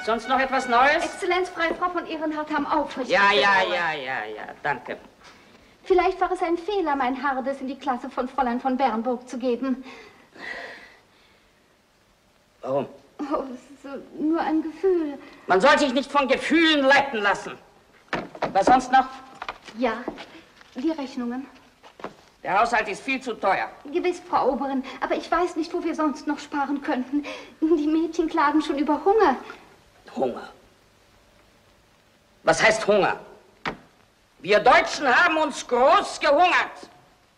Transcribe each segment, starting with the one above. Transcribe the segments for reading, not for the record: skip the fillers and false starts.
Sonst noch etwas Neues? Exzellenz, Frau von Ehrenhardt haben aufrichtig. Ja, danke. Vielleicht war es ein Fehler, mein Hardes in die Klasse von Fräulein von Bernburg zu geben. Warum? Oh, so, nur ein Gefühl. Man soll sich nicht von Gefühlen leiten lassen. Was sonst noch? Ja, die Rechnungen. Der Haushalt ist viel zu teuer. Gewiss, Frau Oberin, aber ich weiß nicht, wo wir sonst noch sparen könnten. Die Mädchen klagen schon über Hunger. Hunger? Was heißt Hunger? Wir Deutschen haben uns groß gehungert.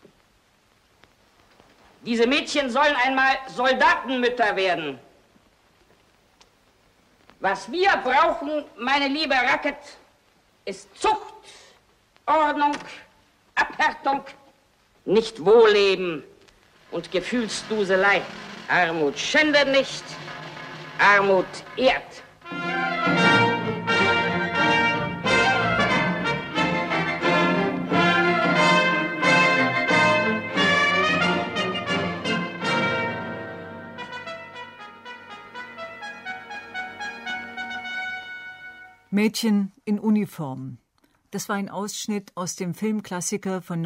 Diese Mädchen sollen einmal Soldatenmütter werden. Was wir brauchen, meine liebe Racket, ist Zucht, Ordnung, Abhärtung, nicht Wohlleben und Gefühlsduselei. Armut schändet nicht, Armut ehrt. Mädchen in Uniform. Das war ein Ausschnitt aus dem Filmklassiker von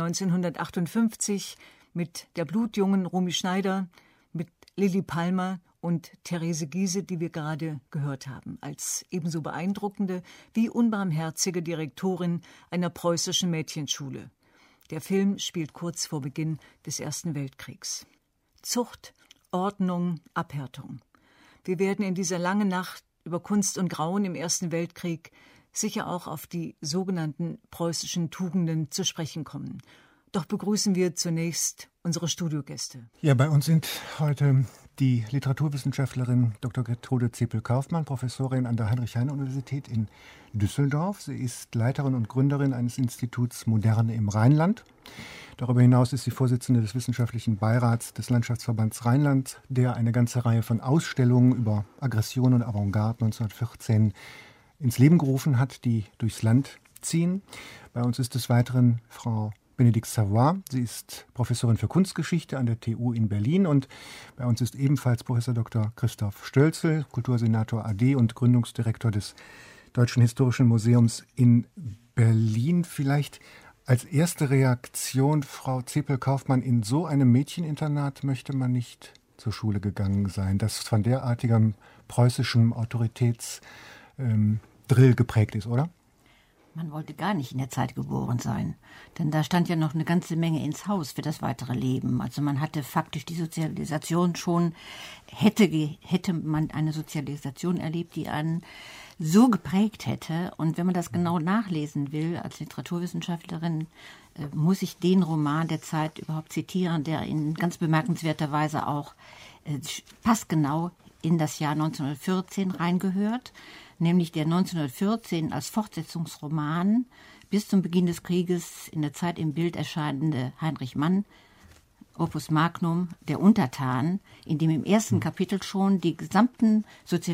1958 mit der blutjungen Romy Schneider, mit Lilli Palmer und Therese Giehse, die wir gerade gehört haben, als ebenso beeindruckende wie unbarmherzige Direktorin einer preußischen Mädchenschule. Der Film spielt kurz vor Beginn des Ersten Weltkriegs. Zucht, Ordnung, Abhärtung. Wir werden in dieser langen Nacht über Kunst und Grauen im Ersten Weltkrieg sicher auch auf die sogenannten preußischen Tugenden zu sprechen kommen. Doch begrüßen wir zunächst unsere Studiogäste. Ja, bei uns sind heute die Literaturwissenschaftlerin Dr. Gertrude Zepel-Kaufmann, Professorin an der Heinrich-Heine-Universität in Düsseldorf. Sie ist Leiterin und Gründerin eines Instituts Moderne im Rheinland. Darüber hinaus ist sie Vorsitzende des Wissenschaftlichen Beirats des Landschaftsverbands Rheinland, der eine ganze Reihe von Ausstellungen über Aggression und Avantgarde 1914 ins Leben gerufen hat, die durchs Land ziehen. Bei uns ist des Weiteren Frau Bénédicte Savoy. Sie ist Professorin für Kunstgeschichte an der TU in Berlin und bei uns ist ebenfalls Professor Dr. Christoph Stölzel, Kultursenator AD und Gründungsdirektor des Deutschen Historischen Museums in Berlin. Vielleicht als erste Reaktion, Frau Zepel-Kaufmann, in so einem Mädcheninternat möchte man nicht zur Schule gegangen sein, das von derartigem preußischem Autoritätsdrill geprägt ist, oder? Man wollte gar nicht in der Zeit geboren sein, denn da stand ja noch eine ganze Menge ins Haus für das weitere Leben. Also man hatte faktisch die Sozialisation schon, hätte man eine Sozialisation erlebt, die einen so geprägt hätte. Und wenn man das genau nachlesen will, als Literaturwissenschaftlerin, muss ich den Roman der Zeit überhaupt zitieren, der in ganz bemerkenswerter Weise auch passgenau in das Jahr 1914 reingehört, nämlich der 1914 als Fortsetzungsroman bis zum Beginn des Krieges in der Zeit im Bild erscheinende Heinrich Mann, Opus Magnum, der Untertan, in dem im ersten Kapitel schon die gesamten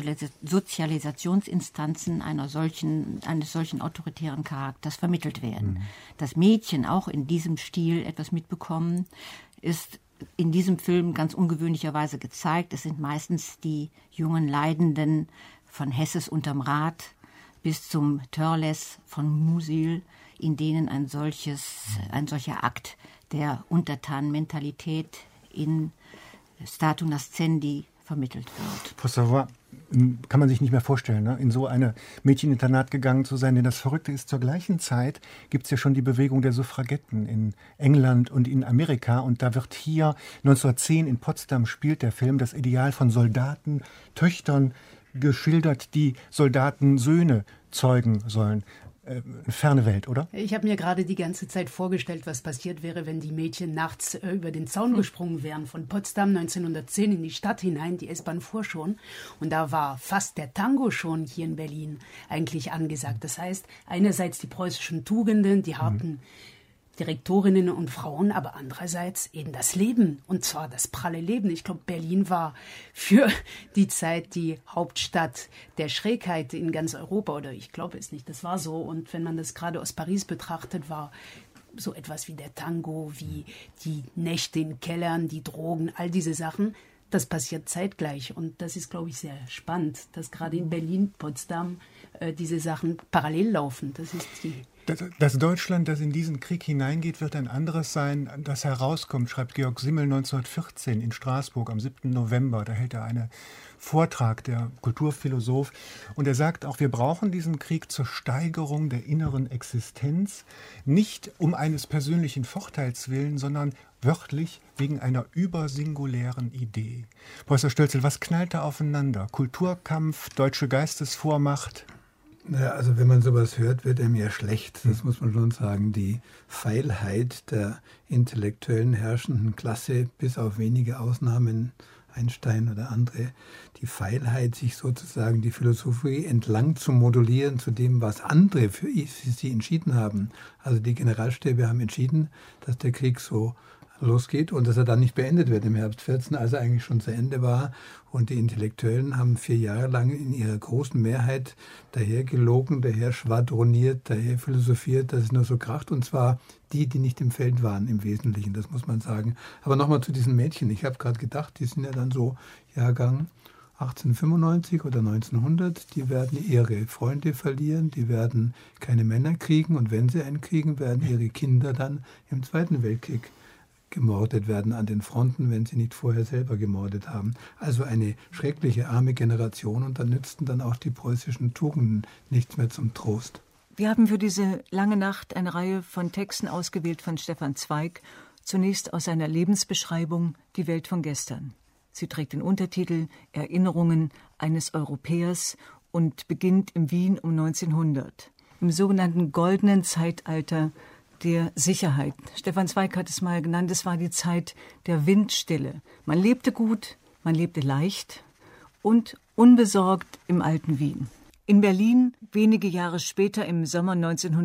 Sozialisationsinstanzen eines solchen autoritären Charakters vermittelt werden. Das Mädchen auch in diesem Stil etwas mitbekommen, ist in diesem Film ganz ungewöhnlicherweise gezeigt. Es sind meistens die jungen Leidenden von Hesses unterm Rad bis zum Törles von Musil, in denen ein solcher Akt der Untertanmentalität in statu nascendi vermittelt wird. Frau Savoy, kann man sich nicht mehr vorstellen, ne? In so eine Mädcheninternat gegangen zu sein. Denn das Verrückte ist, zur gleichen Zeit gibt es ja schon die Bewegung der Suffragetten in England und in Amerika. Und da wird hier 1910 in Potsdam spielt der Film das Ideal von Soldaten, Töchtern geschildert, die Soldatensöhne zeugen sollen. Ferne Welt, oder? Ich habe mir gerade die ganze Zeit vorgestellt, was passiert wäre, wenn die Mädchen nachts über den Zaun gesprungen wären. Von Potsdam 1910 in die Stadt hinein. Die S-Bahn fuhr schon. Und da war fast der Tango schon hier in Berlin eigentlich angesagt. Das heißt, einerseits die preußischen Tugenden, die harten Direktorinnen und Frauen, aber andererseits eben das Leben, und zwar das pralle Leben. Ich glaube, Berlin war für die Zeit die Hauptstadt der Schrägheit in ganz Europa, oder ich glaube es nicht, das war so. Und wenn man das gerade aus Paris betrachtet, war so etwas wie der Tango, wie die Nächte in Kellern, die Drogen, all diese Sachen, das passiert zeitgleich. Und das ist, glaube ich, sehr spannend, dass gerade in Berlin, Potsdam diese Sachen parallel laufen. Das ist die... Das Deutschland, das in diesen Krieg hineingeht, wird ein anderes sein, das herauskommt, schreibt Georg Simmel 1914 in Straßburg am 7. November. Da hält er einen Vortrag, der Kulturphilosoph. Und er sagt auch, wir brauchen diesen Krieg zur Steigerung der inneren Existenz, nicht um eines persönlichen Vorteils willen, sondern wörtlich wegen einer übersingulären Idee. Professor Stölzel, was knallt da aufeinander? Kulturkampf, deutsche Geistesvormacht? Naja, also wenn man sowas hört, wird einem ja schlecht. Das muss man schon sagen. Die Feilheit der intellektuellen herrschenden Klasse, bis auf wenige Ausnahmen, Einstein oder andere, die Feilheit, sich sozusagen die Philosophie entlang zu modulieren zu dem, was andere für sie entschieden haben. Also die Generalstäbe haben entschieden, dass der Krieg so losgeht und dass er dann nicht beendet wird im Herbst 14, als er eigentlich schon zu Ende war. Und die Intellektuellen haben 4 Jahre lang in ihrer großen Mehrheit daher gelogen, daher schwadroniert, daher philosophiert, dass es nur so kracht. Und zwar die nicht im Feld waren im Wesentlichen, das muss man sagen. Aber nochmal zu diesen Mädchen. Ich habe gerade gedacht, die sind ja dann so Jahrgang 1895 oder 1900, die werden ihre Freunde verlieren, die werden keine Männer kriegen und wenn sie einen kriegen, werden ihre Kinder dann im Zweiten Weltkrieg gemordet werden an den Fronten, wenn sie nicht vorher selber gemordet haben. Also eine schreckliche, arme Generation und dann nützten dann auch die preußischen Tugenden nichts mehr zum Trost. Wir haben für diese lange Nacht eine Reihe von Texten ausgewählt von Stefan Zweig, zunächst aus seiner Lebensbeschreibung Die Welt von gestern. Sie trägt den Untertitel Erinnerungen eines Europäers und beginnt in Wien um 1900, im sogenannten goldenen Zeitalter der Sicherheit. Stefan Zweig hat es mal genannt, es war die Zeit der Windstille. Man lebte gut, man lebte leicht und unbesorgt im alten Wien. In Berlin, wenige Jahre später im Sommer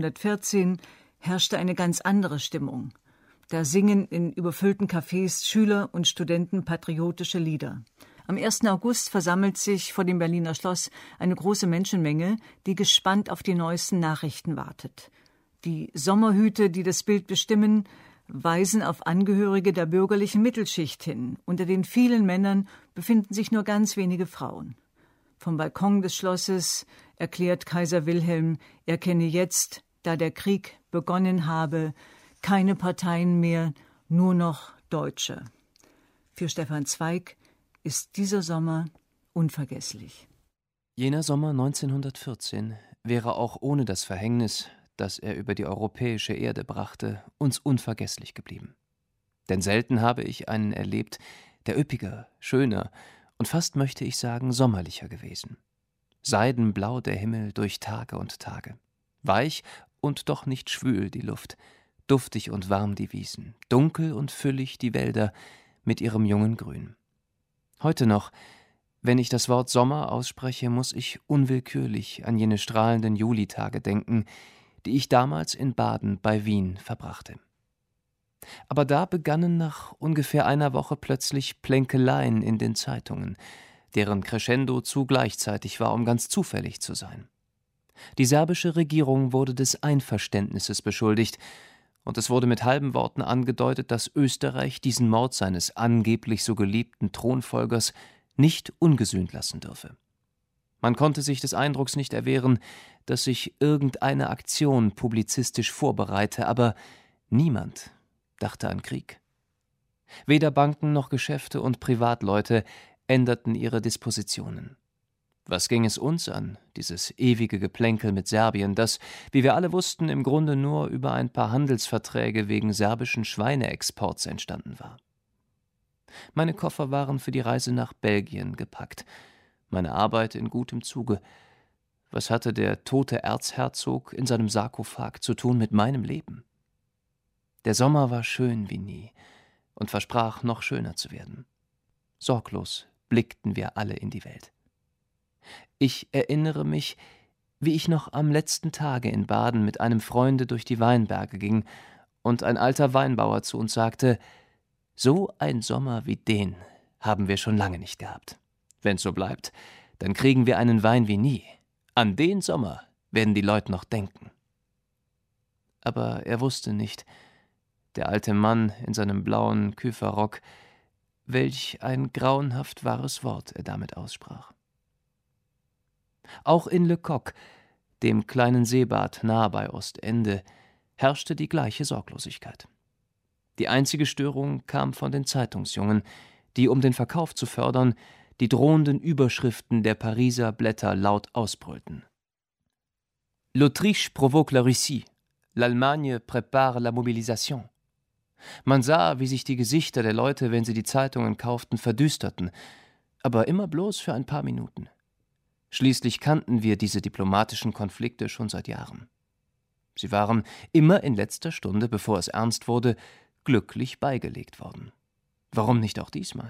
1914, herrschte eine ganz andere Stimmung. Da singen in überfüllten Cafés Schüler und Studenten patriotische Lieder. Am 1. August versammelt sich vor dem Berliner Schloss eine große Menschenmenge, die gespannt auf die neuesten Nachrichten wartet. Die Sommerhüte, die das Bild bestimmen, weisen auf Angehörige der bürgerlichen Mittelschicht hin. Unter den vielen Männern befinden sich nur ganz wenige Frauen. Vom Balkon des Schlosses erklärt Kaiser Wilhelm, er kenne jetzt, da der Krieg begonnen habe, keine Parteien mehr, nur noch Deutsche. Für Stefan Zweig ist dieser Sommer unvergesslich. Jener Sommer 1914 wäre auch ohne das Verhängnis, das er über die europäische Erde brachte, uns unvergesslich geblieben. Denn selten habe ich einen erlebt, der üppiger, schöner und fast, möchte ich sagen, sommerlicher gewesen. Seidenblau der Himmel durch Tage und Tage. Weich und doch nicht schwül die Luft, duftig und warm die Wiesen, dunkel und füllig die Wälder mit ihrem jungen Grün. Heute noch, wenn ich das Wort Sommer ausspreche, muss ich unwillkürlich an jene strahlenden Julitage denken, die ich damals in Baden bei Wien verbrachte. Aber da begannen nach ungefähr einer Woche plötzlich Plänkeleien in den Zeitungen, deren Crescendo zu gleichzeitig war, um ganz zufällig zu sein. Die serbische Regierung wurde des Einverständnisses beschuldigt, und es wurde mit halben Worten angedeutet, dass Österreich diesen Mord seines angeblich so geliebten Thronfolgers nicht ungesühnt lassen dürfe. Man konnte sich des Eindrucks nicht erwehren, dass sich irgendeine Aktion publizistisch vorbereite, aber niemand dachte an Krieg. Weder Banken noch Geschäfte und Privatleute änderten ihre Dispositionen. Was ging es uns an, dieses ewige Geplänkel mit Serbien, das, wie wir alle wussten, im Grunde nur über ein paar Handelsverträge wegen serbischen Schweineexports entstanden war? Meine Koffer waren für die Reise nach Belgien gepackt, meine Arbeit in gutem Zuge. Was hatte der tote Erzherzog in seinem Sarkophag zu tun mit meinem Leben? Der Sommer war schön wie nie und versprach, noch schöner zu werden. Sorglos blickten wir alle in die Welt. Ich erinnere mich, wie ich noch am letzten Tage in Baden mit einem Freunde durch die Weinberge ging und ein alter Weinbauer zu uns sagte: »So ein Sommer wie den haben wir schon lange nicht gehabt. Wenn's so bleibt, dann kriegen wir einen Wein wie nie. An den Sommer werden die Leute noch denken.« Aber er wusste nicht, der alte Mann in seinem blauen Küferrock, welch ein grauenhaft wahres Wort er damit aussprach. Auch in Le Coq, dem kleinen Seebad nahe bei Ostende, herrschte die gleiche Sorglosigkeit. Die einzige Störung kam von den Zeitungsjungen, die, um den Verkauf zu fördern, die drohenden Überschriften der Pariser Blätter laut ausbrüllten. L'Autriche provoque la Russie, l'Allemagne prépare la mobilisation. Man sah, wie sich die Gesichter der Leute, wenn sie die Zeitungen kauften, verdüsterten, aber immer bloß für ein paar Minuten. Schließlich kannten wir diese diplomatischen Konflikte schon seit Jahren. Sie waren immer in letzter Stunde, bevor es ernst wurde, glücklich beigelegt worden. Warum nicht auch diesmal?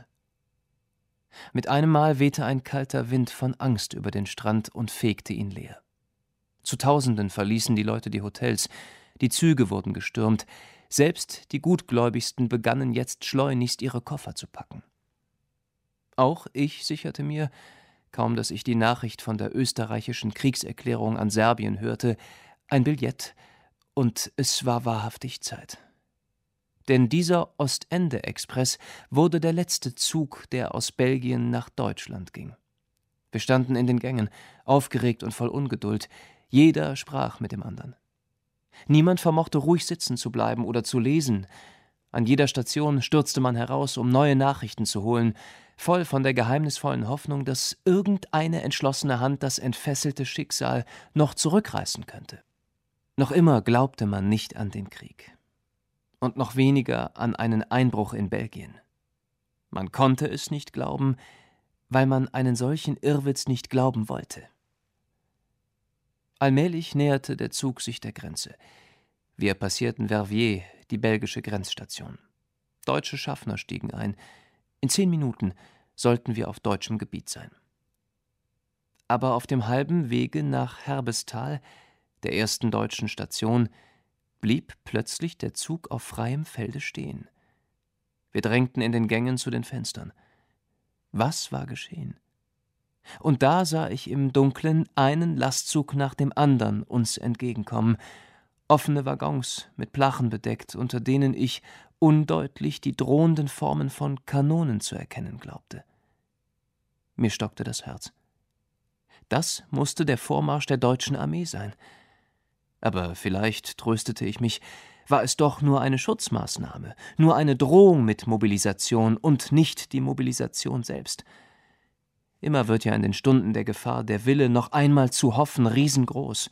Mit einem Mal wehte ein kalter Wind von Angst über den Strand und fegte ihn leer. Zu Tausenden verließen die Leute die Hotels, die Züge wurden gestürmt, selbst die Gutgläubigsten begannen jetzt schleunigst ihre Koffer zu packen. Auch ich sicherte mir, kaum dass ich die Nachricht von der österreichischen Kriegserklärung an Serbien hörte, ein Billett, und es war wahrhaftig Zeit. Denn dieser Ostende-Express wurde der letzte Zug, der aus Belgien nach Deutschland ging. Wir standen in den Gängen, aufgeregt und voll Ungeduld. Jeder sprach mit dem anderen. Niemand vermochte ruhig sitzen zu bleiben oder zu lesen. An jeder Station stürzte man heraus, um neue Nachrichten zu holen, voll von der geheimnisvollen Hoffnung, dass irgendeine entschlossene Hand das entfesselte Schicksal noch zurückreißen könnte. Noch immer glaubte man nicht an den Krieg. Und noch weniger an einen Einbruch in Belgien. Man konnte es nicht glauben, weil man einen solchen Irrwitz nicht glauben wollte. Allmählich näherte der Zug sich der Grenze. Wir passierten Verviers, die belgische Grenzstation. Deutsche Schaffner stiegen ein. In 10 Minuten sollten wir auf deutschem Gebiet sein. Aber auf dem halben Wege nach Herbestal, der ersten deutschen Station, blieb plötzlich der Zug auf freiem Felde stehen. Wir drängten in den Gängen zu den Fenstern. Was war geschehen? Und da sah ich im Dunkeln einen Lastzug nach dem andern uns entgegenkommen, offene Waggons mit Plachen bedeckt, unter denen ich undeutlich die drohenden Formen von Kanonen zu erkennen glaubte. Mir stockte das Herz. Das musste der Vormarsch der deutschen Armee sein. Aber vielleicht, tröstete ich mich, war es doch nur eine Schutzmaßnahme, nur eine Drohung mit Mobilisation und nicht die Mobilisation selbst. Immer wird ja in den Stunden der Gefahr der Wille, noch einmal zu hoffen, riesengroß.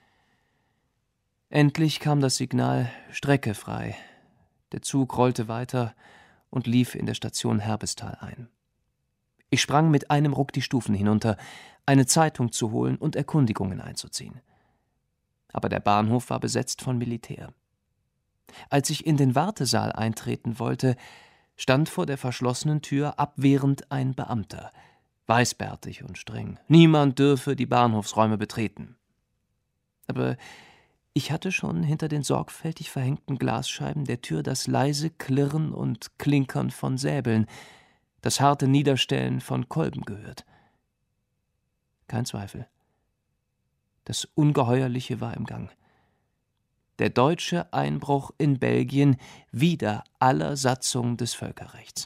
Endlich kam das Signal Strecke frei. Der Zug rollte weiter und lief in der Station Herbestal ein. Ich sprang mit einem Ruck die Stufen hinunter, eine Zeitung zu holen und Erkundigungen einzuziehen. Aber der Bahnhof war besetzt von Militär. Als ich in den Wartesaal eintreten wollte, stand vor der verschlossenen Tür abwehrend ein Beamter, weißbärtig und streng. Niemand dürfe die Bahnhofsräume betreten. Aber ich hatte schon hinter den sorgfältig verhängten Glasscheiben der Tür das leise Klirren und Klinkern von Säbeln, das harte Niederstellen von Kolben gehört. Kein Zweifel. Das Ungeheuerliche war im Gang. Der deutsche Einbruch in Belgien wider aller Satzung des Völkerrechts.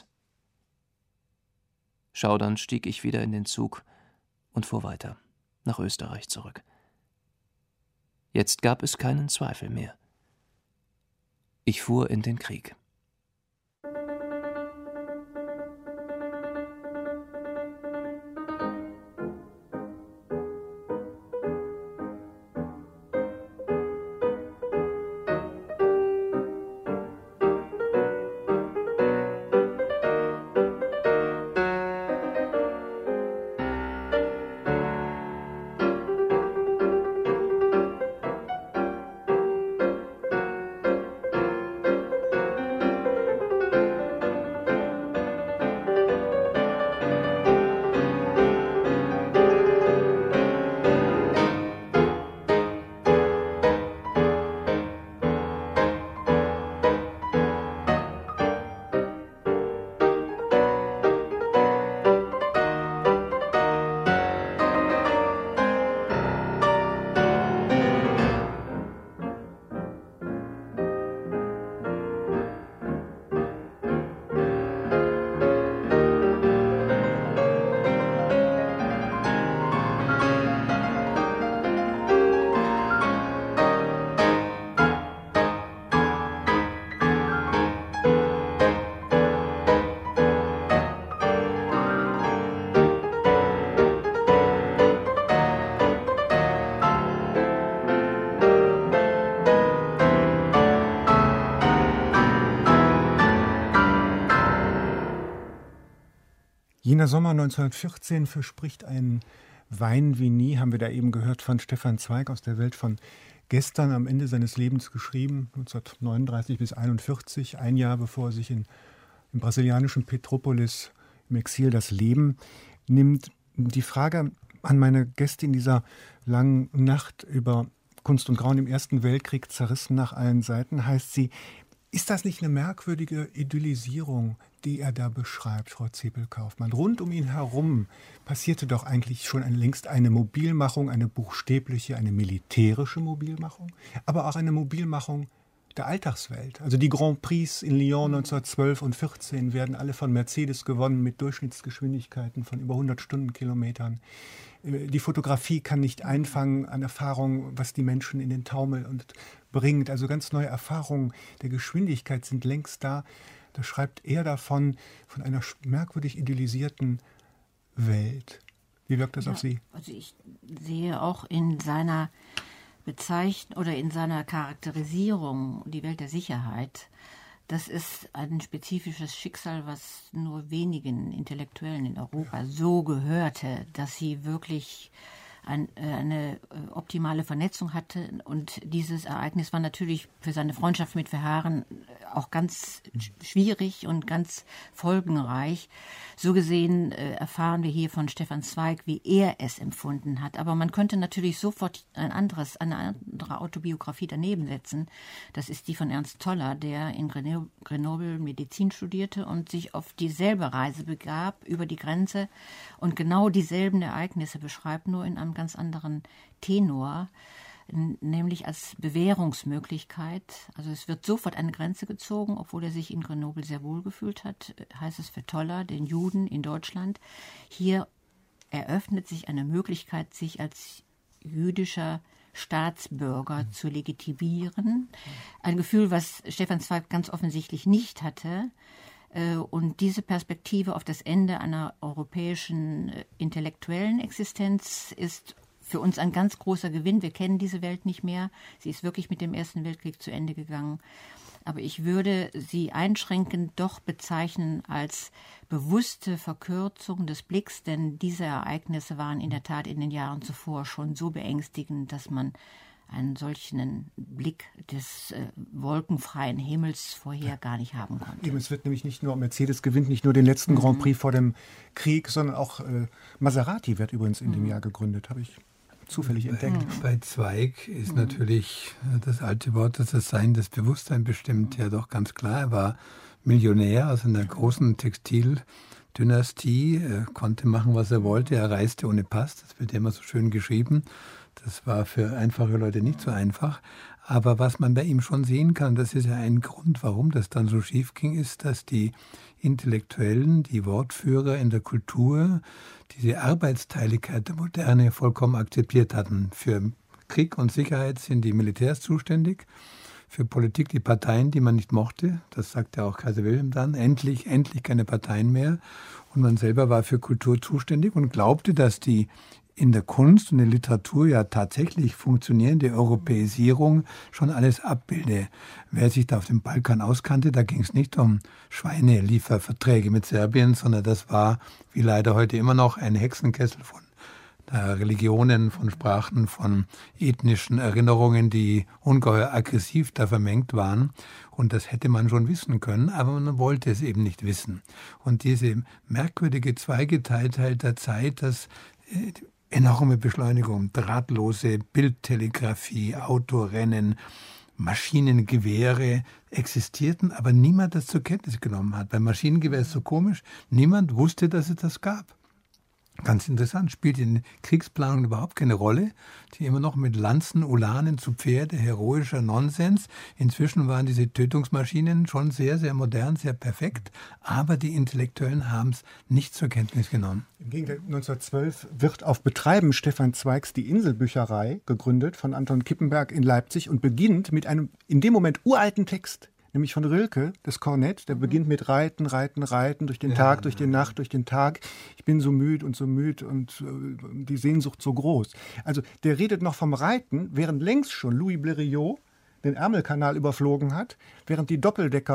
Schaudernd stieg ich wieder in den Zug und fuhr weiter, nach Österreich zurück. Jetzt gab es keinen Zweifel mehr. Ich fuhr in den Krieg. Jener Sommer 1914 verspricht einen Wein wie nie, haben wir da eben gehört von Stefan Zweig aus der Welt von gestern, am Ende seines Lebens geschrieben, 1939 bis 1941, ein Jahr bevor er sich im brasilianischen Petropolis im Exil das Leben nimmt. Die Frage an meine Gäste in dieser langen Nacht über Kunst und Grauen im Ersten Weltkrieg, zerrissen nach allen Seiten, heißt sie, ist das nicht eine merkwürdige Idyllisierung, die er da beschreibt, Frau Zepel-Kaufmann? Rund um ihn herum passierte doch eigentlich schon längst eine Mobilmachung, eine buchstäbliche, eine militärische Mobilmachung, aber auch eine Mobilmachung der Alltagswelt. Also die Grand Prix in Lyon 1912 und 14 werden alle von Mercedes gewonnen mit Durchschnittsgeschwindigkeiten von über 100 Stundenkilometern. Die Fotografie kann nicht einfangen an Erfahrungen, was die Menschen in den Taumel bringt. Also ganz neue Erfahrungen der Geschwindigkeit sind längst da. Da schreibt er davon, von einer merkwürdig idealisierten Welt. Wie wirkt das auf Sie? Also ich sehe auch in seiner Bezeichnung oder in seiner Charakterisierung die Welt der Sicherheit, das ist ein spezifisches Schicksal, was nur wenigen Intellektuellen in Europa so gehörte, dass sie wirklich eine optimale Vernetzung hatte. Und dieses Ereignis war natürlich für seine Freundschaft mit Verhaeren auch ganz schwierig und ganz folgenreich. So gesehen erfahren wir hier von Stefan Zweig, wie er es empfunden hat. Aber man könnte natürlich sofort eine andere Autobiografie daneben setzen. Das ist die von Ernst Toller, der in Grenoble Medizin studierte und sich auf dieselbe Reise begab über die Grenze und genau dieselben Ereignisse beschreibt, nur in einem ganz anderen Tenor, nämlich als Bewährungsmöglichkeit. Also es wird sofort eine Grenze gezogen, obwohl er sich in Grenoble sehr wohl gefühlt hat, heißt es für Toller, den Juden in Deutschland. Hier eröffnet sich eine Möglichkeit, sich als jüdischer Staatsbürger zu legitimieren. Ein Gefühl, was Stefan Zweig ganz offensichtlich nicht hatte. Und diese Perspektive auf das Ende einer europäischen intellektuellen Existenz ist für uns ein ganz großer Gewinn. Wir kennen diese Welt nicht mehr. Sie ist wirklich mit dem Ersten Weltkrieg zu Ende gegangen. Aber ich würde sie einschränkend doch bezeichnen als bewusste Verkürzung des Blicks, denn diese Ereignisse waren in der Tat in den Jahren zuvor schon so beängstigend, dass man einen solchen Blick des wolkenfreien Himmels vorher gar nicht haben konnte. Eben, es wird nämlich nicht nur, Mercedes gewinnt nicht nur den letzten Grand Prix vor dem Krieg, sondern auch Maserati wird übrigens in dem Jahr gegründet, habe ich zufällig entdeckt. Bei Zweig ist natürlich das alte Wort, dass das Sein, das Bewusstsein bestimmt, ja doch ganz klar. Er war Millionär aus einer großen Textildynastie, er konnte machen, was er wollte, er reiste ohne Pass, das wird ja immer so schön geschrieben. Das war für einfache Leute nicht so einfach. Aber was man bei ihm schon sehen kann, das ist ja ein Grund, warum das dann so schief ging, ist, dass die Intellektuellen, die Wortführer in der Kultur, diese Arbeitsteiligkeit der Moderne vollkommen akzeptiert hatten. Für Krieg und Sicherheit sind die Militärs zuständig, für Politik die Parteien, die man nicht mochte. Das sagte auch Kaiser Wilhelm dann. Endlich keine Parteien mehr. Und man selber war für Kultur zuständig und glaubte, dass die in der Kunst und der Literatur ja tatsächlich funktionierende Europäisierung schon alles abbilde. Wer sich da auf dem Balkan auskannte, da ging es nicht um Schweinelieferverträge mit Serbien, sondern das war, wie leider heute immer noch, ein Hexenkessel von Religionen, von Sprachen, von ethnischen Erinnerungen, die ungeheuer aggressiv da vermengt waren. Und das hätte man schon wissen können, aber man wollte es eben nicht wissen. Und diese merkwürdige Zweigeteiltheit der Zeit, dass enorme Beschleunigung, drahtlose Bildtelegrafie, Autorennen, Maschinengewehre existierten, aber niemand das zur Kenntnis genommen hat. Beim Maschinengewehr ist es so komisch, niemand wusste, dass es das gab. Ganz interessant, spielt in Kriegsplanung überhaupt keine Rolle. Die immer noch mit Lanzen, Ulanen zu Pferde, heroischer Nonsens. Inzwischen waren diese Tötungsmaschinen schon sehr, sehr modern, sehr perfekt. Aber die Intellektuellen haben es nicht zur Kenntnis genommen. Im Gegenteil, 1912 wird auf Betreiben Stefan Zweigs die Inselbücherei gegründet von Anton Kippenberg in Leipzig und beginnt mit einem in dem Moment uralten Text, nämlich von Rilke, das Kornett, der beginnt mit Reiten, Reiten, Reiten, durch den Tag, durch die Nacht, durch den Tag. Ich bin so müde und die Sehnsucht so groß. Also der redet noch vom Reiten, während längst schon Louis Blériot den Ärmelkanal überflogen hat, während die Doppeldecker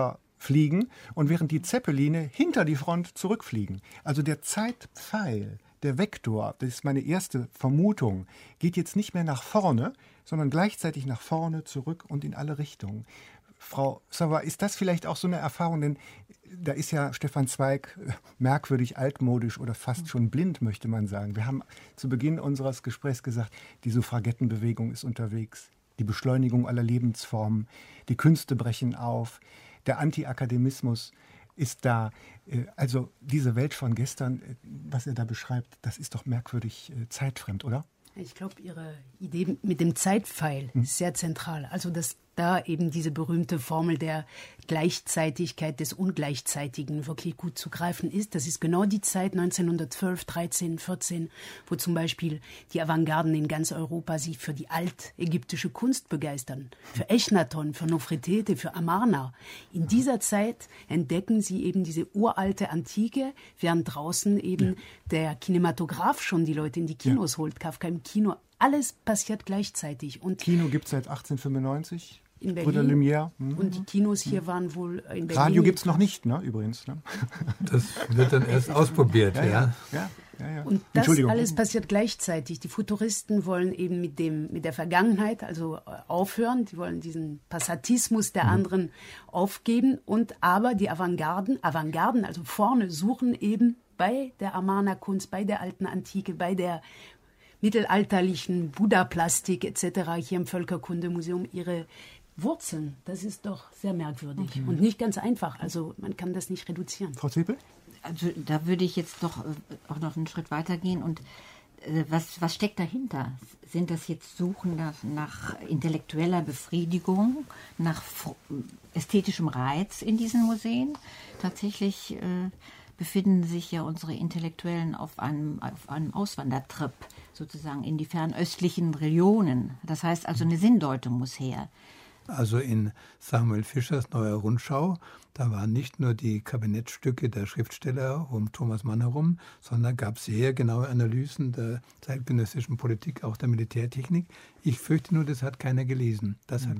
fliegen und während die Zeppeline hinter die Front zurückfliegen. Also der Zeitpfeil, der Vektor, das ist meine erste Vermutung, geht jetzt nicht mehr nach vorne, sondern gleichzeitig nach vorne, zurück und in alle Richtungen. Frau Sauer, ist das vielleicht auch so eine Erfahrung, denn da ist ja Stefan Zweig merkwürdig altmodisch oder fast schon blind, möchte man sagen. Wir haben zu Beginn unseres Gesprächs gesagt, die Suffragettenbewegung ist unterwegs, die Beschleunigung aller Lebensformen, die Künste brechen auf, der Anti-Akademismus ist da. Also diese Welt von gestern, was er da beschreibt, das ist doch merkwürdig zeitfremd, oder? Ich glaube, Ihre Idee mit dem Zeitpfeil ist sehr zentral. Also, dass da eben diese berühmte Formel der Gleichzeitigkeit des Ungleichzeitigen wirklich gut zu greifen ist. Das ist genau die Zeit 1912, 13, 14, wo zum Beispiel die Avantgarden in ganz Europa sich für die altägyptische Kunst begeistern. Für Echnaton, für Nofretete, für Amarna. In dieser Zeit entdecken sie eben diese uralte Antike, während draußen eben der Kinematograph schon die Leute in die Kinos holt. Kafka im Kino. Alles passiert gleichzeitig. Und Kino gibt es seit 1895. In Berlin. Brüder Lumière. Und die Kinos hier waren wohl in Berlin. Radio gibt es noch nicht, ne, übrigens. Ne? Das wird dann erst ausprobiert, ja. Und das alles passiert gleichzeitig. Die Futuristen wollen eben mit der Vergangenheit also aufhören. Die wollen diesen Passatismus der anderen aufgeben. Aber die Avantgarden, also vorne, suchen eben bei der Amarna-Kunst, bei der alten Antike, bei der mittelalterlichen Buddha-Plastik etc. hier im Völkerkundemuseum ihre Wurzeln. Das ist doch sehr merkwürdig und nicht ganz einfach. Also man kann das nicht reduzieren. Frau Zepel? Also da würde ich jetzt doch auch noch einen Schritt weiter gehen. Und was steckt dahinter? Sind das jetzt Suchen nach intellektueller Befriedigung, nach ästhetischem Reiz in diesen Museen? Tatsächlich befinden sich ja unsere Intellektuellen auf einem Auswandertrip sozusagen in die fernöstlichen Regionen. Das heißt also, eine Sinndeutung muss her. Also in Samuel Fischers Neuer Rundschau, da waren nicht nur die Kabinettstücke der Schriftsteller um Thomas Mann herum, sondern gab es sehr genaue Analysen der zeitgenössischen Politik, auch der Militärtechnik. Ich fürchte nur, das hat keiner gelesen.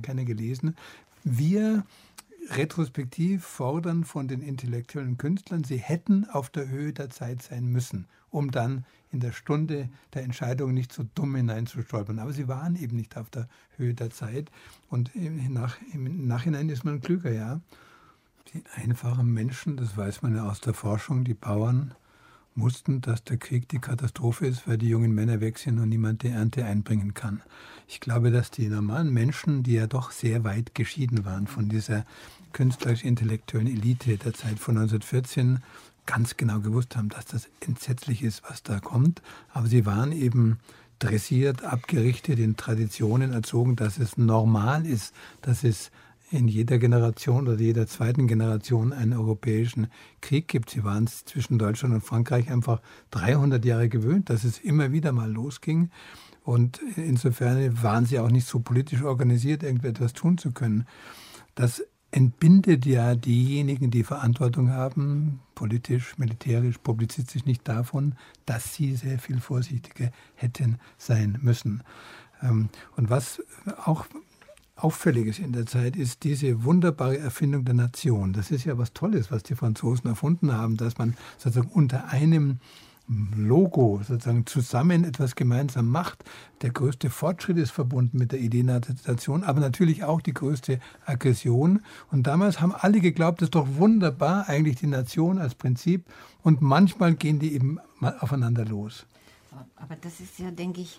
Wir retrospektiv fordern von den intellektuellen Künstlern, sie hätten auf der Höhe der Zeit sein müssen, um dann in der Stunde der Entscheidung nicht so dumm hineinzustolpern. Aber sie waren eben nicht auf der Höhe der Zeit. Und im Nachhinein ist man klüger, ja. Die einfachen Menschen, das weiß man ja aus der Forschung, die Bauern wussten, dass der Krieg die Katastrophe ist, weil die jungen Männer weg sind und niemand die Ernte einbringen kann. Ich glaube, dass die normalen Menschen, die ja doch sehr weit geschieden waren von dieser künstlerisch-intellektuellen Elite der Zeit von 1914, ganz genau gewusst haben, dass das entsetzlich ist, was da kommt. Aber sie waren eben dressiert, abgerichtet, in Traditionen erzogen, dass es normal ist, dass es in jeder Generation oder jeder zweiten Generation einen europäischen Krieg gibt. Sie waren es zwischen Deutschland und Frankreich einfach 300 Jahre gewöhnt, dass es immer wieder mal losging. Und insofern waren sie auch nicht so politisch organisiert, irgendetwas tun zu können. Das entbindet ja diejenigen, die Verantwortung haben, politisch, militärisch, publizistisch, nicht davon, dass sie sehr viel vorsichtiger hätten sein müssen. Und was auch Auffälliges in der Zeit ist diese wunderbare Erfindung der Nation. Das ist ja was Tolles, was die Franzosen erfunden haben, dass man sozusagen unter einem Logo sozusagen zusammen etwas gemeinsam macht. Der größte Fortschritt ist verbunden mit der Idee der Nation, aber natürlich auch die größte Aggression. Und damals haben alle geglaubt, das ist doch wunderbar, eigentlich die Nation als Prinzip. Und manchmal gehen die eben mal aufeinander los. Aber das ist ja, denke ich,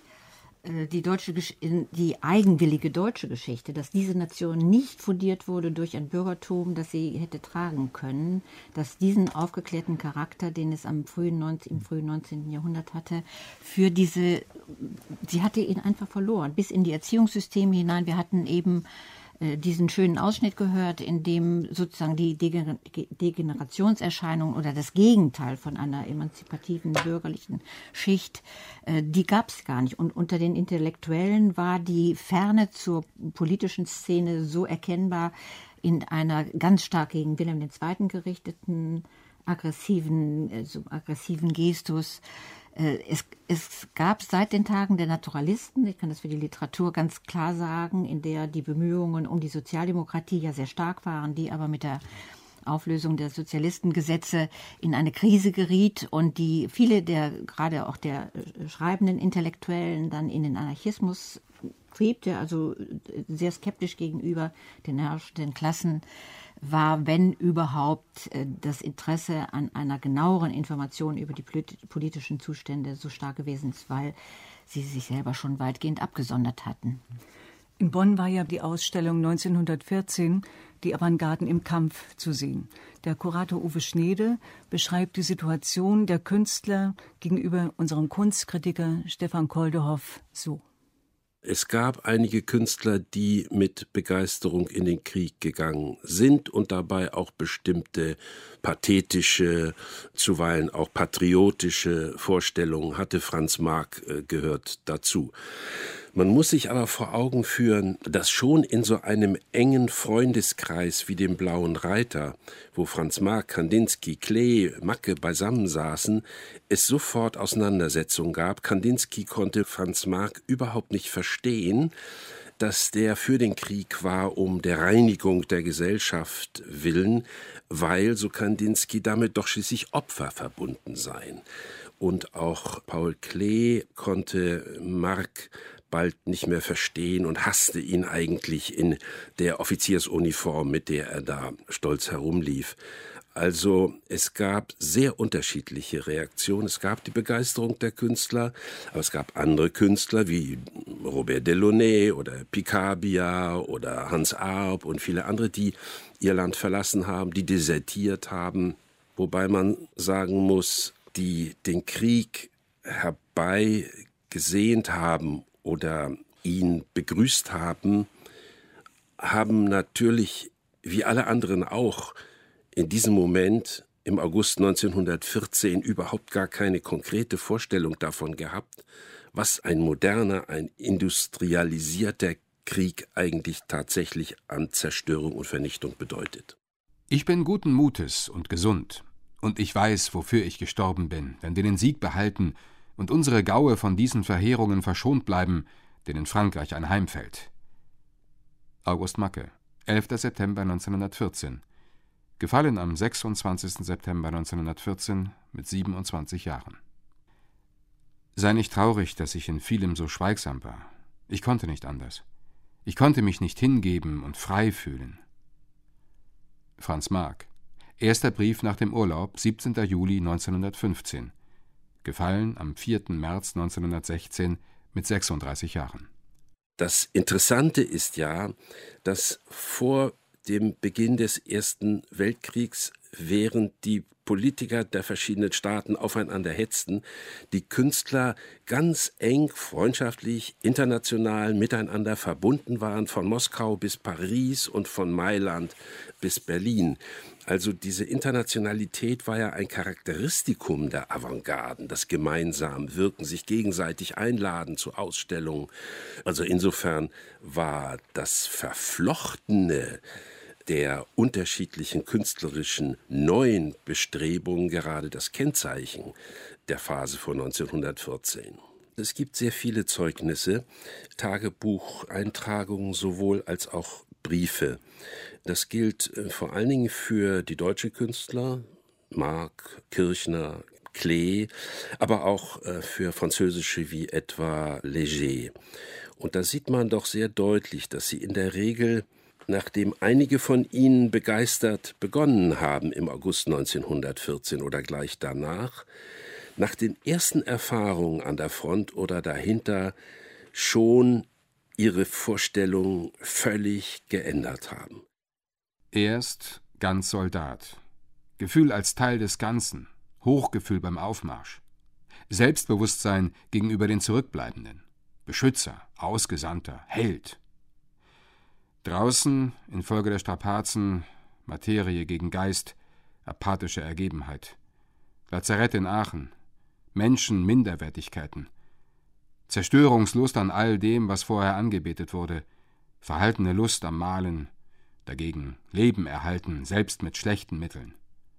die eigenwillige deutsche Geschichte, dass diese Nation nicht fundiert wurde durch ein Bürgertum, das sie hätte tragen können, dass diesen aufgeklärten Charakter, den es im frühen 19. Jahrhundert hatte, sie hatte ihn einfach verloren, bis in die Erziehungssysteme hinein. Wir hatten eben diesen schönen Ausschnitt gehört, in dem sozusagen die Degenerationserscheinung oder das Gegenteil von einer emanzipativen bürgerlichen Schicht, die gab es gar nicht. Und unter den Intellektuellen war die Ferne zur politischen Szene so erkennbar in einer ganz stark gegen Wilhelm II. Gerichteten, aggressiven Gestus. Es gab seit den Tagen der Naturalisten, ich kann das für die Literatur ganz klar sagen, in der die Bemühungen um die Sozialdemokratie ja sehr stark waren, die aber mit der Auflösung der Sozialistengesetze in eine Krise geriet und die viele gerade auch der schreibenden Intellektuellen dann in den Anarchismus strebte, also sehr skeptisch gegenüber den herrschenden Klassen war, wenn überhaupt, das Interesse an einer genaueren Information über die politischen Zustände so stark gewesen ist, weil sie sich selber schon weitgehend abgesondert hatten. In Bonn war ja die Ausstellung 1914 Die Avantgarden im Kampf zu sehen. Der Kurator Uwe Schneede beschreibt die Situation der Künstler gegenüber unserem Kunstkritiker Stefan Koldehoff so. Es gab einige Künstler, die mit Begeisterung in den Krieg gegangen sind und dabei auch bestimmte pathetische, zuweilen auch patriotische Vorstellungen hatte. Franz Marc gehört dazu. Man muss sich aber vor Augen führen, dass schon in so einem engen Freundeskreis wie dem Blauen Reiter, wo Franz Marc, Kandinsky, Klee, Macke beisammensaßen, es sofort Auseinandersetzungen gab. Kandinsky konnte Franz Marc überhaupt nicht verstehen, dass der für den Krieg war, um der Reinigung der Gesellschaft willen, weil, so Kandinsky, damit doch schließlich Opfer verbunden seien. Und auch Paul Klee konnte Marc bald nicht mehr verstehen und hasste ihn eigentlich in der Offiziersuniform, mit der er da stolz herumlief. Also es gab sehr unterschiedliche Reaktionen. Es gab die Begeisterung der Künstler, aber es gab andere Künstler wie Robert Delaunay oder Picabia oder Hans Arp und viele andere, die ihr Land verlassen haben, die desertiert haben. Wobei man sagen muss, die den Krieg herbeigesehnt haben oder ihn begrüßt haben, haben natürlich, wie alle anderen auch, in diesem Moment im August 1914 überhaupt gar keine konkrete Vorstellung davon gehabt, was ein moderner, ein industrialisierter Krieg eigentlich tatsächlich an Zerstörung und Vernichtung bedeutet. Ich bin guten Mutes und gesund, und ich weiß, wofür ich gestorben bin, wenn wir den Sieg behalten und unsere Gaue von diesen Verheerungen verschont bleiben, denen Frankreich anheimfällt. August Macke, 11. September 1914. Gefallen am 26. September 1914 mit 27 Jahren. Sei nicht traurig, dass ich in vielem so schweigsam war. Ich konnte nicht anders. Ich konnte mich nicht hingeben und frei fühlen. Franz Marc, erster Brief nach dem Urlaub, 17. Juli 1915. Gefallen am 4. März 1916 mit 36 Jahren. Das Interessante ist ja, dass vor dem Beginn des Ersten Weltkriegs, während die Politiker der verschiedenen Staaten aufeinander hetzten, die Künstler ganz eng, freundschaftlich, international miteinander verbunden waren, von Moskau bis Paris und von Mailand bis Berlin. Also diese Internationalität war ja ein Charakteristikum der Avantgarden, das gemeinsam wirken, sich gegenseitig einladen zu Ausstellungen. Also insofern war das Verflochtene der unterschiedlichen künstlerischen neuen Bestrebungen gerade das Kennzeichen der Phase von 1914. Es gibt sehr viele Zeugnisse, Tagebucheintragungen sowohl als auch Briefe. Das gilt vor allen Dingen für die deutschen Künstler, Marc, Kirchner, Klee, aber auch für französische wie etwa Léger. Und da sieht man doch sehr deutlich, dass sie in der Regel, nachdem einige von ihnen begeistert begonnen haben im August 1914 oder gleich danach, nach den ersten Erfahrungen an der Front oder dahinter schon ihre Vorstellungen völlig geändert haben. Erst ganz Soldat, Gefühl als Teil des Ganzen, Hochgefühl beim Aufmarsch, Selbstbewusstsein gegenüber den Zurückbleibenden, Beschützer, Ausgesandter, Held. Draußen, infolge der Strapazen, Materie gegen Geist, apathische Ergebenheit. Lazarett in Aachen, Menschen, Minderwertigkeiten. Zerstörungslust an all dem, was vorher angebetet wurde. Verhaltene Lust am Malen. Dagegen Leben erhalten, selbst mit schlechten Mitteln.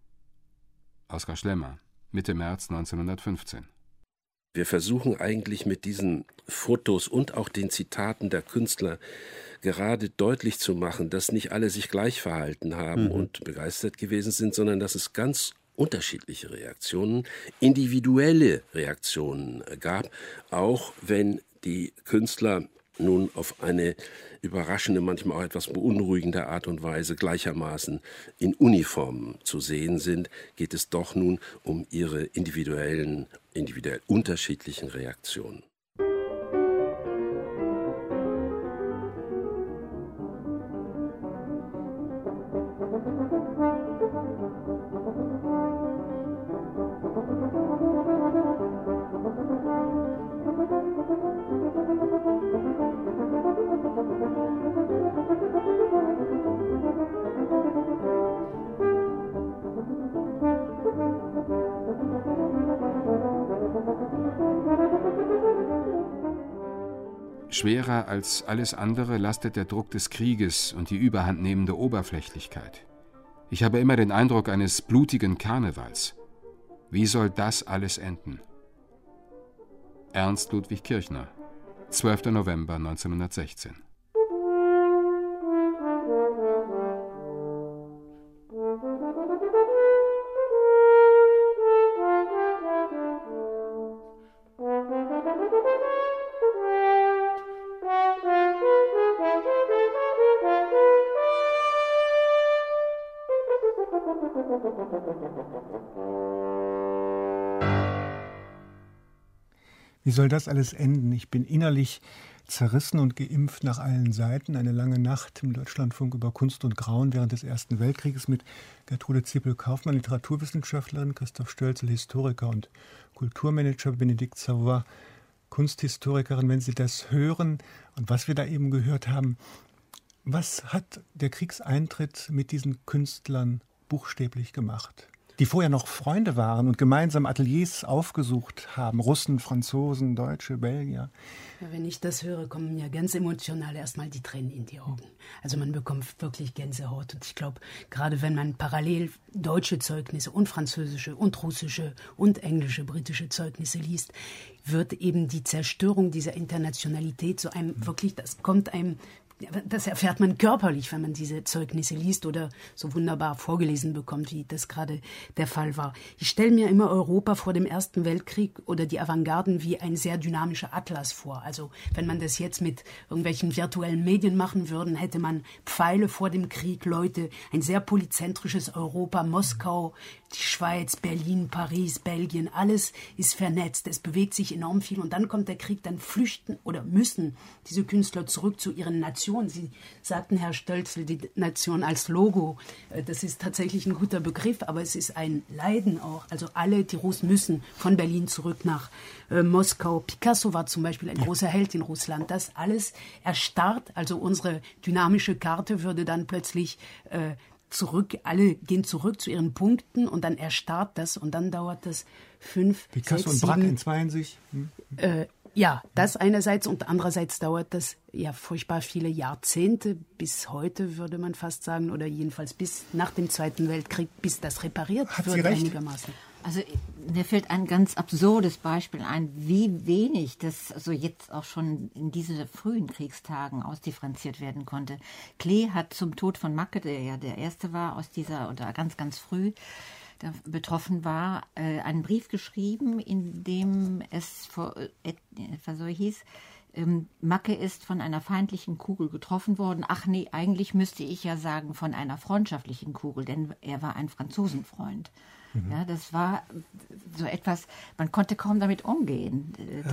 Oskar Schlemmer, Mitte März 1915. Wir versuchen eigentlich mit diesen Fotos und auch den Zitaten der Künstler gerade deutlich zu machen, dass nicht alle sich gleich verhalten haben und begeistert gewesen sind, sondern dass es ganz unterschiedliche Reaktionen, individuelle Reaktionen gab, auch wenn die Künstler nun auf eine überraschende, manchmal auch etwas beunruhigende Art und Weise gleichermaßen in Uniformen zu sehen sind, geht es doch nun um ihre individuell unterschiedlichen Reaktionen. Schwerer als alles andere lastet der Druck des Krieges und die überhandnehmende Oberflächlichkeit. Ich habe immer den Eindruck eines blutigen Karnevals. Wie soll das alles enden? Ernst Ludwig Kirchner, 12. November 1916. Wie soll das alles enden? Ich bin innerlich zerrissen und geimpft nach allen Seiten. Eine lange Nacht im Deutschlandfunk über Kunst und Grauen während des Ersten Weltkrieges mit Gertrude Ziepel-Kaufmann, Literaturwissenschaftlerin, Christoph Stölzel, Historiker und Kulturmanager, Benedikt Savoy, Kunsthistorikerin. Wenn Sie das hören und was wir da eben gehört haben, was hat der Kriegseintritt mit diesen Künstlern buchstäblich gemacht? Die vorher noch Freunde waren und gemeinsam Ateliers aufgesucht haben, Russen, Franzosen, Deutsche, Belgier. Ja, wenn ich das höre, kommen ja ganz emotional erstmal die Tränen in die Augen. Also man bekommt wirklich Gänsehaut. Und ich glaube, gerade wenn man parallel deutsche Zeugnisse und französische und russische und englische, britische Zeugnisse liest, wird eben die Zerstörung dieser Internationalität so einem wirklich, das erfährt man körperlich, wenn man diese Zeugnisse liest oder so wunderbar vorgelesen bekommt, wie das gerade der Fall war. Ich stelle mir immer Europa vor dem Ersten Weltkrieg oder die Avantgarden wie ein sehr dynamischer Atlas vor. Also wenn man das jetzt mit irgendwelchen virtuellen Medien machen würde, hätte man Pfeile vor dem Krieg, Leute, ein sehr polyzentrisches Europa, Moskau, die Schweiz, Berlin, Paris, Belgien, alles ist vernetzt, es bewegt sich enorm viel und dann kommt der Krieg, dann flüchten oder müssen diese Künstler zurück zu ihren Nationen. Sie sagten, Herr Stölzel, die Nation als Logo, das ist tatsächlich ein guter Begriff, aber es ist ein Leiden auch. Also alle, die Russen müssen von Berlin zurück nach Moskau. Picasso war zum Beispiel ein großer Held in Russland. Das alles erstarrt, also unsere dynamische Karte würde dann plötzlich alle gehen zurück zu ihren Punkten und dann erstarrt das und dann dauert das 5, Picasso 6, und Braque 7, entzweien sich. Ja, das einerseits und andererseits dauert das ja furchtbar viele Jahrzehnte, bis heute würde man fast sagen, oder jedenfalls bis nach dem Zweiten Weltkrieg, bis das repariert wird einigermaßen. Also mir fällt ein ganz absurdes Beispiel ein, wie wenig das also jetzt auch schon in diese frühen Kriegstagen ausdifferenziert werden konnte. Klee hat zum Tod von Macke, der ja der Erste war aus dieser, oder ganz, ganz früh betroffen war, einen Brief geschrieben, in dem es so hieß, Macke ist von einer feindlichen Kugel getroffen worden. Ach nee, eigentlich müsste ich ja sagen von einer freundschaftlichen Kugel, denn er war ein Franzosenfreund. Ja, das war so etwas, man konnte kaum damit umgehen.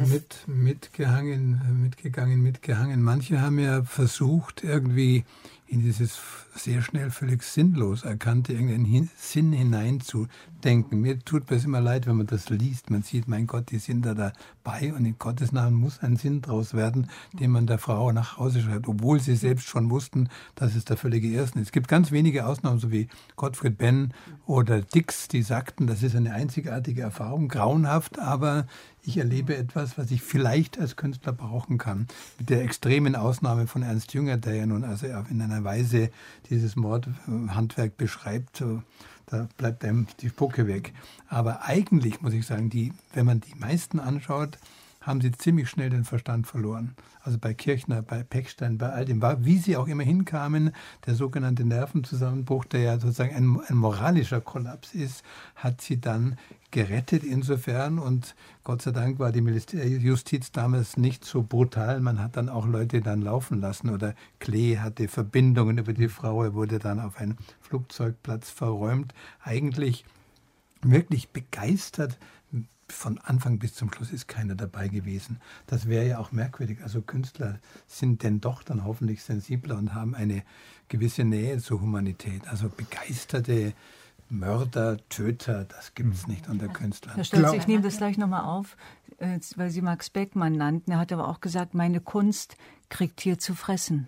Mitgegangen. Manche haben ja versucht, irgendwie in dieses sehr schnell völlig sinnlos erkannte irgendeinen Sinn hineinzudenken. Mir tut es immer leid, wenn man das liest. Man sieht, mein Gott, die sind da dabei und in Gottes Namen muss ein Sinn draus werden, den man der Frau nach Hause schreibt, obwohl sie selbst schon wussten, dass es der völlige Irrsinn ist. Es gibt ganz wenige Ausnahmen, so wie Gottfried Benn oder Dix, die sagten, das ist eine einzigartige Erfahrung, grauenhaft, aber ich erlebe etwas, was ich vielleicht als Künstler brauchen kann. Mit der extremen Ausnahme von Ernst Jünger, der ja nun also in einer Weise dieses Mordhandwerk beschreibt, da bleibt einem die Spucke weg. Aber eigentlich muss ich sagen, wenn man die meisten anschaut, haben sie ziemlich schnell den Verstand verloren. Also bei Kirchner, bei Pechstein, bei all dem, wie sie auch immer hinkamen, der sogenannte Nervenzusammenbruch, der ja sozusagen ein moralischer Kollaps ist, hat sie dann gerettet insofern, und Gott sei Dank war die Militärjustiz damals nicht so brutal. Man hat dann auch Leute dann laufen lassen, oder Klee hatte Verbindungen über die Frau, er wurde dann auf einen Flugzeugplatz verräumt. Eigentlich wirklich begeistert. Von Anfang bis zum Schluss ist keiner dabei gewesen. Das wäre ja auch merkwürdig. Also Künstler sind denn doch dann hoffentlich sensibler und haben eine gewisse Nähe zur Humanität. Also begeisterte Mörder, Töter, das gibt es nicht unter Künstlern. Herr Stölz, ich nehme das gleich nochmal auf, weil Sie Max Beckmann nannten. Er hat aber auch gesagt, meine Kunst kriegt hier zu fressen.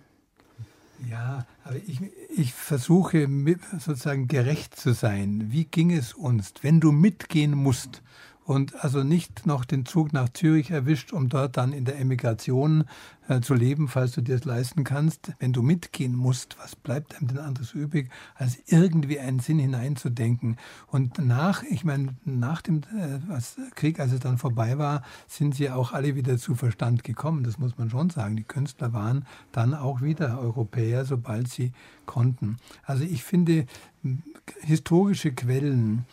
Ja, aber ich versuche sozusagen gerecht zu sein. Wie ging es uns, wenn du mitgehen musst und also nicht noch den Zug nach Zürich erwischt, um dort dann in der Emigration zu leben, falls du dir das leisten kannst? Wenn du mitgehen musst, was bleibt einem denn anderes übrig, als irgendwie einen Sinn hineinzudenken? Und nach dem Krieg, als es dann vorbei war, sind sie auch alle wieder zu Verstand gekommen. Das muss man schon sagen. Die Künstler waren dann auch wieder Europäer, sobald sie konnten. Also ich finde, historische Quellen,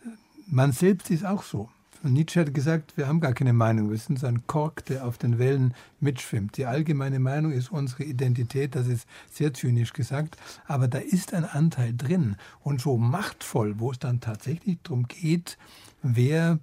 man selbst ist auch so. Nietzsche hat gesagt, wir haben gar keine Meinung, wir sind so ein Kork, der auf den Wellen mitschwimmt. Die allgemeine Meinung ist unsere Identität, das ist sehr zynisch gesagt, aber da ist ein Anteil drin. Und so machtvoll, wo es dann tatsächlich darum geht, wer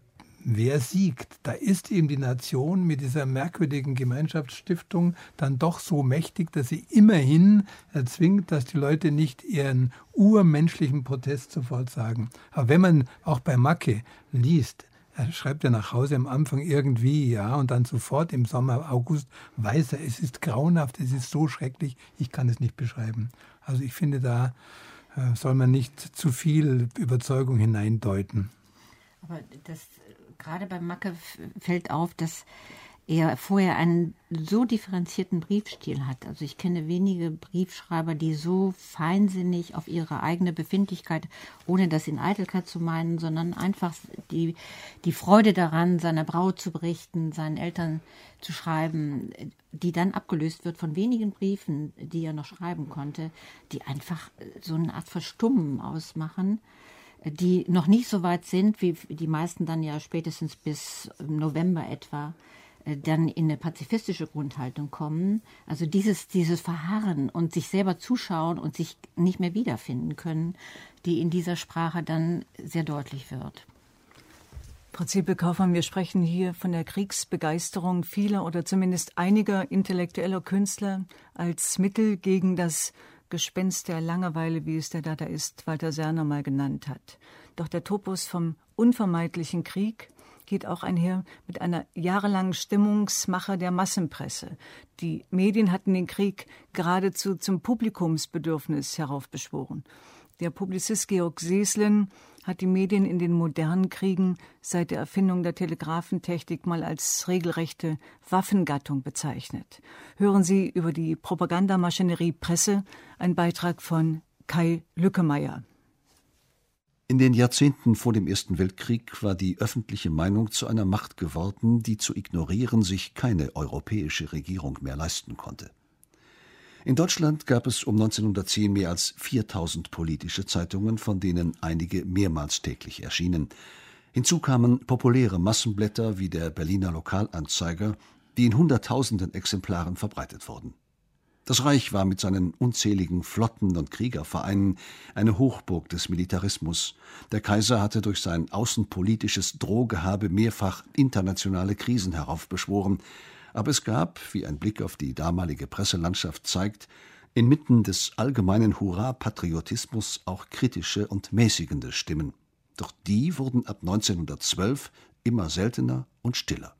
siegt. Da ist eben die Nation mit dieser merkwürdigen Gemeinschaftsstiftung dann doch so mächtig, dass sie immerhin erzwingt, dass die Leute nicht ihren urmenschlichen Protest sofort sagen. Aber wenn man auch bei Macke liest, er schreibt ja nach Hause am Anfang irgendwie, ja, und dann sofort im Sommer, August, weiß er, es ist grauenhaft, es ist so schrecklich, ich kann es nicht beschreiben. Also ich finde, da soll man nicht zu viel Überzeugung hineindeuten. Aber gerade bei Macke fällt auf, dass er vorher einen so differenzierten Briefstil hat. Also ich kenne wenige Briefschreiber, die so feinsinnig auf ihre eigene Befindlichkeit, ohne das in Eitelkeit zu meinen, sondern einfach die Freude daran, seiner Braut zu berichten, seinen Eltern zu schreiben, die dann abgelöst wird von wenigen Briefen, die er noch schreiben konnte, die einfach so eine Art Verstummen ausmachen, die noch nicht so weit sind, wie die meisten dann ja spätestens bis November etwa dann in eine pazifistische Grundhaltung kommen. Also dieses Verharren und sich selber zuschauen und sich nicht mehr wiederfinden können, die in dieser Sprache dann sehr deutlich wird. Frau Zepel-Kaufmann, wir sprechen hier von der Kriegsbegeisterung vieler oder zumindest einiger intellektueller Künstler als Mittel gegen das Gespenst der Langeweile, wie es der Dadaist Walter Serner mal genannt hat. Doch der Topos vom unvermeidlichen Krieg geht auch einher mit einer jahrelangen Stimmungsmache der Massenpresse. Die Medien hatten den Krieg geradezu zum Publikumsbedürfnis heraufbeschworen. Der Publizist Georg Seeßlen hat die Medien in den modernen Kriegen seit der Erfindung der Telegrafentechnik mal als regelrechte Waffengattung bezeichnet. Hören Sie über die Propagandamaschinerie Presse, ein Beitrag von Kai Lückemeier. In den Jahrzehnten vor dem Ersten Weltkrieg war die öffentliche Meinung zu einer Macht geworden, die zu ignorieren sich keine europäische Regierung mehr leisten konnte. In Deutschland gab es um 1910 mehr als 4000 politische Zeitungen, von denen einige mehrmals täglich erschienen. Hinzu kamen populäre Massenblätter wie der Berliner Lokalanzeiger, die in Hunderttausenden Exemplaren verbreitet wurden. Das Reich war mit seinen unzähligen Flotten und Kriegervereinen eine Hochburg des Militarismus. Der Kaiser hatte durch sein außenpolitisches Drohgehabe mehrfach internationale Krisen heraufbeschworen. Aber es gab, wie ein Blick auf die damalige Presselandschaft zeigt, inmitten des allgemeinen Hurra-Patriotismus auch kritische und mäßigende Stimmen. Doch die wurden ab 1912 immer seltener und stiller.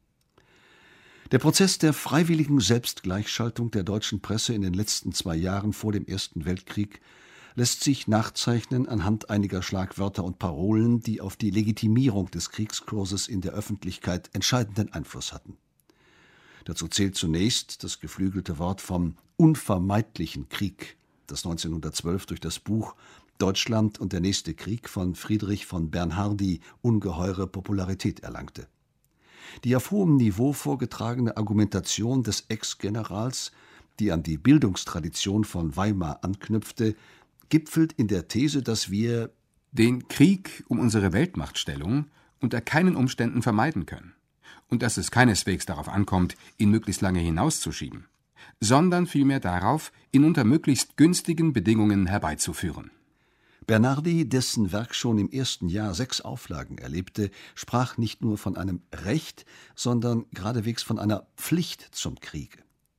Der Prozess der freiwilligen Selbstgleichschaltung der deutschen Presse in den letzten 2 Jahren vor dem Ersten Weltkrieg lässt sich nachzeichnen anhand einiger Schlagwörter und Parolen, die auf die Legitimierung des Kriegskurses in der Öffentlichkeit entscheidenden Einfluss hatten. Dazu zählt zunächst das geflügelte Wort vom unvermeidlichen Krieg, das 1912 durch das Buch »Deutschland und der nächste Krieg« von Friedrich von Bernhardi ungeheure Popularität erlangte. Die auf hohem Niveau vorgetragene Argumentation des Ex-Generals, die an die Bildungstradition von Weimar anknüpfte, gipfelt in der These, dass wir den Krieg um unsere Weltmachtstellung unter keinen Umständen vermeiden können und dass es keineswegs darauf ankommt, ihn möglichst lange hinauszuschieben, sondern vielmehr darauf, ihn unter möglichst günstigen Bedingungen herbeizuführen. Bernardi, dessen Werk schon im ersten Jahr 6 Auflagen erlebte, sprach nicht nur von einem Recht, sondern geradewegs von einer Pflicht zum Kriege.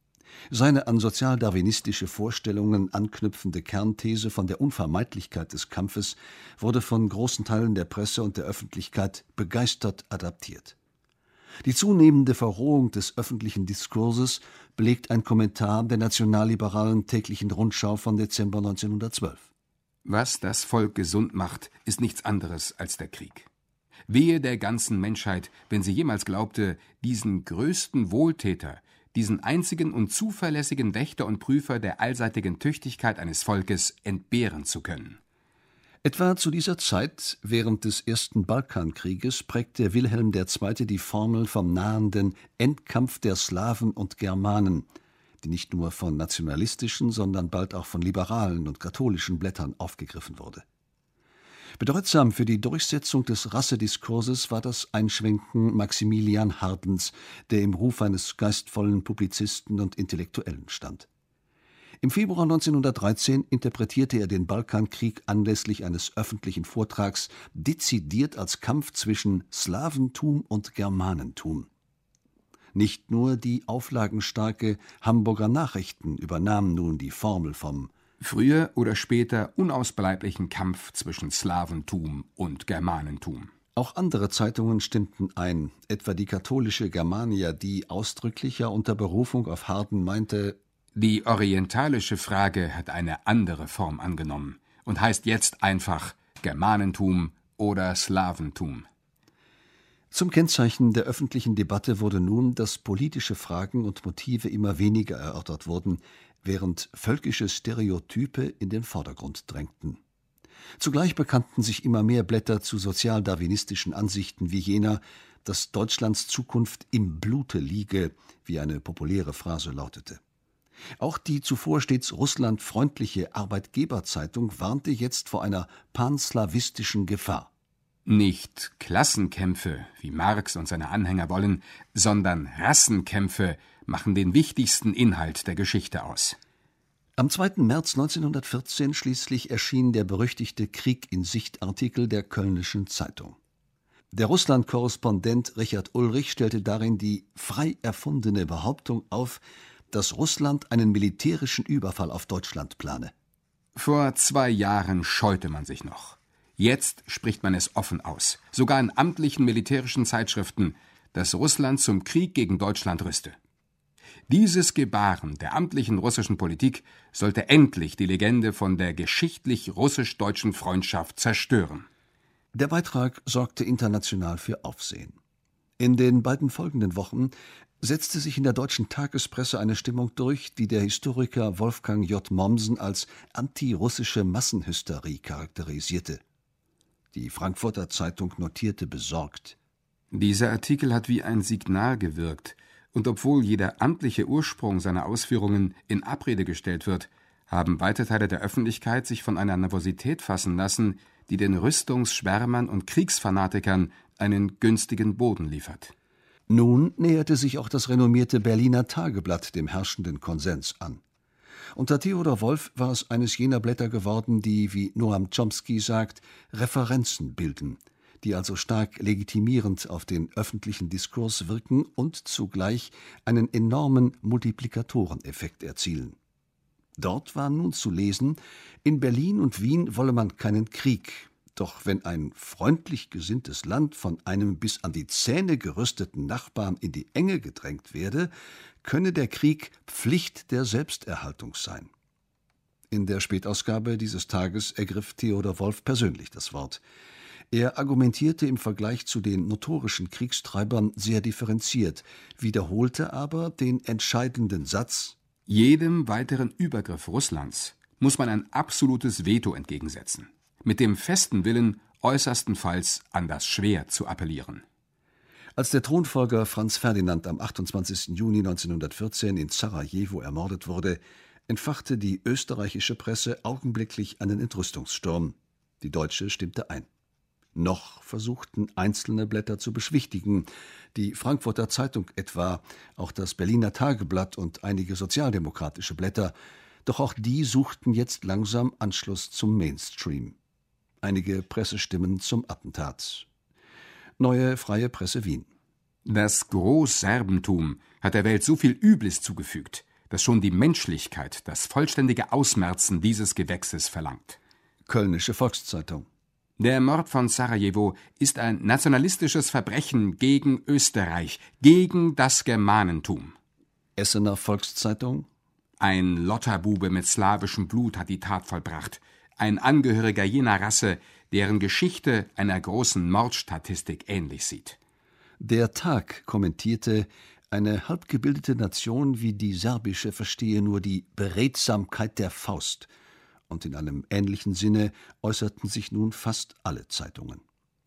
Seine an sozialdarwinistische Vorstellungen anknüpfende Kernthese von der Unvermeidlichkeit des Kampfes wurde von großen Teilen der Presse und der Öffentlichkeit begeistert adaptiert. Die zunehmende Verrohung des öffentlichen Diskurses belegt ein Kommentar der nationalliberalen Täglichen Rundschau von Dezember 1912. Was das Volk gesund macht, ist nichts anderes als der Krieg. Wehe der ganzen Menschheit, wenn sie jemals glaubte, diesen größten Wohltäter, diesen einzigen und zuverlässigen Wächter und Prüfer der allseitigen Tüchtigkeit eines Volkes entbehren zu können. Etwa zu dieser Zeit, während des ersten Balkankrieges, prägte Wilhelm II. Die Formel vom nahenden Endkampf der Slawen und Germanen, die nicht nur von nationalistischen, sondern bald auch von liberalen und katholischen Blättern aufgegriffen wurde. Bedeutsam für die Durchsetzung des Rassediskurses war das Einschwenken Maximilian Hardens, der im Ruf eines geistvollen Publizisten und Intellektuellen stand. Im Februar 1913 interpretierte er den Balkankrieg anlässlich eines öffentlichen Vortrags dezidiert als Kampf zwischen Slawentum und Germanentum. Nicht nur die auflagenstarke Hamburger Nachrichten übernahmen nun die Formel vom früher oder später unausbleiblichen Kampf zwischen Slawentum und Germanentum. Auch andere Zeitungen stimmten ein, etwa die katholische Germania, die ausdrücklicher unter Berufung auf Harden meinte: Die orientalische Frage hat eine andere Form angenommen und heißt jetzt einfach Germanentum oder Slawentum. Zum Kennzeichen der öffentlichen Debatte wurde nun, dass politische Fragen und Motive immer weniger erörtert wurden, während völkische Stereotype in den Vordergrund drängten. Zugleich bekannten sich immer mehr Blätter zu sozialdarwinistischen Ansichten wie jener, dass Deutschlands Zukunft im Blute liege, wie eine populäre Phrase lautete. Auch die zuvor stets russlandfreundliche Arbeitgeberzeitung warnte jetzt vor einer panslawistischen Gefahr. Nicht Klassenkämpfe, wie Marx und seine Anhänger wollen, sondern Rassenkämpfe machen den wichtigsten Inhalt der Geschichte aus. Am 2. März 1914 schließlich erschien der berüchtigte Krieg in Sicht-Artikel der Kölnischen Zeitung. Der Russland-Korrespondent Richard Ulrich stellte darin die frei erfundene Behauptung auf, dass Russland einen militärischen Überfall auf Deutschland plane. Vor 2 Jahren scheute man sich noch. Jetzt spricht man es offen aus, sogar in amtlichen militärischen Zeitschriften, dass Russland zum Krieg gegen Deutschland rüste. Dieses Gebaren der amtlichen russischen Politik sollte endlich die Legende von der geschichtlich russisch-deutschen Freundschaft zerstören. Der Beitrag sorgte international für Aufsehen. In den beiden folgenden Wochen setzte sich in der deutschen Tagespresse eine Stimmung durch, die der Historiker Wolfgang J. Mommsen als antirussische Massenhysterie charakterisierte. Die Frankfurter Zeitung notierte besorgt: Dieser Artikel hat wie ein Signal gewirkt, und obwohl jeder amtliche Ursprung seiner Ausführungen in Abrede gestellt wird, haben weite Teile der Öffentlichkeit sich von einer Nervosität fassen lassen, die den Rüstungsschwärmern und Kriegsfanatikern einen günstigen Boden liefert. Nun näherte sich auch das renommierte Berliner Tageblatt dem herrschenden Konsens an. Unter Theodor Wolff war es eines jener Blätter geworden, die, wie Noam Chomsky sagt, Referenzen bilden, die also stark legitimierend auf den öffentlichen Diskurs wirken und zugleich einen enormen Multiplikatoreneffekt erzielen. Dort war nun zu lesen: In Berlin und Wien wolle man keinen Krieg, doch wenn ein freundlich gesinntes Land von einem bis an die Zähne gerüsteten Nachbarn in die Enge gedrängt werde, könne der Krieg Pflicht der Selbsterhaltung sein. In der Spätausgabe dieses Tages ergriff Theodor Wolff persönlich das Wort. Er argumentierte im Vergleich zu den notorischen Kriegstreibern sehr differenziert, wiederholte aber den entscheidenden Satz: Jedem weiteren Übergriff Russlands muss man ein absolutes Veto entgegensetzen, mit dem festen Willen, äußerstenfalls an das Schwert zu appellieren. Als der Thronfolger Franz Ferdinand am 28. Juni 1914 in Sarajevo ermordet wurde, entfachte die österreichische Presse augenblicklich einen Entrüstungssturm. Die deutsche stimmte ein. Noch versuchten einzelne Blätter zu beschwichtigen, die Frankfurter Zeitung etwa, auch das Berliner Tageblatt und einige sozialdemokratische Blätter, doch auch die suchten jetzt langsam Anschluss zum Mainstream. Einige Pressestimmen zum Attentat. Neue Freie Presse Wien. Das Großserbentum hat der Welt so viel Übles zugefügt, dass schon die Menschlichkeit das vollständige Ausmerzen dieses Gewächses verlangt. Kölnische Volkszeitung. Der Mord von Sarajevo ist ein nationalistisches Verbrechen gegen Österreich, gegen das Germanentum. Essener Volkszeitung. Ein Lotterbube mit slawischem Blut hat die Tat vollbracht. Ein Angehöriger jener Rasse, deren Geschichte einer großen Mordstatistik ähnlich sieht. Der Tag kommentierte, eine halbgebildete Nation wie die serbische verstehe nur die Beredsamkeit der Faust. Und in einem ähnlichen Sinne äußerten sich nun fast alle Zeitungen.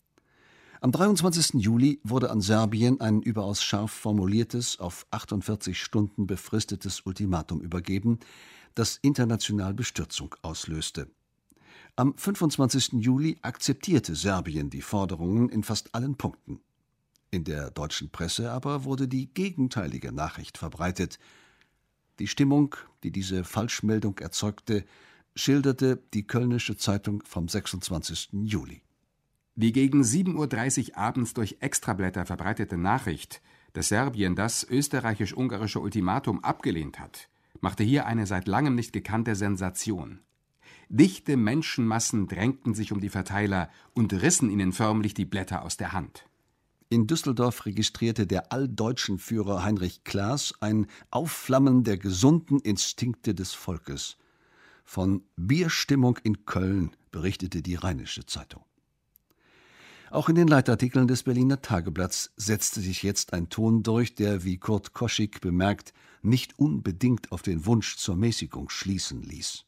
Am 23. Juli wurde an Serbien ein überaus scharf formuliertes, auf 48 Stunden befristetes Ultimatum übergeben, das international Bestürzung auslöste. Am 25. Juli akzeptierte Serbien die Forderungen in fast allen Punkten. In der deutschen Presse aber wurde die gegenteilige Nachricht verbreitet. Die Stimmung, die diese Falschmeldung erzeugte, schilderte die Kölnische Zeitung vom 26. Juli. Die gegen 7:30 Uhr abends durch Extrablätter verbreitete Nachricht, dass Serbien das österreichisch-ungarische Ultimatum abgelehnt hat, machte hier eine seit langem nicht gekannte Sensation. Dichte Menschenmassen drängten sich um die Verteiler und rissen ihnen förmlich die Blätter aus der Hand. In Düsseldorf registrierte der alldeutschen Führer Heinrich Claß ein Aufflammen der gesunden Instinkte des Volkes. Von Bierstimmung in Köln berichtete die Rheinische Zeitung. Auch in den Leitartikeln des Berliner Tageblatts setzte sich jetzt ein Ton durch, der, wie Kurt Koschik bemerkt, nicht unbedingt auf den Wunsch zur Mäßigung schließen ließ.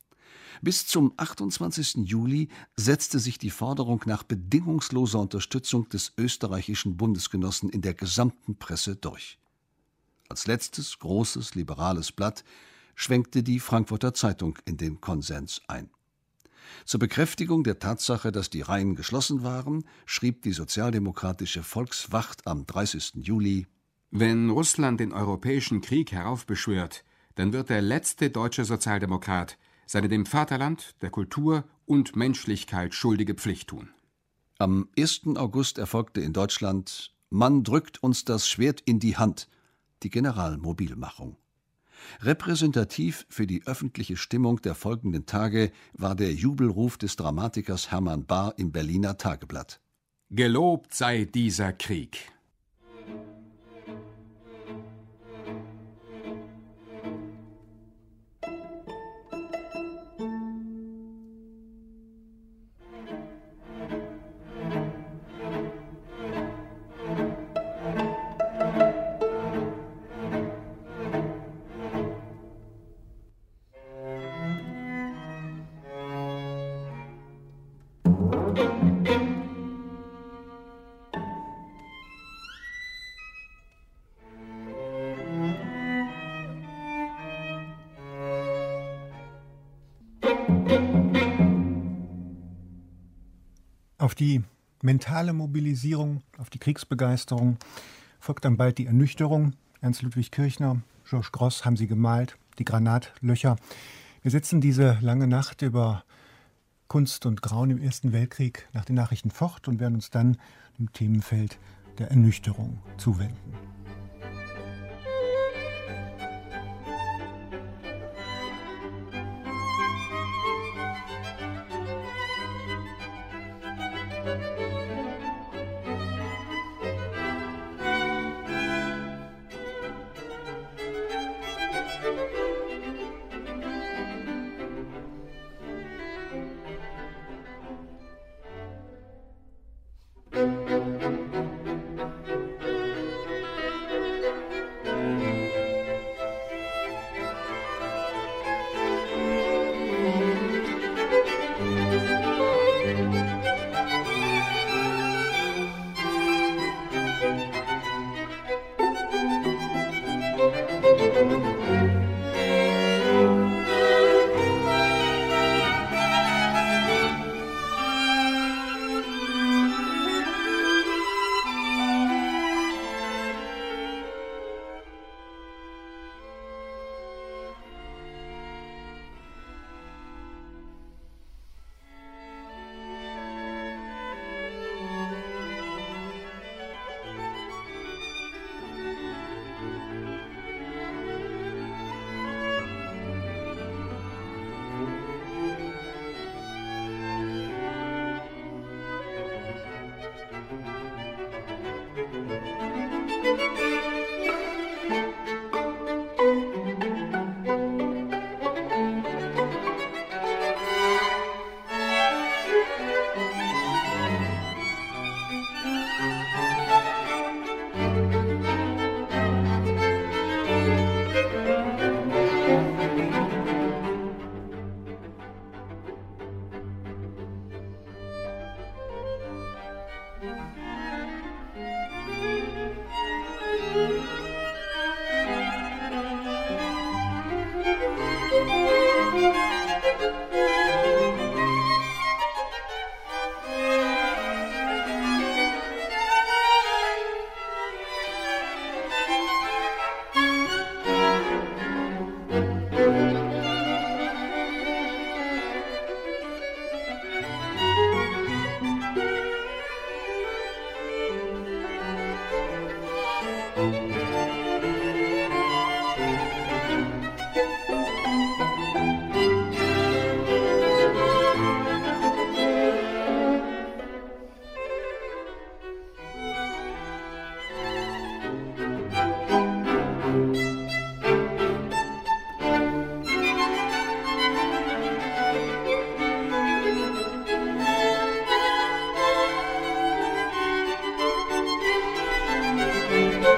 Bis zum 28. Juli setzte sich die Forderung nach bedingungsloser Unterstützung des österreichischen Bundesgenossen in der gesamten Presse durch. Als letztes großes liberales Blatt schwenkte die Frankfurter Zeitung in den Konsens ein. Zur Bekräftigung der Tatsache, dass die Reihen geschlossen waren, schrieb die sozialdemokratische Volkswacht am 30. Juli: Wenn Russland den europäischen Krieg heraufbeschwört, dann wird der letzte deutsche Sozialdemokrat seine dem Vaterland, der Kultur und Menschlichkeit schuldige Pflicht tun. Am 1. August erfolgte in Deutschland »Man drückt uns das Schwert in die Hand«, die Generalmobilmachung. Repräsentativ für die öffentliche Stimmung der folgenden Tage war der Jubelruf des Dramatikers Hermann Bahr im Berliner Tageblatt. Gelobt sei dieser Krieg. Auf die mentale Mobilisierung, auf die Kriegsbegeisterung folgt dann bald die Ernüchterung. Ernst Ludwig Kirchner, Georges Grosz haben sie gemalt, die Granatlöcher. Wir setzen diese lange Nacht über Kunst und Grauen im Ersten Weltkrieg nach den Nachrichten fort und werden uns dann dem Themenfeld der Ernüchterung zuwenden.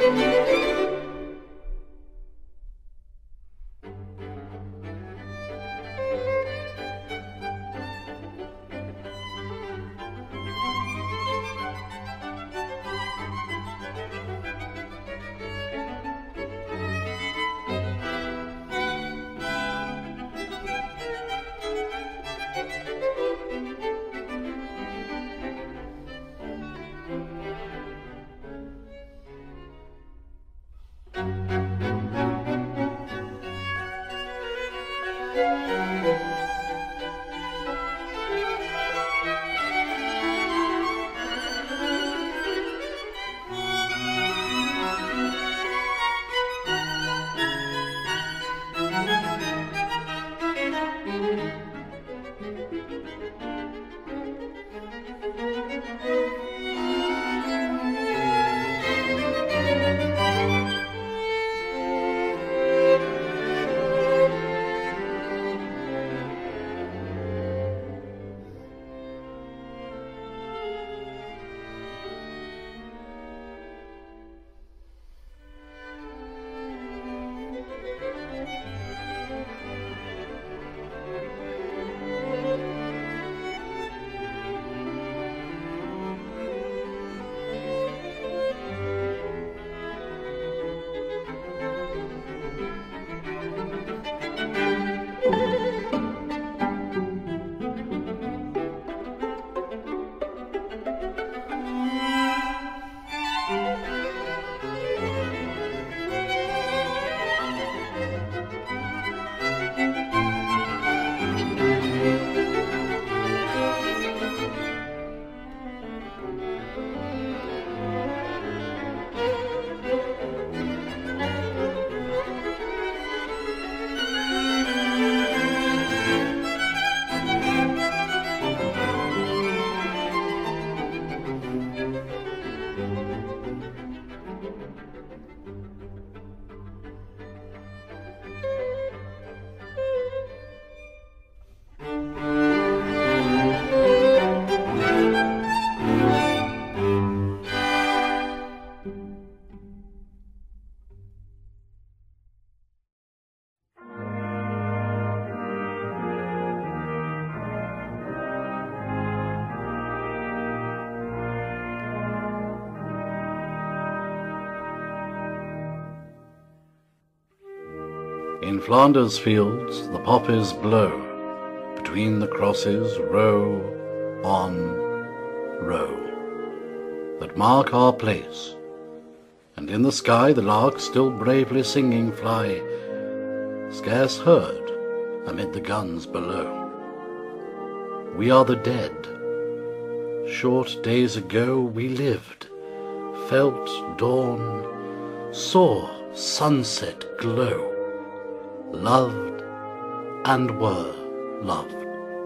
In Flanders fields the poppies blow, between the crosses row on row, that mark our place, and in the sky the larks still bravely singing fly, scarce heard amid the guns below. We are the dead. Short days ago we lived, felt dawn, saw sunset glow, loved and were loved.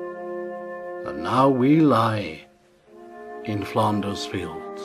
And now we lie in Flanders fields.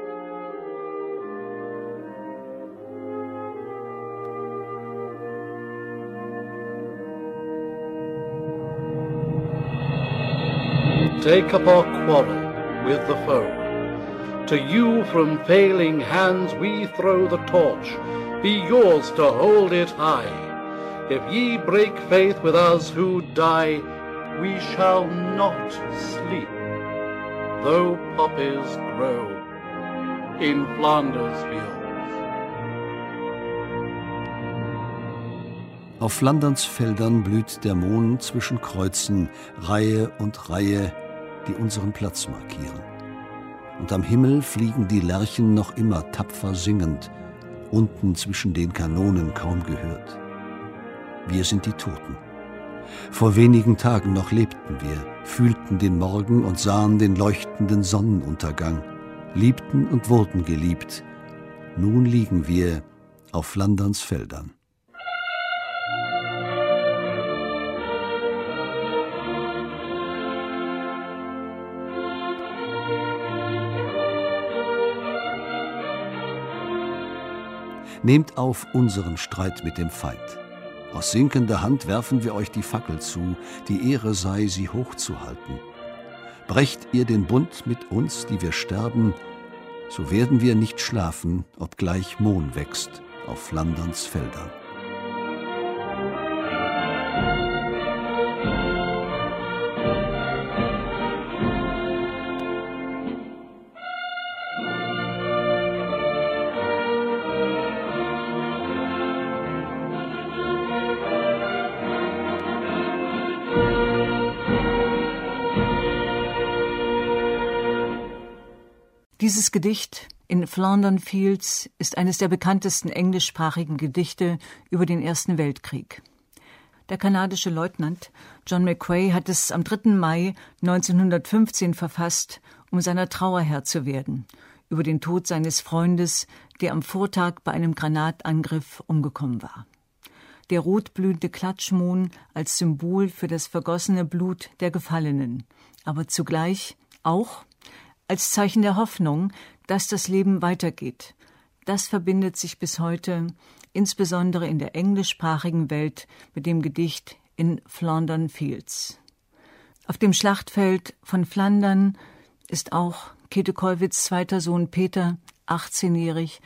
Take up our quarrel with the foe. To you from failing hands we throw the torch. Be yours to hold it high. If ye break faith with us who die, we shall not sleep, though poppies grow in Flanders fields. Auf Flanderns Feldern blüht der Mohn zwischen Kreuzen, Reihe und Reihe, die unseren Platz markieren. Und am Himmel fliegen die Lerchen noch immer tapfer singend, unten zwischen den Kanonen kaum gehört. Wir sind die Toten. Vor wenigen Tagen noch lebten wir, fühlten den Morgen und sahen den leuchtenden Sonnenuntergang, liebten und wurden geliebt. Nun liegen wir auf Flanderns Feldern. Nehmt auf unseren Streit mit dem Feind. Aus sinkender Hand werfen wir euch die Fackel zu, die Ehre sei, sie hochzuhalten. Brecht ihr den Bund mit uns, die wir sterben, so werden wir nicht schlafen, obgleich Mohn wächst auf Flanderns Feldern. Dieses Gedicht In Flandern Fields ist eines der bekanntesten englischsprachigen Gedichte über den Ersten Weltkrieg. Der kanadische Leutnant John McCrae hat es am 3. Mai 1915 verfasst, um seiner Trauer Herr zu werden, über den Tod seines Freundes, der am Vortag bei einem Granatangriff umgekommen war. Der rotblühende Klatschmohn als Symbol für das vergossene Blut der Gefallenen, aber zugleich auch als Zeichen der Hoffnung, dass das Leben weitergeht. Das verbindet sich bis heute, insbesondere in der englischsprachigen Welt, mit dem Gedicht In Flandern Fields. Auf dem Schlachtfeld von Flandern ist auch Käthe Kollwitz' zweiter Sohn Peter, 18-jährig,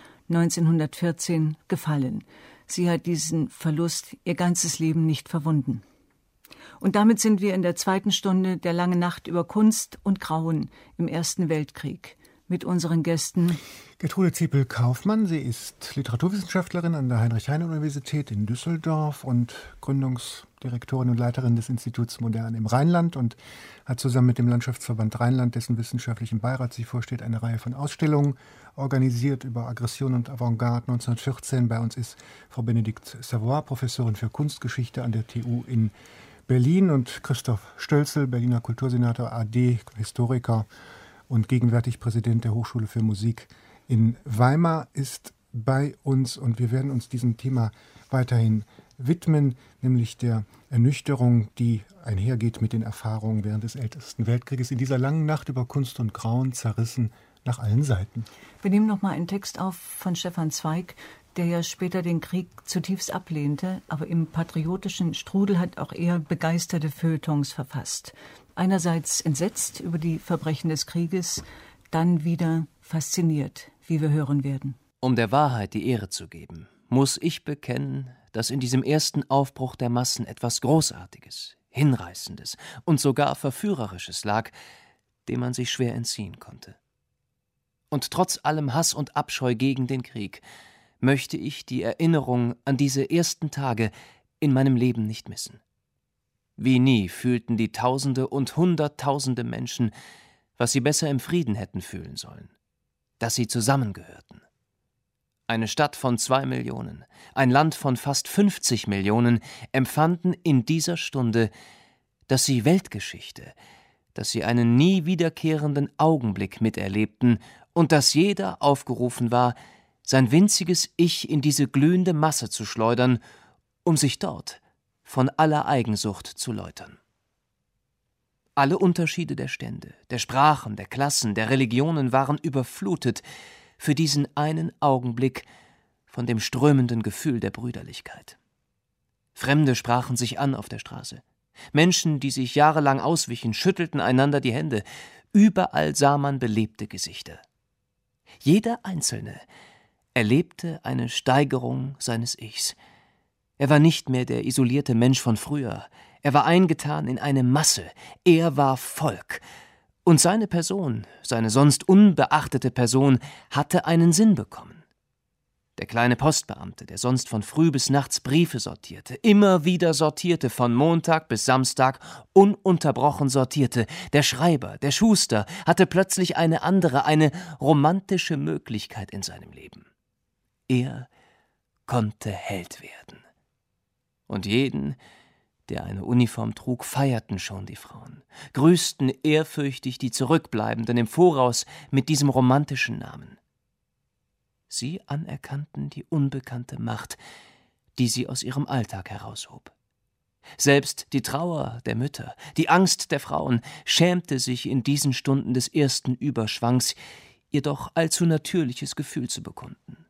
1914 gefallen. Sie hat diesen Verlust ihr ganzes Leben nicht verwunden. Und damit sind wir in der zweiten Stunde der langen Nacht über Kunst und Grauen im Ersten Weltkrieg mit unseren Gästen Gertrude Ziepel-Kaufmann. Sie ist Literaturwissenschaftlerin an der Heinrich-Heine-Universität in Düsseldorf und Gründungsdirektorin und Leiterin des Instituts Modern im Rheinland und hat zusammen mit dem Landschaftsverband Rheinland, dessen wissenschaftlichen Beirat sie vorsteht, eine Reihe von Ausstellungen organisiert über Aggression und Avantgarde 1914. Bei uns ist Frau Bénédicte Savoy, Professorin für Kunstgeschichte an der TU in Berlin, und Christoph Stölzel, Berliner Kultursenator, AD, Historiker und gegenwärtig Präsident der Hochschule für Musik in Weimar, ist bei uns, und wir werden uns diesem Thema weiterhin widmen, nämlich der Ernüchterung, die einhergeht mit den Erfahrungen während des Ersten Weltkrieges in dieser langen Nacht über Kunst und Grauen, zerrissen nach allen Seiten. Wir nehmen noch mal einen Text auf von Stefan Zweig, der ja später den Krieg zutiefst ablehnte, aber im patriotischen Strudel hat auch er begeisterte Feuilletons verfasst. Einerseits entsetzt über die Verbrechen des Krieges, dann wieder fasziniert, wie wir hören werden. Um der Wahrheit die Ehre zu geben, muss ich bekennen, dass in diesem ersten Aufbruch der Massen etwas Großartiges, Hinreißendes und sogar Verführerisches lag, dem man sich schwer entziehen konnte. Und trotz allem Hass und Abscheu gegen den Krieg möchte ich die Erinnerung an diese ersten Tage in meinem Leben nicht missen. Wie nie fühlten die Tausende und Hunderttausende Menschen, was sie besser im Frieden hätten fühlen sollen, dass sie zusammengehörten. Eine Stadt von 2 Millionen, ein Land von fast 50 Millionen empfanden in dieser Stunde, dass sie Weltgeschichte, dass sie einen nie wiederkehrenden Augenblick miterlebten und dass jeder aufgerufen war, sein winziges Ich in diese glühende Masse zu schleudern, um sich dort von aller Eigensucht zu läutern. Alle Unterschiede der Stände, der Sprachen, der Klassen, der Religionen waren überflutet für diesen einen Augenblick von dem strömenden Gefühl der Brüderlichkeit. Fremde sprachen sich an auf der Straße. Menschen, die sich jahrelang auswichen, schüttelten einander die Hände. Überall sah man belebte Gesichter. Jeder Einzelne erlebte eine Steigerung seines Ichs. Er war nicht mehr der isolierte Mensch von früher. Er war eingetan in eine Masse. Er war Volk. Und seine Person, seine sonst unbeachtete Person, hatte einen Sinn bekommen. Der kleine Postbeamte, der sonst von früh bis nachts Briefe sortierte, immer wieder sortierte, von Montag bis Samstag ununterbrochen sortierte, der Schreiber, der Schuster, hatte plötzlich eine andere, eine romantische Möglichkeit in seinem Leben. Er konnte Held werden. Und jeden, der eine Uniform trug, feierten schon die Frauen, grüßten ehrfürchtig die Zurückbleibenden im Voraus mit diesem romantischen Namen. Sie anerkannten die unbekannte Macht, die sie aus ihrem Alltag heraushob. Selbst die Trauer der Mütter, die Angst der Frauen schämte sich in diesen Stunden des ersten Überschwangs, ihr doch allzu natürliches Gefühl zu bekunden.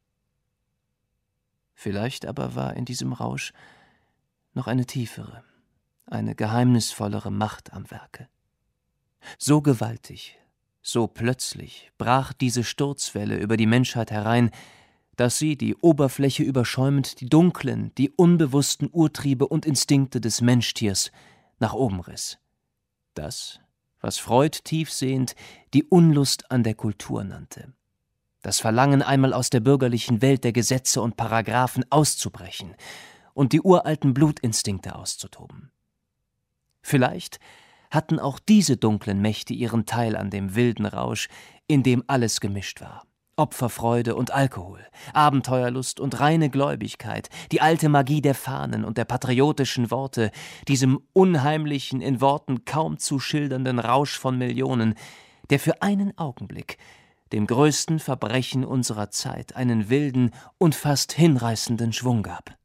Vielleicht aber war in diesem Rausch noch eine tiefere, eine geheimnisvollere Macht am Werke. So gewaltig, So plötzlich brach diese Sturzwelle über die Menschheit herein, dass sie, die Oberfläche überschäumend, die dunklen, die unbewussten Urtriebe und Instinkte des Menschtiers nach oben riss. Das, was Freud tiefsehend die Unlust an der Kultur nannte. Das Verlangen, einmal aus der bürgerlichen Welt der Gesetze und Paragraphen auszubrechen und die uralten Blutinstinkte auszutoben. Vielleicht hatten auch diese dunklen Mächte ihren Teil an dem wilden Rausch, in dem alles gemischt war. Opferfreude und Alkohol, Abenteuerlust und reine Gläubigkeit, die alte Magie der Fahnen und der patriotischen Worte, diesem unheimlichen, in Worten kaum zu schildernden Rausch von Millionen, der für einen Augenblick dem größten Verbrechen unserer Zeit einen wilden und fast hinreißenden Schwung gab.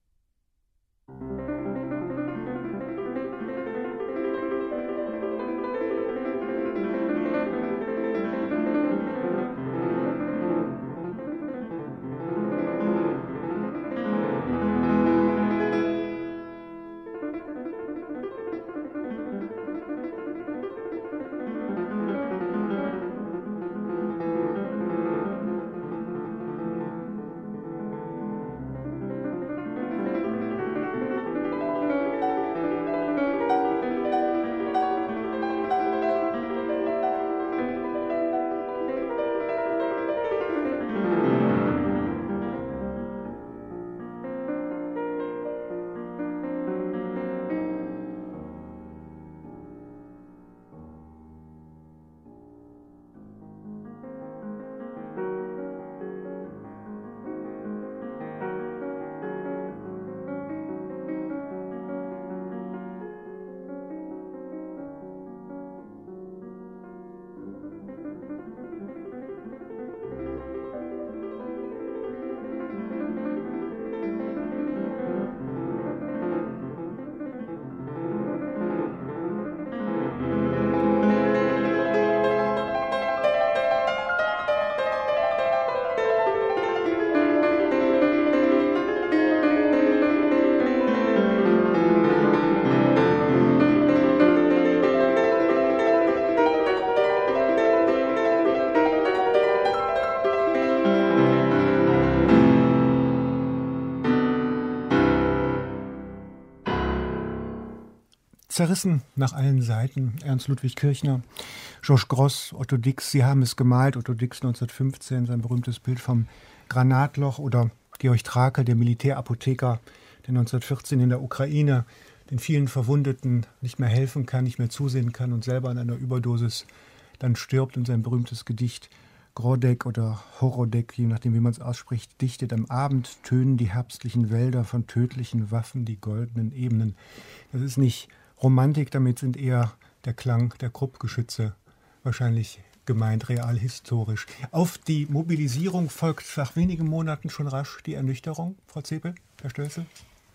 Zerrissen nach allen Seiten. Ernst Ludwig Kirchner, Georges Grosz, Otto Dix, sie haben es gemalt. Otto Dix 1915, sein berühmtes Bild vom Granatloch, oder Georg Trakel, der Militärapotheker, der 1914 in der Ukraine den vielen Verwundeten nicht mehr helfen kann, nicht mehr zusehen kann und selber an einer Überdosis dann stirbt, und sein berühmtes Gedicht Grodek oder Horodek, je nachdem wie man es ausspricht, dichtet: Am Abend tönen die herbstlichen Wälder von tödlichen Waffen die goldenen Ebenen. Das ist nicht Romantik, damit sind eher der Klang der Krupp-Geschütze wahrscheinlich gemeint, real historisch. Auf die Mobilisierung folgt nach wenigen Monaten schon rasch die Ernüchterung, Frau Zepel, Herr Stölzel?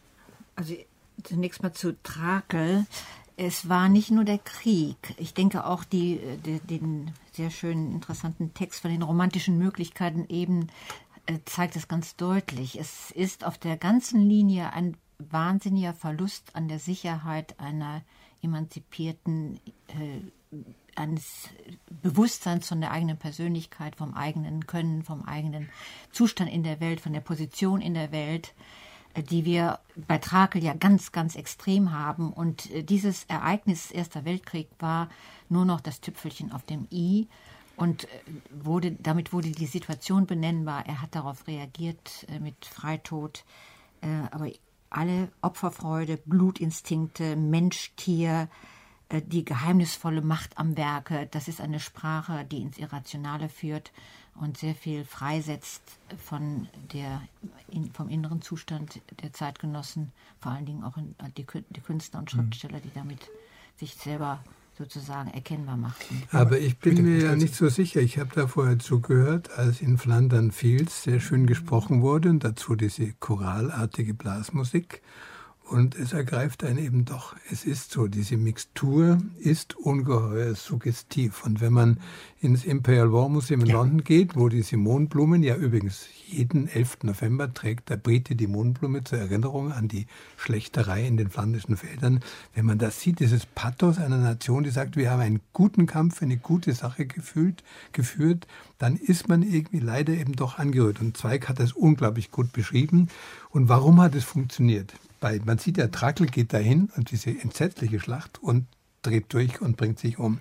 Also zunächst mal zu Trakel. Es war nicht nur der Krieg. Ich denke auch den sehr schönen, interessanten Text von den romantischen Möglichkeiten eben zeigt es ganz deutlich. Es ist auf der ganzen Linie ein wahnsinniger Verlust an der Sicherheit einer emanzipierten, eines Bewusstseins von der eigenen Persönlichkeit, vom eigenen Können, vom eigenen Zustand in der Welt, von der Position in der Welt, die wir bei Trakel ja ganz, ganz extrem haben. Und dieses Ereignis, Erster Weltkrieg, war nur noch das Tüpfelchen auf dem i. Und damit wurde die Situation benennbar. Er hat darauf reagiert mit Freitod. Aber alle Opferfreude, Blutinstinkte, Mensch, Tier, die geheimnisvolle Macht am Werke, das ist eine Sprache, die ins Irrationale führt und sehr viel freisetzt vom inneren Zustand der Zeitgenossen, vor allen Dingen auch die Künstler und Schriftsteller, die damit sich selber sozusagen erkennbar machten. Aber ich bin mir ja nicht so sicher. Ich habe da vorher zugehört, als in Flandern Fields sehr schön gesprochen wurde und dazu diese choralartige Blasmusik. Und es ergreift einen eben doch. Es ist so, diese Mixtur ist ungeheuer suggestiv. Und wenn man ins Imperial War Museum in London geht, wo diese Mohnblumen, ja übrigens jeden 11. November trägt der Brite die Mohnblume zur Erinnerung an die Schlechterei in den flandrischen Feldern. Wenn man das sieht, dieses Pathos einer Nation, die sagt, wir haben einen guten Kampf, eine gute Sache geführt, dann ist man irgendwie leider eben doch angerührt. Und Zweig hat das unglaublich gut beschrieben. Und warum hat es funktioniert? Weil man sieht, der Trakl geht dahin und diese entsetzliche Schlacht und dreht durch und bringt sich um.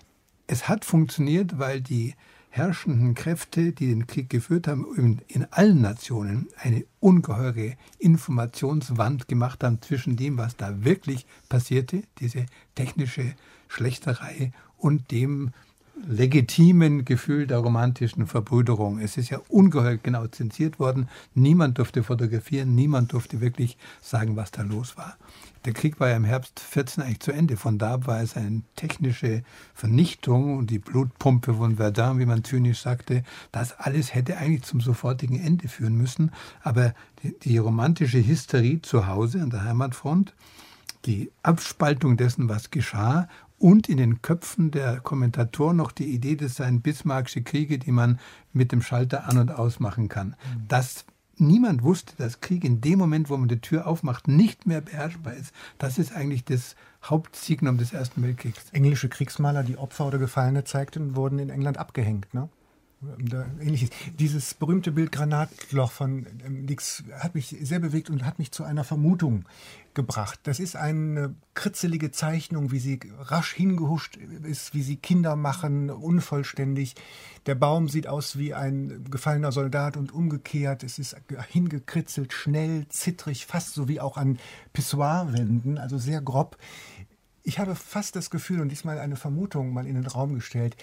Es hat funktioniert, weil die herrschenden Kräfte, die den Krieg geführt haben, in allen Nationen eine ungeheure Informationswand gemacht haben zwischen dem, was da wirklich passierte, diese technische Schlechterei, und dem legitimen Gefühl der romantischen Verbrüderung. Es ist ja ungeheuer genau zensiert worden. Niemand durfte fotografieren, niemand durfte wirklich sagen, was da los war. Der Krieg war ja im Herbst 14 eigentlich zu Ende. Von da war es eine technische Vernichtung und die Blutpumpe von Verdun, wie man zynisch sagte. Das alles hätte eigentlich zum sofortigen Ende führen müssen. Aber die romantische Hysterie zu Hause an der Heimatfront, die Abspaltung dessen, was geschah, und in den Köpfen der Kommentatoren noch die Idee, das seien bismarckische Kriege, die man mit dem Schalter an- und ausmachen kann. Dass niemand wusste, dass Krieg in dem Moment, wo man die Tür aufmacht, nicht mehr beherrschbar ist. Das ist eigentlich das Hauptsignum des Ersten Weltkriegs. Englische Kriegsmaler, die Opfer oder Gefallene zeigten, wurden in England abgehängt, ne? Ähnliches. Dieses berühmte Bild Granatloch von Dix hat mich sehr bewegt und hat mich zu einer Vermutung gebracht. Das ist eine kritzelige Zeichnung, wie sie rasch hingehuscht ist, wie sie Kinder machen, unvollständig. Der Baum sieht aus wie ein gefallener Soldat und umgekehrt. Es ist hingekritzelt, schnell, zittrig, fast so wie auch an Pissoirwänden, also sehr grob. Ich habe fast das Gefühl, und diesmal eine Vermutung mal in den Raum gestellt,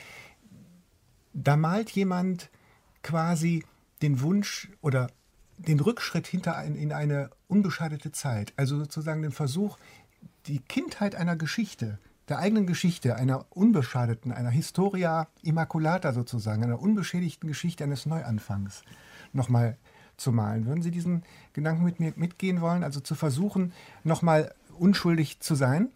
da malt jemand quasi den Wunsch oder den Rückschritt in eine unbescheidete Zeit. Also sozusagen den Versuch, die Kindheit einer Geschichte, der eigenen Geschichte, einer unbescheideten, einer Historia Immaculata sozusagen, einer unbeschädigten Geschichte eines Neuanfangs nochmal zu malen. Würden Sie diesen Gedanken mit mir mitgehen wollen? Also zu versuchen, nochmal unschuldig zu sein?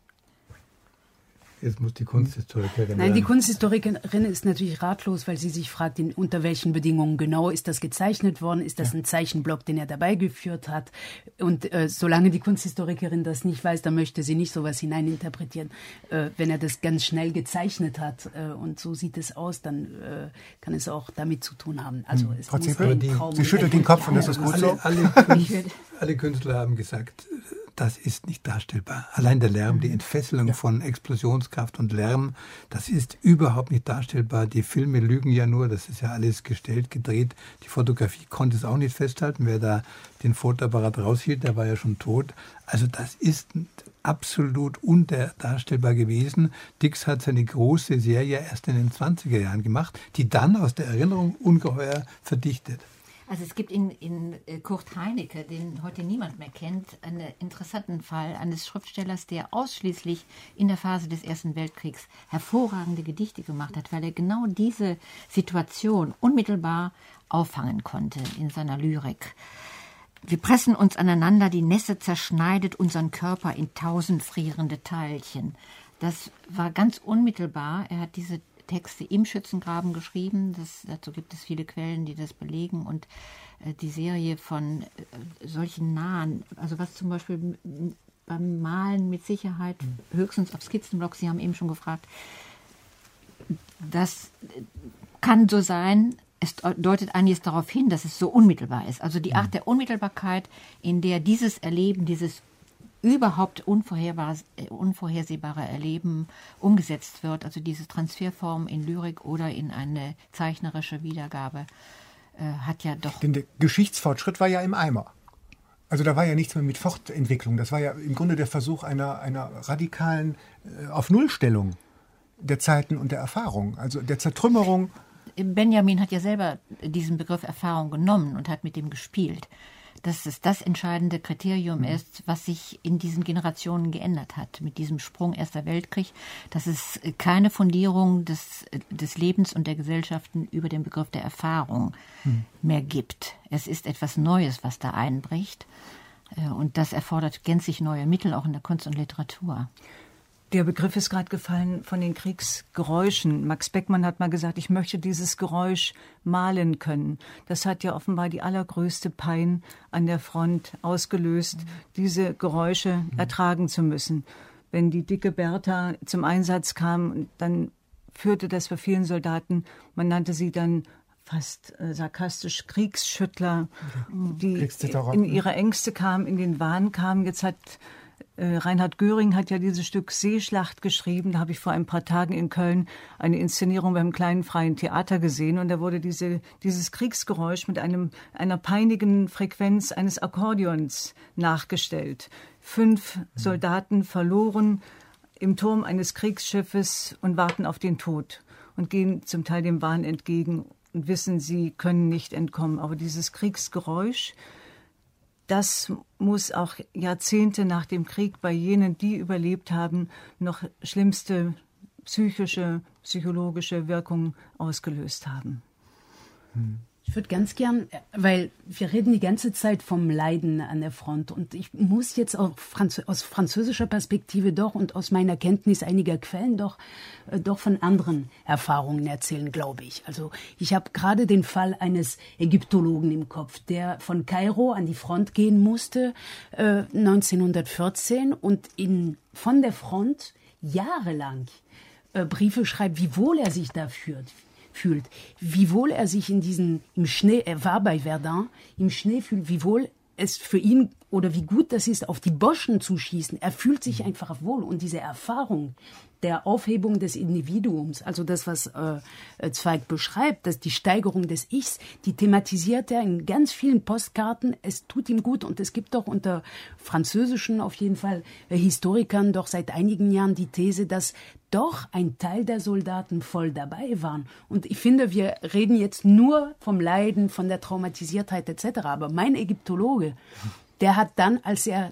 Jetzt muss die Kunsthistorikerin... Nein, die Kunsthistorikerin ist natürlich ratlos, weil sie sich fragt, unter welchen Bedingungen genau ist das gezeichnet worden? Ist das ein Zeichenblock, den er dabei geführt hat? Und solange die Kunsthistorikerin das nicht weiß, dann möchte sie nicht sowas hineininterpretieren. Wenn er das ganz schnell gezeichnet hat und so sieht es aus, dann kann es auch damit zu tun haben. Also es Frau muss Zepel, Sie schüttelt den Kopf und das ist gut so. Alle Künstler haben gesagt, das ist nicht darstellbar. Allein der Lärm, die Entfesselung von Explosionskraft und Lärm, das ist überhaupt nicht darstellbar. Die Filme lügen ja nur, das ist ja alles gestellt, gedreht. Die Fotografie konnte es auch nicht festhalten. Wer da den Fotoapparat raushielt, der war ja schon tot. Also das ist absolut undarstellbar gewesen. Dix hat seine große Serie erst in den 20er Jahren gemacht, die dann aus der Erinnerung ungeheuer verdichtet. Also es gibt in Kurt Heinecke, den heute niemand mehr kennt, einen interessanten Fall eines Schriftstellers, der ausschließlich in der Phase des Ersten Weltkriegs hervorragende Gedichte gemacht hat, weil er genau diese Situation unmittelbar auffangen konnte in seiner Lyrik. Wir pressen uns aneinander, die Nässe zerschneidet unseren Körper in 1000 frierende Teilchen. Das war ganz unmittelbar. Er hat diese Texte im Schützengraben geschrieben. Dazu gibt es viele Quellen, die das belegen. Und die Serie von solchen nahen, also was zum Beispiel beim Malen mit Sicherheit höchstens auf Skizzenblock, Sie haben eben schon gefragt, das kann so sein. Es deutet einiges darauf hin, dass es so unmittelbar ist. Also die Art der Unmittelbarkeit, in der dieses Erleben, dieses überhaupt unvorhersehbare Erleben umgesetzt wird, also diese Transferform in Lyrik oder in eine zeichnerische Wiedergabe, hat ja doch... Denn der Geschichtsfortschritt war ja im Eimer. Also da war ja nichts mehr mit Fortentwicklung. Das war ja im Grunde der Versuch einer radikalen Auf-Null-Stellung der Zeiten und der Erfahrung, also der Zertrümmerung. Benjamin hat ja selber diesen Begriff Erfahrung genommen und hat mit dem gespielt. Dass es das entscheidende Kriterium ist, was sich in diesen Generationen geändert hat. Mit diesem Sprung Erster Weltkrieg, dass es keine Fundierung des Lebens und der Gesellschaften über den Begriff der Erfahrung mehr gibt. Es ist etwas Neues, was da einbricht. Und das erfordert gänzlich neue Mittel, auch in der Kunst und Literatur. Der Begriff ist gerade gefallen von den Kriegsgeräuschen. Max Beckmann hat mal gesagt, ich möchte dieses Geräusch malen können. Das hat ja offenbar die allergrößte Pein an der Front ausgelöst, diese Geräusche ertragen zu müssen. Wenn die dicke Bertha zum Einsatz kam, dann führte das für vielen Soldaten, man nannte sie dann fast sarkastisch Kriegsschüttler, die in ihre Ängste kamen, in den Wahn kamen. Jetzt hat Reinhard Göring hat ja dieses Stück Seeschlacht geschrieben. Da habe ich vor ein paar Tagen in Köln eine Inszenierung beim kleinen freien Theater gesehen. Und da wurde dieses Kriegsgeräusch mit einer peinigen Frequenz eines Akkordeons nachgestellt. 5 Soldaten verloren im Turm eines Kriegsschiffes und warten auf den Tod und gehen zum Teil dem Wahn entgegen und wissen, sie können nicht entkommen. Aber dieses Kriegsgeräusch, das muss auch Jahrzehnte nach dem Krieg bei jenen, die überlebt haben, noch schlimmste psychologische Wirkungen ausgelöst haben. Ich würde ganz gern, weil wir reden die ganze Zeit vom Leiden an der Front und ich muss jetzt auch aus französischer Perspektive doch und aus meiner Kenntnis einiger Quellen doch von anderen Erfahrungen erzählen, glaube ich. Also ich habe gerade den Fall eines Ägyptologen im Kopf, der von Kairo an die Front gehen musste 1914 und von der Front jahrelang Briefe schreibt, wie wohl er sich da fühlt, wie wohl er sich im Schnee, er war bei Verdun, im Schnee fühlt, wie wohl es für ihn oder wie gut das ist, auf die Boschen zu schießen. Er fühlt sich einfach wohl und diese Erfahrung der Aufhebung des Individuums, also das, was Zweig beschreibt, dass die Steigerung des Ichs, die thematisiert er in ganz vielen Postkarten. Es tut ihm gut und es gibt doch unter französischen, auf jeden Fall Historikern, doch seit einigen Jahren die These, dass doch ein Teil der Soldaten voll dabei waren. Und ich finde, wir reden jetzt nur vom Leiden, von der Traumatisiertheit etc. Aber mein Ägyptologe, der hat dann, als er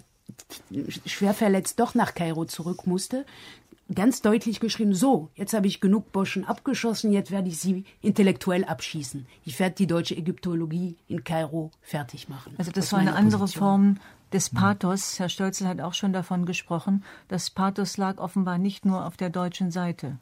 schwer verletzt doch nach Kairo zurück musste, ganz deutlich geschrieben, so, jetzt habe ich genug Boschen abgeschossen, jetzt werde ich sie intellektuell abschießen. Ich werde die deutsche Ägyptologie in Kairo fertig machen. Also das war eine andere Form des Pathos. Herr Stölzl hat auch schon davon gesprochen. Das Pathos lag offenbar nicht nur auf der deutschen Seite.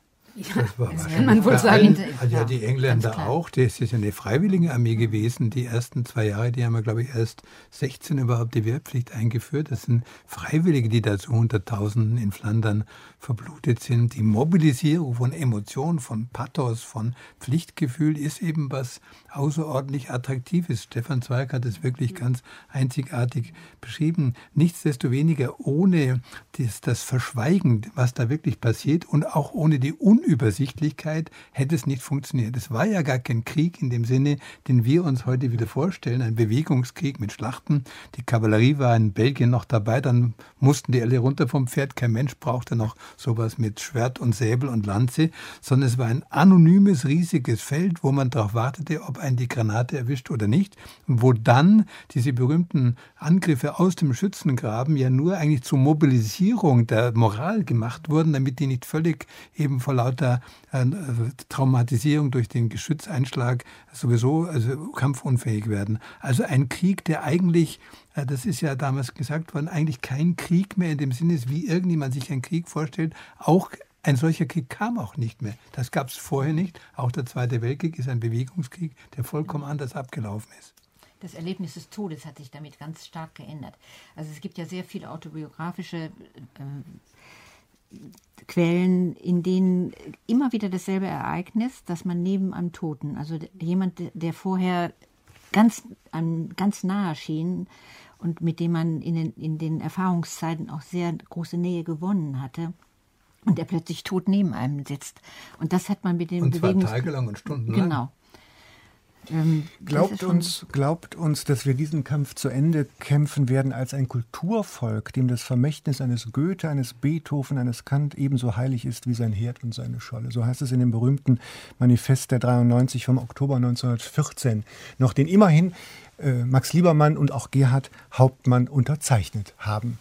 Das kann man wohl sagen. Ja, die Engländer auch. Das ist ja eine freiwillige Armee gewesen. Die ersten 2 Jahre, die haben wir, glaube ich, erst 16 überhaupt die Wehrpflicht eingeführt. Das sind Freiwillige, die da zu Hunderttausenden in Flandern verblutet sind. Die Mobilisierung von Emotionen, von Pathos, von Pflichtgefühl ist eben was außerordentlich Attraktives. Stefan Zweig hat es wirklich ganz einzigartig beschrieben. Nichtsdestoweniger ohne das Verschweigen, was da wirklich passiert und auch ohne die Unübersichtlichkeit hätte es nicht funktioniert. Es war ja gar kein Krieg in dem Sinne, den wir uns heute wieder vorstellen, ein Bewegungskrieg mit Schlachten. Die Kavallerie war in Belgien noch dabei, dann mussten die alle runter vom Pferd. Kein Mensch brauchte noch sowas mit Schwert und Säbel und Lanze, sondern es war ein anonymes, riesiges Feld, wo man darauf wartete, ob einen die Granate erwischt oder nicht. Und wo dann diese berühmten Angriffe aus dem Schützengraben ja nur eigentlich zur Mobilisierung der Moral gemacht wurden, damit die nicht völlig eben vor lauter Traumatisierung durch den Geschützeinschlag sowieso kampfunfähig werden. Also ein Krieg, der eigentlich, das ist ja damals gesagt worden, eigentlich kein Krieg mehr in dem Sinne ist, wie irgendjemand sich einen Krieg vorstellt. Auch ein solcher Krieg kam auch nicht mehr. Das gab es vorher nicht. Auch der Zweite Weltkrieg ist ein Bewegungskrieg, der vollkommen anders abgelaufen ist. Das Erlebnis des Todes hat sich damit ganz stark geändert. Also es gibt ja sehr viele autobiografische Quellen, in denen immer wieder dasselbe Ereignis, dass man neben einem Toten, also jemand, der vorher ganz nahe schien und mit dem man in den Erfahrungszeiten auch sehr große Nähe gewonnen hatte, und der plötzlich tot neben einem sitzt. Und das hat man mit dem Bewegungs... Und zwar tagelang und stundenlang. Genau. Glaubt uns, dass wir diesen Kampf zu Ende kämpfen werden als ein Kulturvolk, dem das Vermächtnis eines Goethe, eines Beethoven, eines Kant ebenso heilig ist wie sein Herd und seine Scholle. So heißt es in dem berühmten Manifest der 93 vom Oktober 1914, noch den immerhin Max Liebermann und auch Gerhard Hauptmann unterzeichnet haben.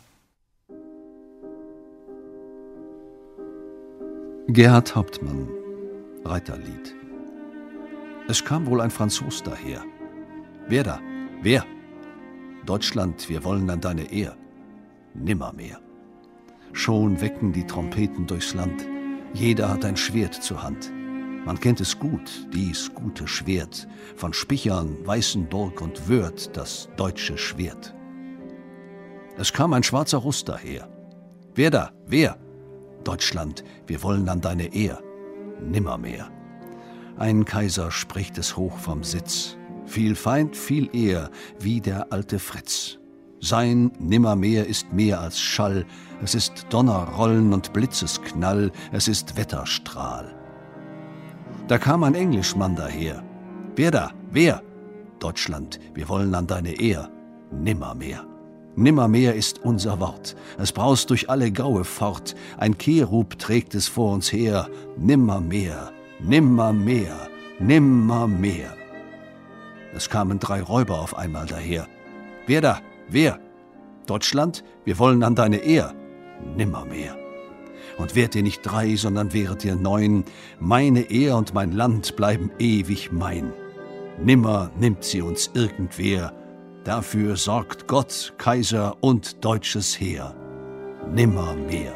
Gerhard Hauptmann, Reiterlied. Es kam wohl ein Franzos daher. Wer da? Wer? Deutschland, wir wollen an deine Ehr. Nimmermehr. Schon wecken die Trompeten durchs Land. Jeder hat ein Schwert zur Hand. Man kennt es gut, dies gute Schwert. Von Spichern, Weißenburg und Wörth, das deutsche Schwert. Es kam ein schwarzer Russ daher. Wer da? Wer? Deutschland, wir wollen an deine Ehr. Nimmermehr. Ein Kaiser spricht es hoch vom Sitz. Viel Feind, viel Ehr, wie der alte Fritz. Sein Nimmermehr ist mehr als Schall. Es ist Donnerrollen und Blitzesknall. Es ist Wetterstrahl. Da kam ein Englischmann daher. Wer da? Wer? Deutschland, wir wollen an deine Ehr. Nimmermehr. Nimmermehr ist unser Wort. Es braust durch alle Gaue fort. Ein Cherub trägt es vor uns her. Nimmermehr, nimmermehr, nimmermehr. Es kamen 3 Räuber auf einmal daher. Wer da? Wer? Deutschland, wir wollen an deine Ehr. Nimmermehr. Und wärt ihr nicht 3, sondern wäret ihr 9, meine Ehr und mein Land bleiben ewig mein. Nimmer nimmt sie uns irgendwer. Dafür sorgt Gott, Kaiser und deutsches Heer. Nimmermehr.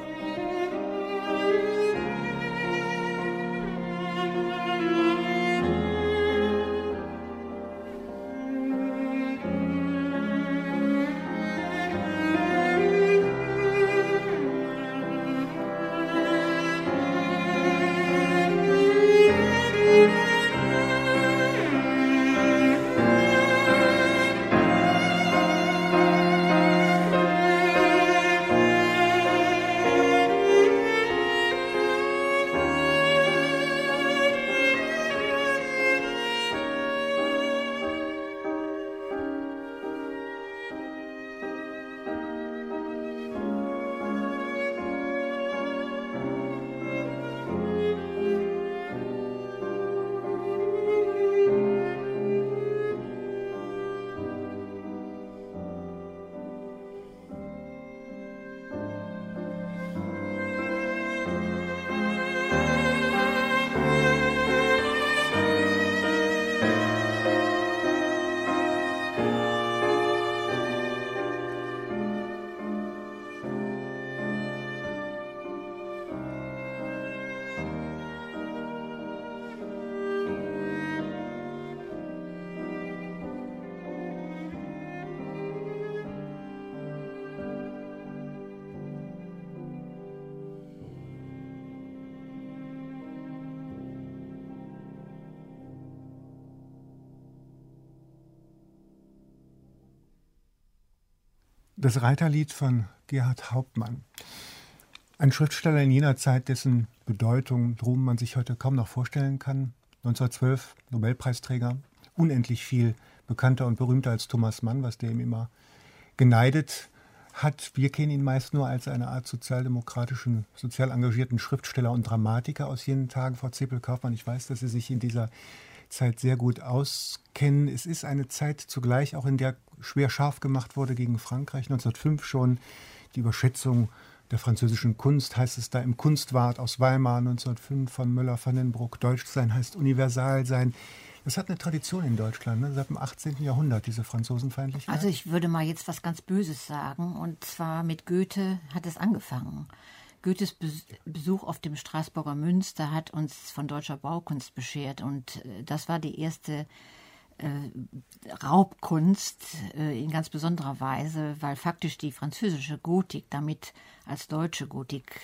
Das Reiterlied von Gerhard Hauptmann. Ein Schriftsteller in jener Zeit, dessen Bedeutung, Ruhm man sich heute kaum noch vorstellen kann. 1912 Nobelpreisträger, unendlich viel bekannter und berühmter als Thomas Mann, was der ihm immer geneidet hat. Wir kennen ihn meist nur als eine Art sozialdemokratischen, sozial engagierten Schriftsteller und Dramatiker aus jenen Tagen. Frau Zepel-Kaufmann, ich weiß, dass Sie sich in dieser Zeit sehr gut auskennen. Es ist eine Zeit zugleich auch, in der schwer scharf gemacht wurde gegen Frankreich. 1905 schon die Überschätzung der französischen Kunst, heißt es da im Kunstwart aus Weimar, 1905 von Müller-van den Broek. Deutsch sein heißt universal sein. Das hat eine Tradition in Deutschland, ne? Seit dem 18. Jahrhundert, diese Franzosenfeindlichkeit. Also ich würde mal jetzt was ganz Böses sagen, und zwar mit Goethe hat es angefangen. Goethes Besuch auf dem Straßburger Münster hat uns von deutscher Baukunst beschert, und das war die erste Raubkunst in ganz besonderer Weise, weil faktisch die französische Gotik damit als deutsche Gotik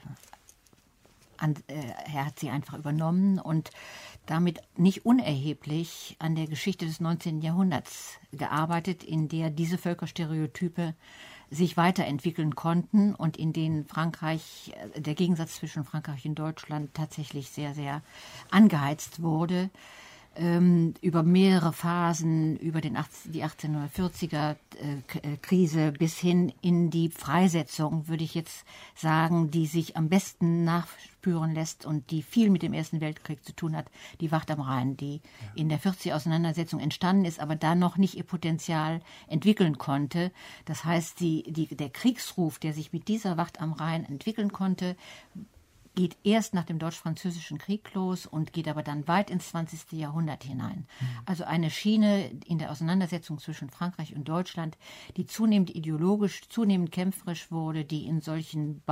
er hat sie einfach übernommen und damit nicht unerheblich an der Geschichte des 19. Jahrhunderts gearbeitet, in der diese Völkerstereotype sich weiterentwickeln konnten und in denen Frankreich, der Gegensatz zwischen Frankreich und Deutschland tatsächlich sehr, sehr angeheizt wurde. Über mehrere Phasen, über die 1840er Krise bis hin in die Freisetzung, würde ich jetzt sagen, die sich am besten nachspüren lässt und die viel mit dem Ersten Weltkrieg zu tun hat, die Wacht am Rhein, die in der 40er-Auseinandersetzung entstanden ist, aber da noch nicht ihr Potenzial entwickeln konnte. Das heißt, der Kriegsruf, der sich mit dieser Wacht am Rhein entwickeln konnte, geht erst nach dem Deutsch-Französischen Krieg los und geht aber dann weit ins 20. Jahrhundert hinein. Also eine Schiene in der Auseinandersetzung zwischen Frankreich und Deutschland, die zunehmend ideologisch, zunehmend kämpferisch wurde, die in solchen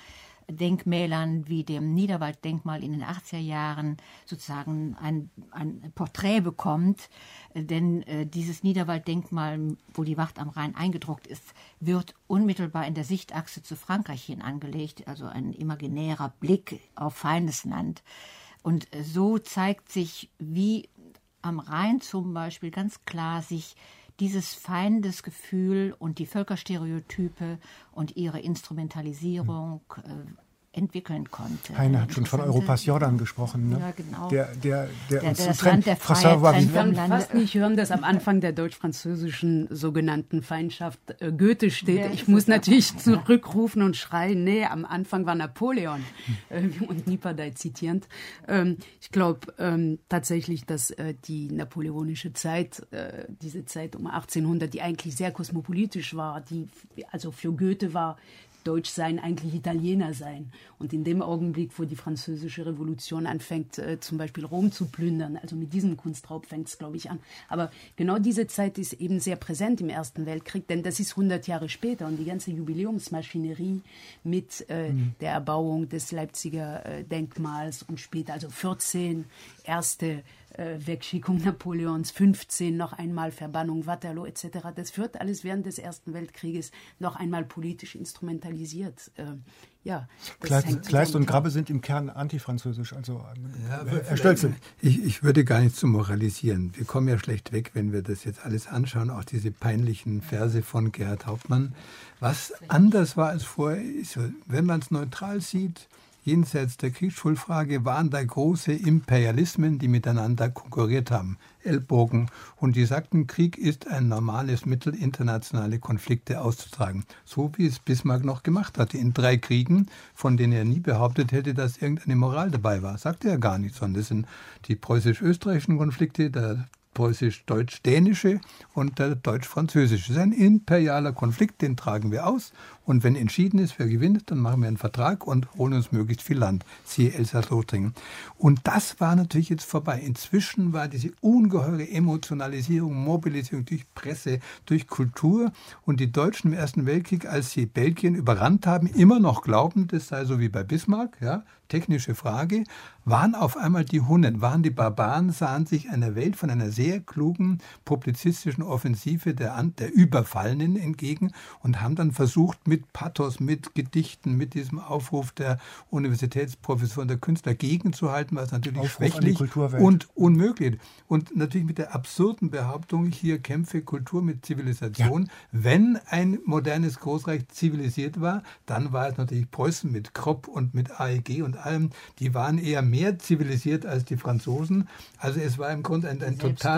Baudenkmälern wie dem Niederwalddenkmal in den 80er Jahren sozusagen ein Porträt bekommt. Denn dieses Niederwalddenkmal, wo die Wacht am Rhein eingedruckt ist, wird unmittelbar in der Sichtachse zu Frankreich hin angelegt, also ein imaginärer Blick auf Feindesland. Und so zeigt sich, wie am Rhein zum Beispiel ganz klar sich dieses Feindesgefühl und die Völkerstereotype und ihre Instrumentalisierung entwickeln konnte. Heine hat schon von Europas Jordan gesprochen. Ne? Ja, genau. Der uns das trennt. Land der Frau Freiheit Sauber, trennt wie- vom kann Lande. fast nicht hören, dass am Anfang der deutsch-französischen sogenannten Feindschaft Goethe steht. Ja, Ich muss natürlich zurückrufen und schreien, nee, am Anfang war Napoleon und Nipperdey zitierend. Ich glaube tatsächlich, dass die napoleonische Zeit, diese Zeit um 1800, die eigentlich sehr kosmopolitisch war, die also für Goethe war Deutsch sein, eigentlich Italiener sein. Und in dem Augenblick, wo die französische Revolution anfängt, zum Beispiel Rom zu plündern, also mit diesem Kunstraub fängt es, glaube ich, an. Aber genau diese Zeit ist eben sehr präsent im Ersten Weltkrieg, denn das ist 100 Jahre später und die ganze Jubiläumsmaschinerie mit der Erbauung des Leipziger Denkmals und später, also 14 erste Wegschickung Napoleons, 15 noch einmal Verbannung Waterloo etc. Das wird alles während des Ersten Weltkrieges noch einmal politisch instrumentalisiert. Ja, das hängt Kleist zusammen. und Grabbe sind im Kern antifranzösisch. Also, Ja, Herr Stölzel. Ich würde gar nicht zu moralisieren. Wir kommen ja schlecht weg, wenn wir das jetzt alles anschauen, auch diese peinlichen Verse von Gerhard Hauptmann. Was anders war als vorher, ist, wenn man es neutral sieht, jenseits der Kriegsschuldfrage waren da große Imperialismen, die miteinander konkurriert haben, Ellbogen. Und die sagten, Krieg ist ein normales Mittel, internationale Konflikte auszutragen. So wie es Bismarck noch gemacht hatte in 3 Kriegen, von denen er nie behauptet hätte, dass irgendeine Moral dabei war. Sagte er gar nicht, sondern das sind die preußisch-österreichischen Konflikte, der preußisch-deutsch-dänische und der deutsch-französische. Das ist ein imperialer Konflikt, den tragen wir aus. Und wenn entschieden ist, wer gewinnt, dann machen wir einen Vertrag und holen uns möglichst viel Land. Siehe Elsass-Lothringen. Und das war natürlich jetzt vorbei. Inzwischen war diese ungeheure Emotionalisierung, Mobilisierung durch Presse, durch Kultur. Und die Deutschen im Ersten Weltkrieg, als sie Belgien überrannt haben, immer noch glauben, das sei so wie bei Bismarck, ja, technische Frage, waren auf einmal die Hunnen, waren die Barbaren, sahen sich einer Welt von einer sehr klugen, publizistischen Offensive der Überfallenen entgegen und haben dann versucht, mit Pathos, mit Gedichten, mit diesem Aufruf der Universitätsprofessoren, der Künstler gegenzuhalten, was natürlich Aufruf an die schwächlich Kulturwelt. und unmöglich. Und natürlich mit der absurden Behauptung, hier kämpfe Kultur mit Zivilisation. Ja. Wenn ein modernes Großreich zivilisiert war, dann war es natürlich Preußen mit Krupp und mit AEG und allem. Die waren eher mehr zivilisiert als die Franzosen. Also es war im Grunde ein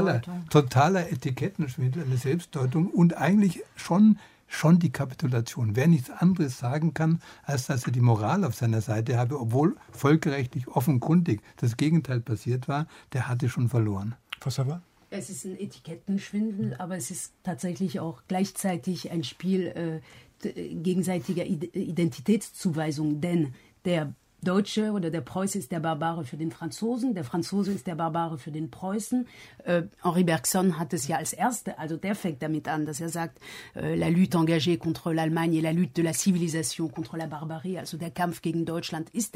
totaler Etikettenschwindel, eine Selbstdeutung und eigentlich schon die Kapitulation. Wer nichts anderes sagen kann, als dass er die Moral auf seiner Seite habe, obwohl völkerrechtlich offenkundig das Gegenteil passiert war, der hatte schon verloren. Frau Sauber? Es ist ein Etikettenschwindel, aber es ist tatsächlich auch gleichzeitig ein Spiel gegenseitiger Identitätszuweisung, denn der Deutsche oder der Preuße ist der Barbare für den Franzosen, der Franzose ist der Barbare für den Preußen. Henri Bergson hat es ja als Erste, also der fängt damit an, dass er sagt, la lutte engagée contre l'Allemagne et la lutte de la civilisation contre la barbarie, also der Kampf gegen Deutschland ist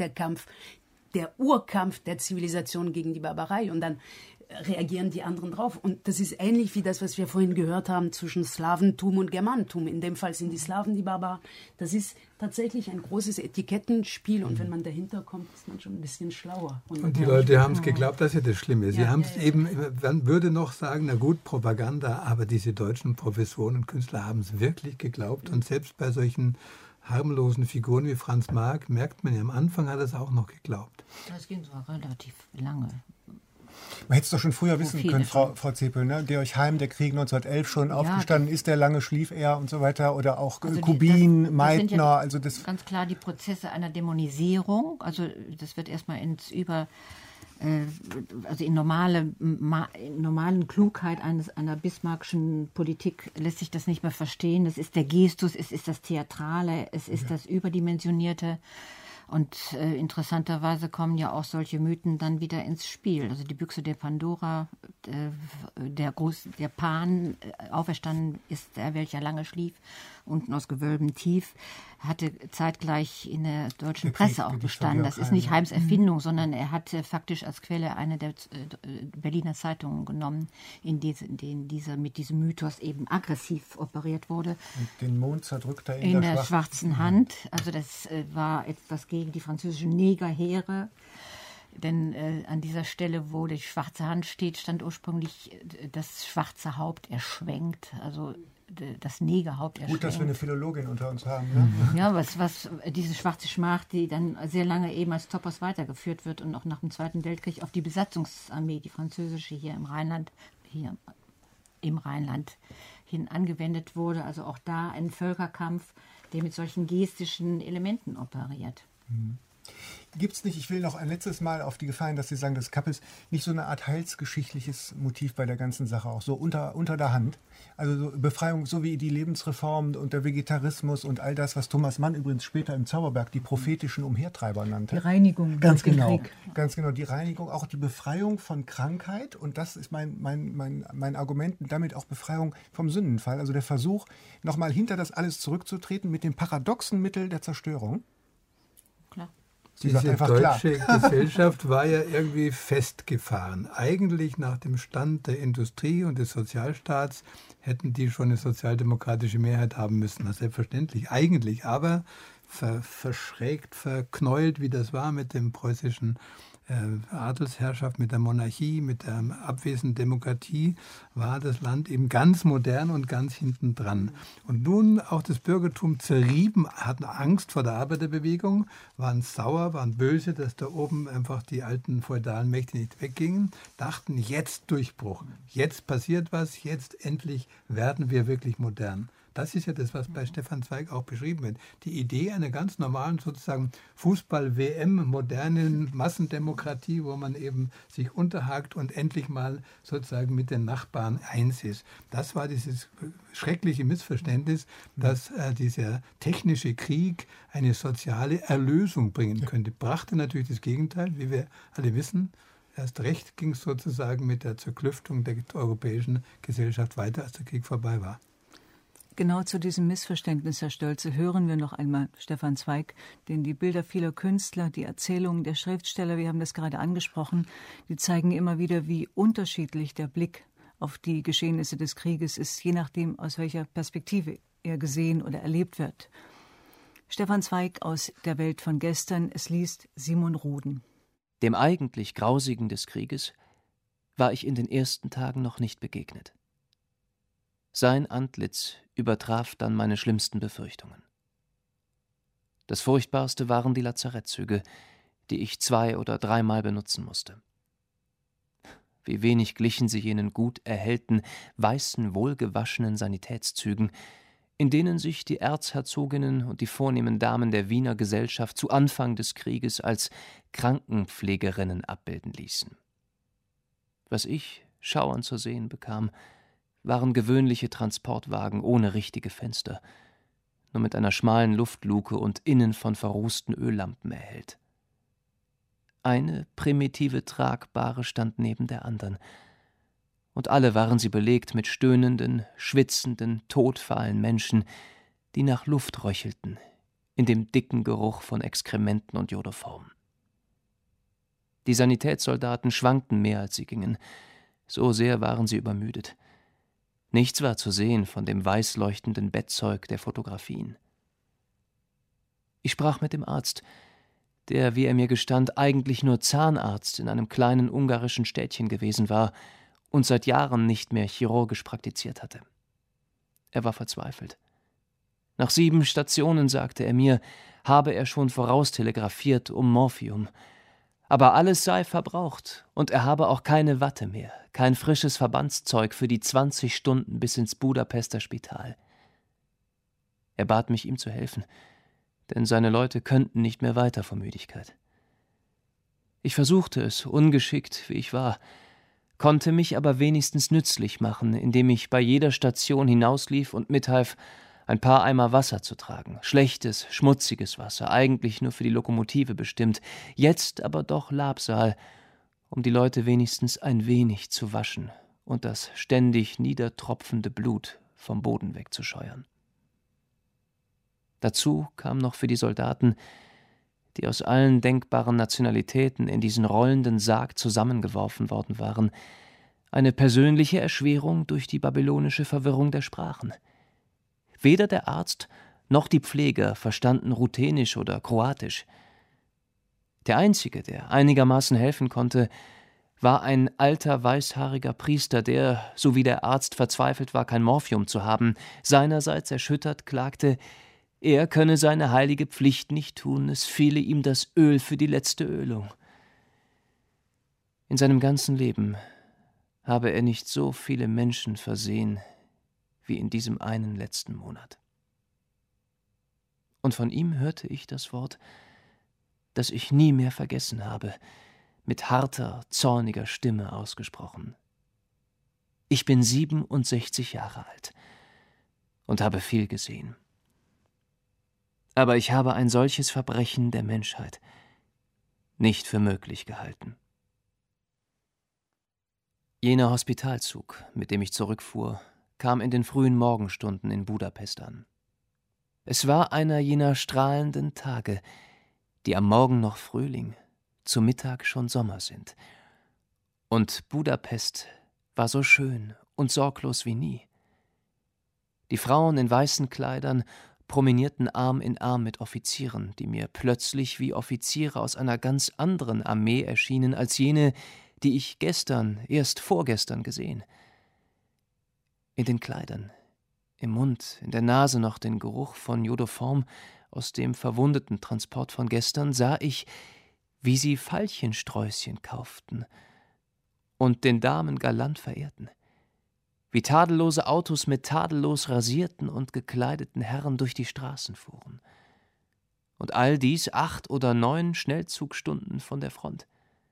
der Urkampf der Zivilisation gegen die Barbarei und dann reagieren die anderen drauf. Und das ist ähnlich wie das, was wir vorhin gehört haben zwischen Slawentum und Germanentum. In dem Fall sind die Slawen die Barbaren. Das ist tatsächlich ein großes Etikettenspiel und wenn man dahinter kommt, ist man schon ein bisschen schlauer. Und die Leute haben es geglaubt, dass ja das Schlimme. Sie haben es eben, man würde noch sagen, na gut, Propaganda, aber diese deutschen Professoren und Künstler haben es wirklich geglaubt und selbst bei solchen harmlosen Figuren wie Franz Marc merkt man ja, am Anfang hat er es auch noch geglaubt. Das ging so relativ lange. Man hätte es doch schon früher wissen können, Frau Zepel. Ne? Georg Heim, der Krieg 1911 schon aufgestanden ist, der lange schlief er und so weiter. Oder auch also Kubin, Meitner. Das sind ganz klar die Prozesse einer Dämonisierung. Also das wird erstmal also in normalen Klugheit einer bismarckschen Politik lässt sich das nicht mehr verstehen. Das ist der Gestus, es ist das Theatrale, es ist das Überdimensionierte. Und interessanterweise kommen ja auch solche Mythen dann wieder ins Spiel. Also die Büchse der Pandora, der Pan, auferstanden ist er, welcher lange schlief, unten aus Gewölben tief, hatte zeitgleich in der deutschen Presse auch bestanden. Das ist nicht Heims Erfindung, sondern er hatte faktisch als Quelle eine der Berliner Zeitungen genommen, in denen mit diesem Mythos eben aggressiv operiert wurde. Und den Mond zerdrückt er in der schwarzen Hand. Also das war etwas gegen die französischen Negerheere. Denn an dieser Stelle, wo die schwarze Hand steht, stand ursprünglich das schwarze Haupt erschwenkt, also das Negerhaupt erschwenkt. Gut, dass wir eine Philologin unter uns haben. Ne? Ja, was diese schwarze Schmach, die dann sehr lange eben als Topos weitergeführt wird und auch nach dem Zweiten Weltkrieg auf die Besatzungsarmee, die französische hier im Rheinland hin angewendet wurde. Also auch da ein Völkerkampf, der mit solchen gestischen Elementen operiert. Gibt es nicht, ich will noch ein letztes Mal auf die Gefahr, dass Sie sagen, das Kappes nicht so eine Art heilsgeschichtliches Motiv bei der ganzen Sache, auch so unter der Hand? Also so Befreiung, so wie die Lebensreform und der Vegetarismus und all das, was Thomas Mann übrigens später im Zauberberg die prophetischen Umhertreiber nannte. Die Reinigung. Ganz genau. Ganz genau, die Reinigung, auch die Befreiung von Krankheit. Und das ist mein Argument, und damit auch Befreiung vom Sündenfall. Also der Versuch, nochmal hinter das alles zurückzutreten mit dem paradoxen Mittel der Zerstörung. Klar. Diese deutsche Gesellschaft war ja irgendwie festgefahren. Eigentlich nach dem Stand der Industrie und des Sozialstaats hätten die schon eine sozialdemokratische Mehrheit haben müssen. Das ist selbstverständlich, eigentlich. Aber verschrägt, verknäult, wie das war mit dem preußischen Adelsherrschaft, mit der Monarchie, mit der abwesenden Demokratie, war das Land eben ganz modern und ganz hinten dran. Und nun auch das Bürgertum zerrieben, hatten Angst vor der Arbeiterbewegung, waren sauer, waren böse, dass da oben einfach die alten feudalen Mächte nicht weggingen, dachten, jetzt Durchbruch, jetzt passiert was, jetzt endlich werden wir wirklich modern. Das ist ja das, was bei Stefan Zweig auch beschrieben wird. Die Idee einer ganz normalen sozusagen Fußball-WM, modernen Massendemokratie, wo man eben sich unterhakt und endlich mal sozusagen mit den Nachbarn eins ist. Das war dieses schreckliche Missverständnis, dass dieser technische Krieg eine soziale Erlösung bringen könnte. Brachte natürlich das Gegenteil, wie wir alle wissen. Erst recht ging es sozusagen mit der Zerklüftung der europäischen Gesellschaft weiter, als der Krieg vorbei war. Genau zu diesem Missverständnis, Herr Stölze, hören wir noch einmal Stefan Zweig, denn die Bilder vieler Künstler, die Erzählungen der Schriftsteller, wir haben das gerade angesprochen, die zeigen immer wieder, wie unterschiedlich der Blick auf die Geschehnisse des Krieges ist, je nachdem, aus welcher Perspektive er gesehen oder erlebt wird. Stefan Zweig aus Der Welt von gestern, es liest Simon Ruden. Dem eigentlich Grausigen des Krieges war ich in den ersten Tagen noch nicht begegnet. Sein Antlitz übertraf dann meine schlimmsten Befürchtungen. Das Furchtbarste waren die Lazarettzüge, die ich 2- oder 3-mal benutzen musste. Wie wenig glichen sie jenen gut erhellten, weißen, wohlgewaschenen Sanitätszügen, in denen sich die Erzherzoginnen und die vornehmen Damen der Wiener Gesellschaft zu Anfang des Krieges als Krankenpflegerinnen abbilden ließen. Was ich schauernd zu sehen bekam, waren gewöhnliche Transportwagen ohne richtige Fenster, nur mit einer schmalen Luftluke und innen von verrußten Öllampen erhellt. Eine primitive Tragbare stand neben der anderen, und alle waren sie belegt mit stöhnenden, schwitzenden, todfahlen Menschen, die nach Luft röchelten, in dem dicken Geruch von Exkrementen und Jodoform. Die Sanitätssoldaten schwankten mehr, als sie gingen, so sehr waren sie übermüdet. Nichts war zu sehen von dem weiß leuchtenden Bettzeug der Fotografien. Ich sprach mit dem Arzt, der, wie er mir gestand, eigentlich nur Zahnarzt in einem kleinen ungarischen Städtchen gewesen war und seit Jahren nicht mehr chirurgisch praktiziert hatte. Er war verzweifelt. Nach 7 Stationen, sagte er mir, habe er schon voraustelegrafiert um Morphium. Aber alles sei verbraucht und er habe auch keine Watte mehr, kein frisches Verbandszeug für die 20 Stunden bis ins Budapester Spital. Er bat mich, ihm zu helfen, denn seine Leute könnten nicht mehr weiter vor Müdigkeit. Ich versuchte es, ungeschickt wie ich war, konnte mich aber wenigstens nützlich machen, indem ich bei jeder Station hinauslief und mithalf, ein paar Eimer Wasser zu tragen, schlechtes, schmutziges Wasser, eigentlich nur für die Lokomotive bestimmt, jetzt aber doch Labsal, um die Leute wenigstens ein wenig zu waschen und das ständig niedertropfende Blut vom Boden wegzuscheuern. Dazu kam noch für die Soldaten, die aus allen denkbaren Nationalitäten in diesen rollenden Sarg zusammengeworfen worden waren, eine persönliche Erschwerung durch die babylonische Verwirrung der Sprachen. Weder der Arzt noch die Pfleger verstanden Ruthenisch oder Kroatisch. Der Einzige, der einigermaßen helfen konnte, war ein alter, weißhaariger Priester, der, so wie der Arzt verzweifelt war, kein Morphium zu haben, seinerseits erschüttert klagte, er könne seine heilige Pflicht nicht tun, es fehle ihm das Öl für die letzte Ölung. In seinem ganzen Leben habe er nicht so viele Menschen versehen wie in diesem einen letzten Monat. Und von ihm hörte ich das Wort, das ich nie mehr vergessen habe, mit harter, zorniger Stimme ausgesprochen. Ich bin 67 Jahre alt und habe viel gesehen. Aber ich habe ein solches Verbrechen der Menschheit nicht für möglich gehalten. Jener Hospitalzug, mit dem ich zurückfuhr, kam in den frühen Morgenstunden in Budapest an. Es war einer jener strahlenden Tage, die am Morgen noch Frühling, zu Mittag schon Sommer sind. Und Budapest war so schön und sorglos wie nie. Die Frauen in weißen Kleidern promenierten Arm in Arm mit Offizieren, die mir plötzlich wie Offiziere aus einer ganz anderen Armee erschienen als jene, die ich erst vorgestern gesehen. In den Kleidern, im Mund, in der Nase noch den Geruch von Jodoform aus dem verwundeten Transport von gestern, sah ich, wie sie Veilchensträußchen kauften und den Damen galant verehrten, wie tadellose Autos mit tadellos rasierten und gekleideten Herren durch die Straßen fuhren. Und all dies 8 oder 9 Schnellzugstunden von der Front.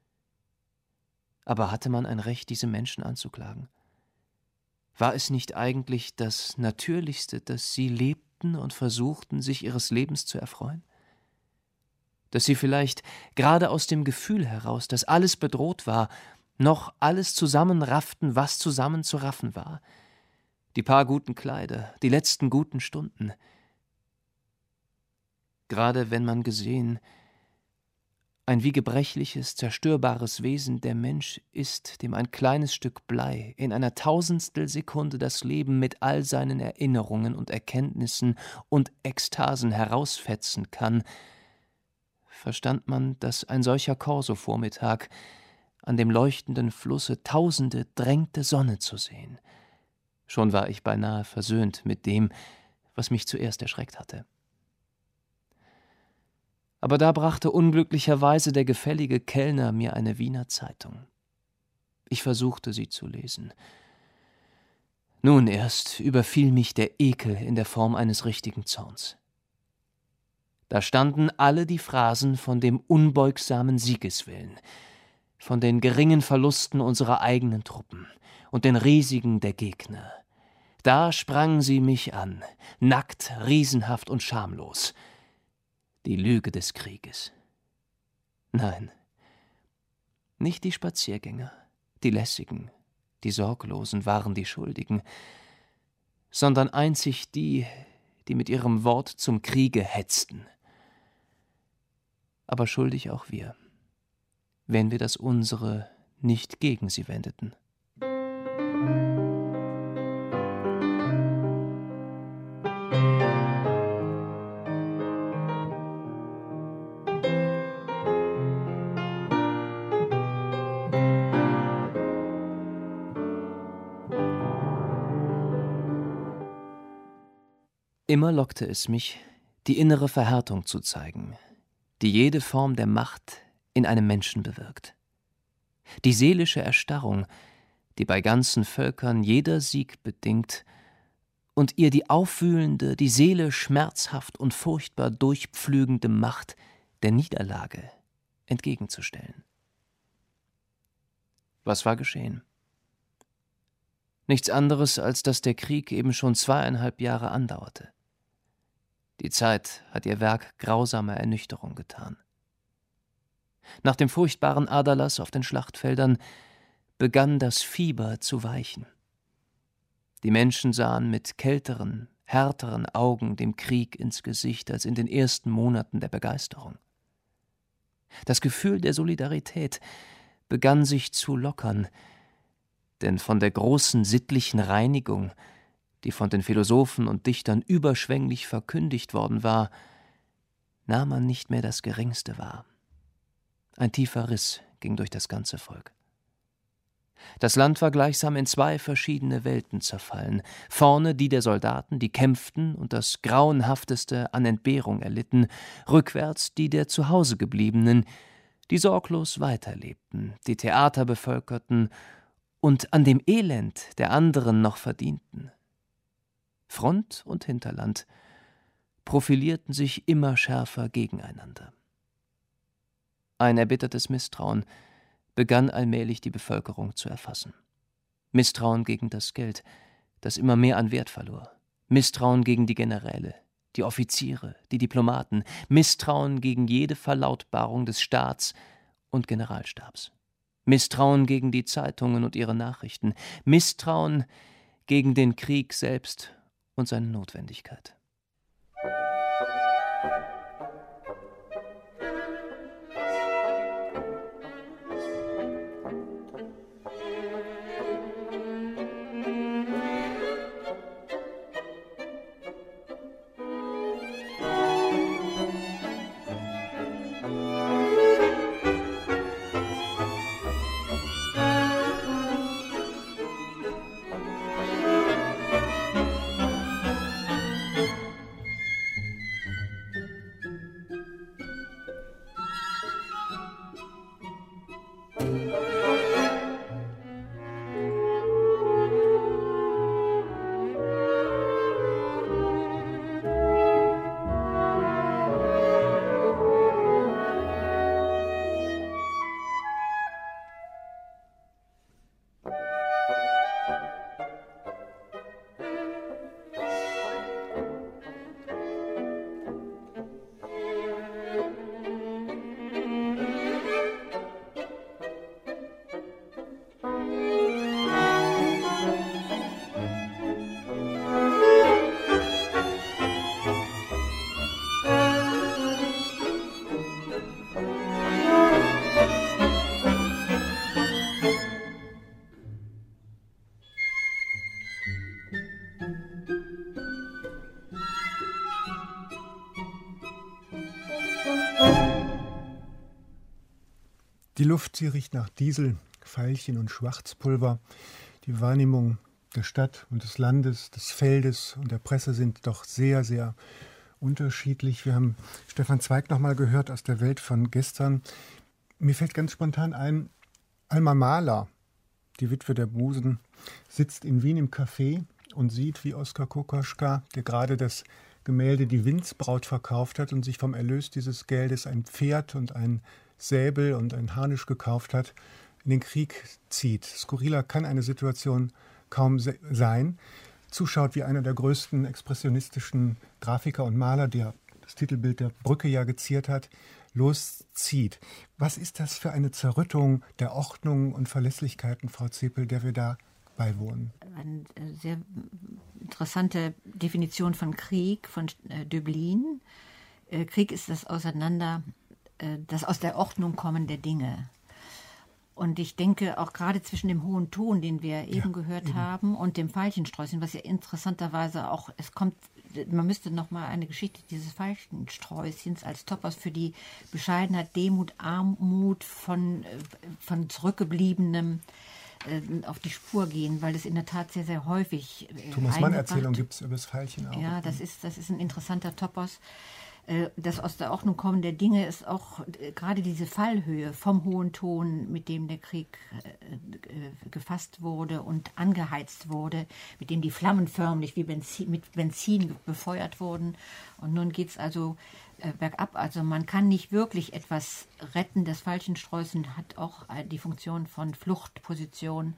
Aber hatte man ein Recht, diese Menschen anzuklagen? War es nicht eigentlich das Natürlichste, dass sie lebten und versuchten, sich ihres Lebens zu erfreuen? Dass sie vielleicht gerade aus dem Gefühl heraus, dass alles bedroht war, noch alles zusammenrafften, was zusammenzuraffen war. Die paar guten Kleider, die letzten guten Stunden. Gerade wenn man gesehen, ein wie gebrechliches, zerstörbares Wesen der Mensch ist, dem ein kleines Stück Blei in einer Tausendstelsekunde das Leben mit all seinen Erinnerungen und Erkenntnissen und Ekstasen herausfetzen kann, verstand man, dass ein solcher Korso-Vormittag an dem leuchtenden Flusse tausende drängte Sonne zu sehen. Schon war ich beinahe versöhnt mit dem, was mich zuerst erschreckt hatte. Aber da brachte unglücklicherweise der gefällige Kellner mir eine Wiener Zeitung. Ich versuchte, sie zu lesen. Nun erst überfiel mich der Ekel in der Form eines richtigen Zorns. Da standen alle die Phrasen von dem unbeugsamen Siegeswillen, von den geringen Verlusten unserer eigenen Truppen und den riesigen der Gegner. Da sprangen sie mich an, nackt, riesenhaft und schamlos. Die Lüge des Krieges. Nein, nicht die Spaziergänger, die Lässigen, die Sorglosen waren die Schuldigen, sondern einzig die, die mit ihrem Wort zum Kriege hetzten. Aber schuldig auch wir, wenn wir das Unsere nicht gegen sie wendeten. Immer lockte es mich, die innere Verhärtung zu zeigen, die jede Form der Macht in einem Menschen bewirkt. Die seelische Erstarrung, die bei ganzen Völkern jeder Sieg bedingt, und ihr die aufwühlende, die Seele schmerzhaft und furchtbar durchpflügende Macht der Niederlage entgegenzustellen. Was war geschehen? Nichts anderes, als dass der Krieg eben schon 2,5 Jahre andauerte. Die Zeit hat ihr Werk grausamer Ernüchterung getan. Nach dem furchtbaren Aderlass auf den Schlachtfeldern begann das Fieber zu weichen. Die Menschen sahen mit kälteren, härteren Augen dem Krieg ins Gesicht als in den ersten Monaten der Begeisterung. Das Gefühl der Solidarität begann sich zu lockern, denn von der großen sittlichen Reinigung, die von den Philosophen und Dichtern überschwänglich verkündigt worden war, nahm man nicht mehr das Geringste wahr. Ein tiefer Riss ging durch das ganze Volk. Das Land war gleichsam in zwei verschiedene Welten zerfallen. Vorne die der Soldaten, die kämpften und das Grauenhafteste an Entbehrung erlitten, rückwärts die der zu Hause gebliebenen, die sorglos weiterlebten, die Theater bevölkerten und an dem Elend der anderen noch verdienten. Front und Hinterland profilierten sich immer schärfer gegeneinander. Ein erbittertes Misstrauen begann allmählich die Bevölkerung zu erfassen. Misstrauen gegen das Geld, das immer mehr an Wert verlor. Misstrauen gegen die Generäle, die Offiziere, die Diplomaten. Misstrauen gegen jede Verlautbarung des Staats und Generalstabs. Misstrauen gegen die Zeitungen und ihre Nachrichten. Misstrauen gegen den Krieg selbst und seine Notwendigkeit. Die Luft, sie riecht nach Diesel, Veilchen und Schwarzpulver. Die Wahrnehmung der Stadt und des Landes, des Feldes und der Presse sind doch sehr, sehr unterschiedlich. Wir haben Stefan Zweig noch mal gehört aus der Welt von gestern. Mir fällt ganz spontan ein, Alma Mahler, die Witwe der Busen, sitzt in Wien im Café und sieht, wie Oskar Kokoschka, der gerade das Gemälde Die Windsbraut verkauft hat und sich vom Erlös dieses Geldes ein Pferd und ein Säbel und ein Harnisch gekauft hat, in den Krieg zieht. Skurriler kann eine Situation kaum sein. Zuschaut, wie einer der größten expressionistischen Grafiker und Maler, der das Titelbild der Brücke ja geziert hat, loszieht. Was ist das für eine Zerrüttung der Ordnung und Verlässlichkeiten, Frau Zepel, der wir da beiwohnen? Eine sehr interessante Definition von Krieg, von Döblin. Krieg ist das das aus der Ordnung kommen der Dinge. Und ich denke, auch gerade zwischen dem hohen Ton, den wir eben gehört haben, und dem Veilchensträußchen, was ja interessanterweise auch, man müsste noch mal eine Geschichte dieses Veilchensträußchens als Topos für die Bescheidenheit, Demut, Armut von Zurückgebliebenem auf die Spur gehen, weil das in der Tat sehr, sehr häufig Thomas Mann-Erzählung gibt es über das Veilchen auch. Ja, das ist ein interessanter Topos. Das aus der Ordnung kommen der Dinge ist auch gerade diese Fallhöhe vom hohen Ton, mit dem der Krieg gefasst wurde und angeheizt wurde, mit dem die Flammen förmlich wie mit Benzin befeuert wurden. Und nun geht es also bergab. Also man kann nicht wirklich etwas retten. Das Veilchensträußchen hat auch die Funktion von Fluchtposition.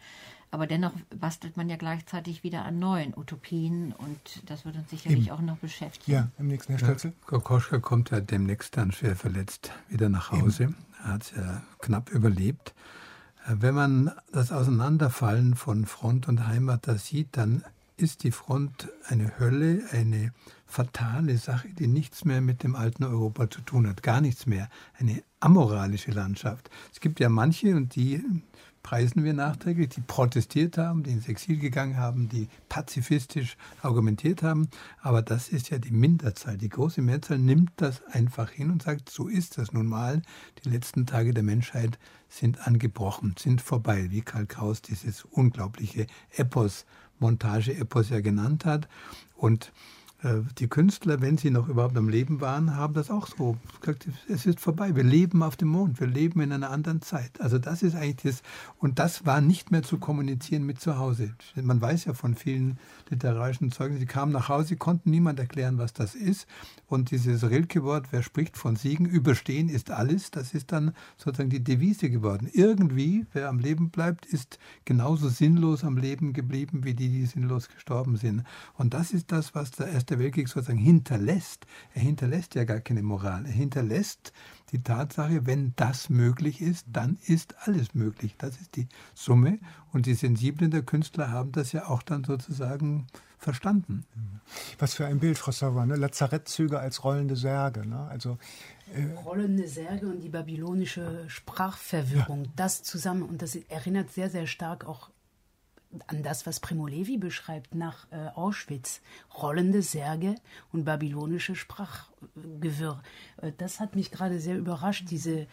Aber dennoch bastelt man ja gleichzeitig wieder an neuen Utopien und das wird uns sicherlich auch noch beschäftigen. Ja, im nächsten, Herr Stölzel. Kokoschka kommt ja demnächst dann schwer verletzt wieder nach Hause. Er hat es ja knapp überlebt. Wenn man das Auseinanderfallen von Front und Heimat da sieht, dann ist die Front eine Hölle, eine fatale Sache, die nichts mehr mit dem alten Europa zu tun hat. Gar nichts mehr. Eine amoralische Landschaft. Es gibt ja manche, und die preisen wir nachträglich, die protestiert haben, die ins Exil gegangen haben, die pazifistisch argumentiert haben. Aber das ist ja die Minderzahl. Die große Mehrzahl nimmt das einfach hin und sagt, so ist das nun mal. Die letzten Tage der Menschheit sind angebrochen, sind vorbei, wie Karl Kraus dieses unglaubliche Epos, Montage-Epos ja genannt hat. Und die Künstler, wenn sie noch überhaupt am Leben waren, haben das auch so gesagt, es ist vorbei, wir leben auf dem Mond, wir leben in einer anderen Zeit. Also das ist eigentlich das, und das war nicht mehr zu kommunizieren mit zu Hause. Man weiß ja von vielen literarischen Zeugen, sie kamen nach Hause, konnten niemand erklären, was das ist. Und dieses Rilke-Wort, wer spricht von Siegen, überstehen ist alles, das ist dann sozusagen die Devise geworden. Irgendwie, wer am Leben bleibt, ist genauso sinnlos am Leben geblieben, wie die sinnlos gestorben sind. Und das ist das, was der Erste Weltkrieg sozusagen hinterlässt. Er hinterlässt ja gar keine Moral. Er hinterlässt die Tatsache, wenn das möglich ist, dann ist alles möglich. Das ist die Summe. Und die Sensiblen der Künstler haben das ja auch dann sozusagen verstanden. Was für ein Bild, Frau Sauer, ne? Lazarettzüge als rollende Särge. Ne? Also, rollende Särge und die babylonische Sprachverwirrung, das zusammen. Und das erinnert sehr, sehr stark auch an das, was Primo Levi beschreibt nach Auschwitz. Rollende Särge und babylonische Sprachgewirr. Das hat mich gerade sehr überrascht. Dieses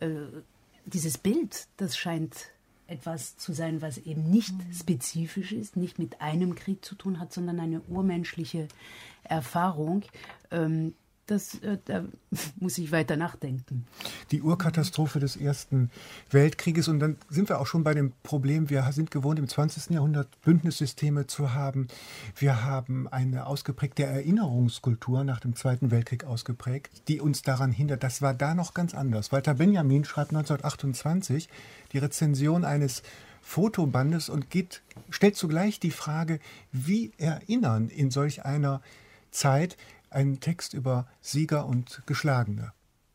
Bild, das scheint etwas zu sein, was eben nicht spezifisch ist, nicht mit einem Krieg zu tun hat, sondern eine urmenschliche Erfahrung. Da muss ich weiter nachdenken. Die Urkatastrophe des Ersten Weltkrieges. Und dann sind wir auch schon bei dem Problem, wir sind gewohnt, im 20. Jahrhundert Bündnissysteme zu haben. Wir haben eine ausgeprägte Erinnerungskultur nach dem Zweiten Weltkrieg ausgeprägt, die uns daran hindert. Das war da noch ganz anders. Walter Benjamin schreibt 1928 die Rezension eines Fotobandes und stellt zugleich die Frage, wie erinnern in solch einer Zeit, einen Text über Sieger und Geschlagene.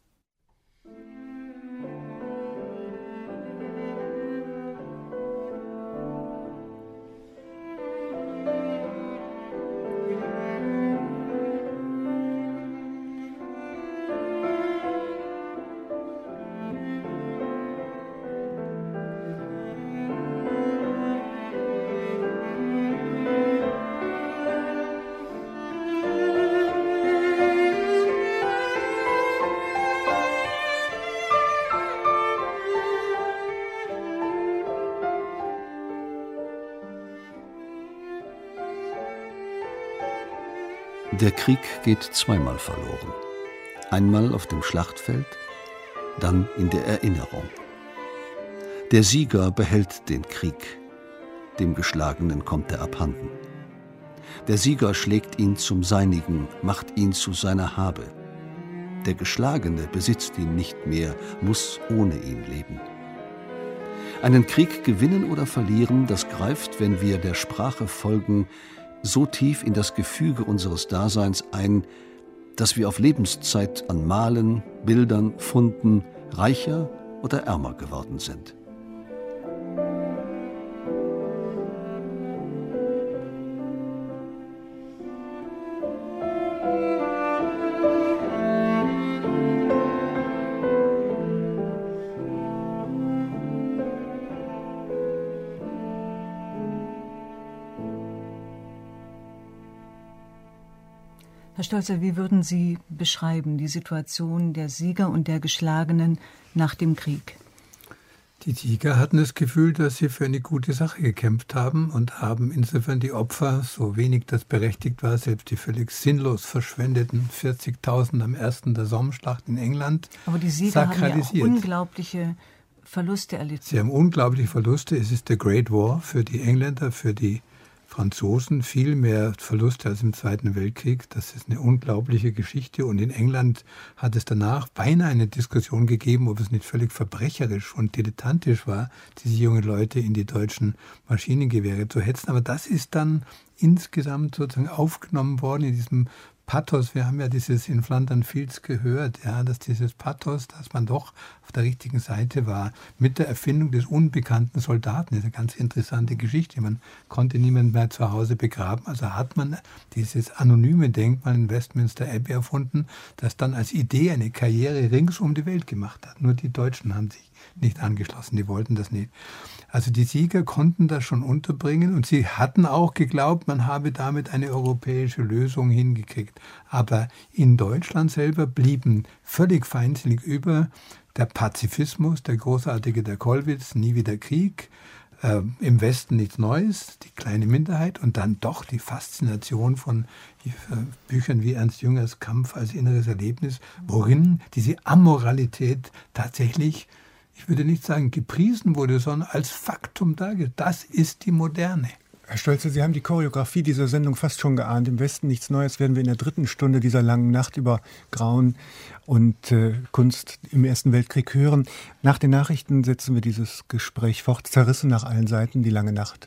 Der Krieg geht zweimal verloren. Einmal auf dem Schlachtfeld, dann in der Erinnerung. Der Sieger behält den Krieg, dem Geschlagenen kommt er abhanden. Der Sieger schlägt ihn zum Seinigen, macht ihn zu seiner Habe. Der Geschlagene besitzt ihn nicht mehr, muss ohne ihn leben. Einen Krieg gewinnen oder verlieren, das greift, wenn wir der Sprache folgen, so tief in das Gefüge unseres Daseins ein, dass wir auf Lebenszeit an Malen, Bildern, Funden reicher oder ärmer geworden sind. Herr Stölzel, wie würden Sie beschreiben die Situation der Sieger und der Geschlagenen nach dem Krieg? Die Sieger hatten das Gefühl, dass sie für eine gute Sache gekämpft haben und haben insofern die Opfer, so wenig das berechtigt war, selbst die völlig sinnlos verschwendeten 40.000 am ersten der Sommschlacht in England, aber die Sieger haben ja auch unglaubliche Verluste erlitten. Sie haben unglaubliche Verluste. Es ist der Great War für die Engländer, für die Franzosen viel mehr Verluste als im Zweiten Weltkrieg. Das ist eine unglaubliche Geschichte. Und in England hat es danach beinahe eine Diskussion gegeben, ob es nicht völlig verbrecherisch und dilettantisch war, diese jungen Leute in die deutschen Maschinengewehre zu hetzen. Aber das ist dann insgesamt sozusagen aufgenommen worden in diesem Pathos. Wir haben ja dieses in Flandern Fields gehört, ja, dass dieses Pathos, dass man doch auf der richtigen Seite war, mit der Erfindung des unbekannten Soldaten. Das ist eine ganz interessante Geschichte. Man konnte niemand mehr zu Hause begraben. Also hat man dieses anonyme Denkmal in Westminster Abbey erfunden, das dann als Idee eine Karriere rings um die Welt gemacht hat. Nur die Deutschen haben sich nicht angeschlossen, die wollten das nicht. Also die Sieger konnten das schon unterbringen und sie hatten auch geglaubt, man habe damit eine europäische Lösung hingekriegt. Aber in Deutschland selber blieben völlig feindsinnig über der Pazifismus, der großartige der Kollwitz, nie wieder Krieg, im Westen nichts Neues, die kleine Minderheit und dann doch die Faszination von Büchern wie Ernst Jüngers Kampf als inneres Erlebnis, worin diese Amoralität tatsächlich, ich würde nicht sagen gepriesen wurde, sondern als Faktum dargestellt. Das ist die Moderne. Herr Stölzl, Sie haben die Choreografie dieser Sendung fast schon geahnt. Im Westen nichts Neues werden wir in der 3. Stunde dieser langen Nacht über Grauen und Kunst im Ersten Weltkrieg hören. Nach den Nachrichten setzen wir dieses Gespräch fort, zerrissen nach allen Seiten, die lange Nacht.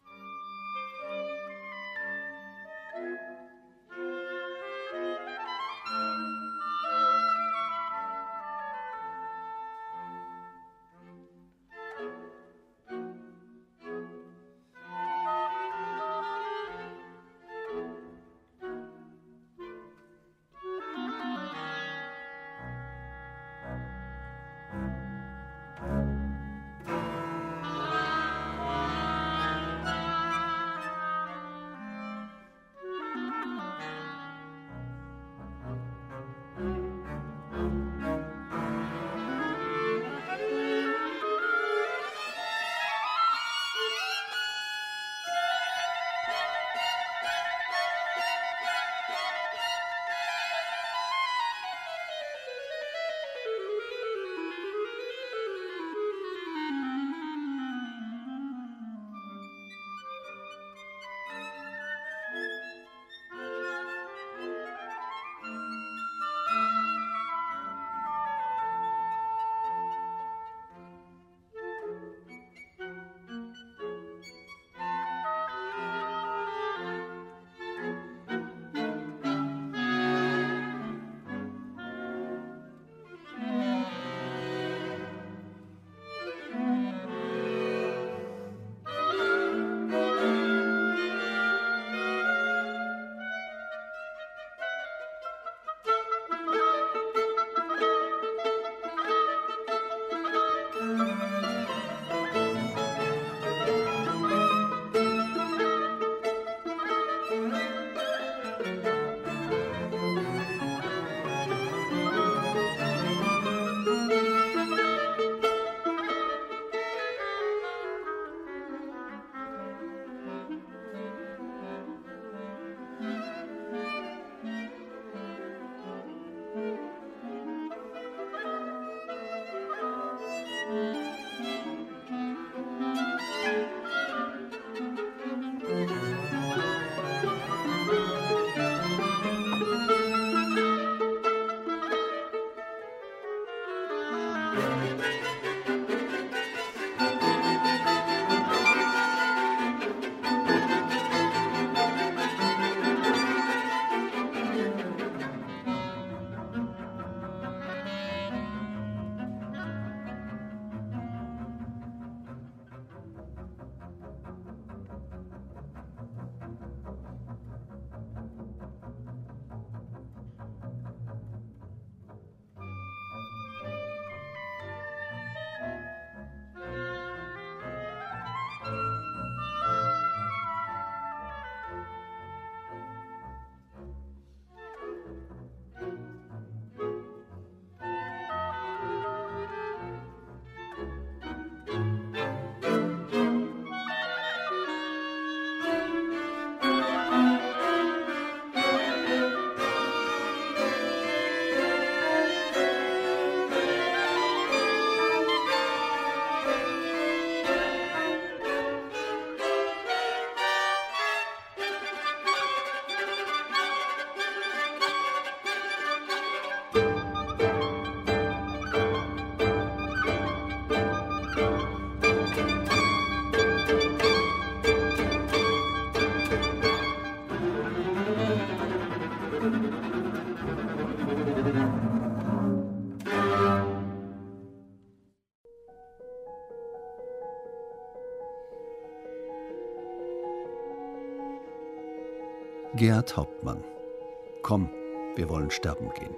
Gerhard Hauptmann. Komm, wir wollen sterben gehen.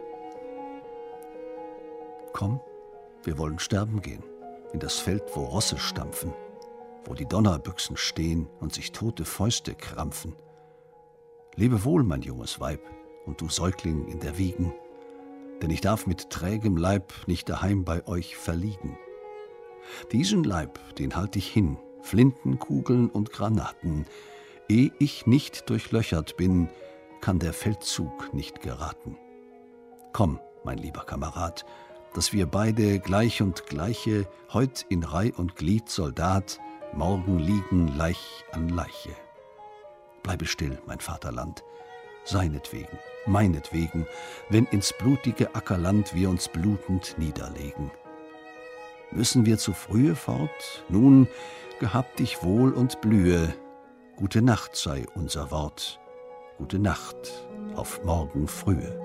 Komm, wir wollen sterben gehen, in das Feld, wo Rosse stampfen, wo die Donnerbüchsen stehen und sich tote Fäuste krampfen. Lebe wohl, mein junges Weib, und du Säugling in der Wiegen, denn ich darf mit trägem Leib nicht daheim bei euch verliegen. Diesen Leib, den halt ich hin, Flinten, Kugeln und Granaten. Ehe ich nicht durchlöchert bin, kann der Feldzug nicht geraten. Komm, mein lieber Kamerad, dass wir beide gleich und gleiche, heut in Reih und Glied Soldat, morgen liegen Leich an Leiche. Bleibe still, mein Vaterland, seinetwegen, meinetwegen, wenn ins blutige Ackerland wir uns blutend niederlegen. Müssen wir zu frühe fort? Nun, gehab dich wohl und blühe. Gute Nacht sei unser Wort. Gute Nacht, auf morgen frühe.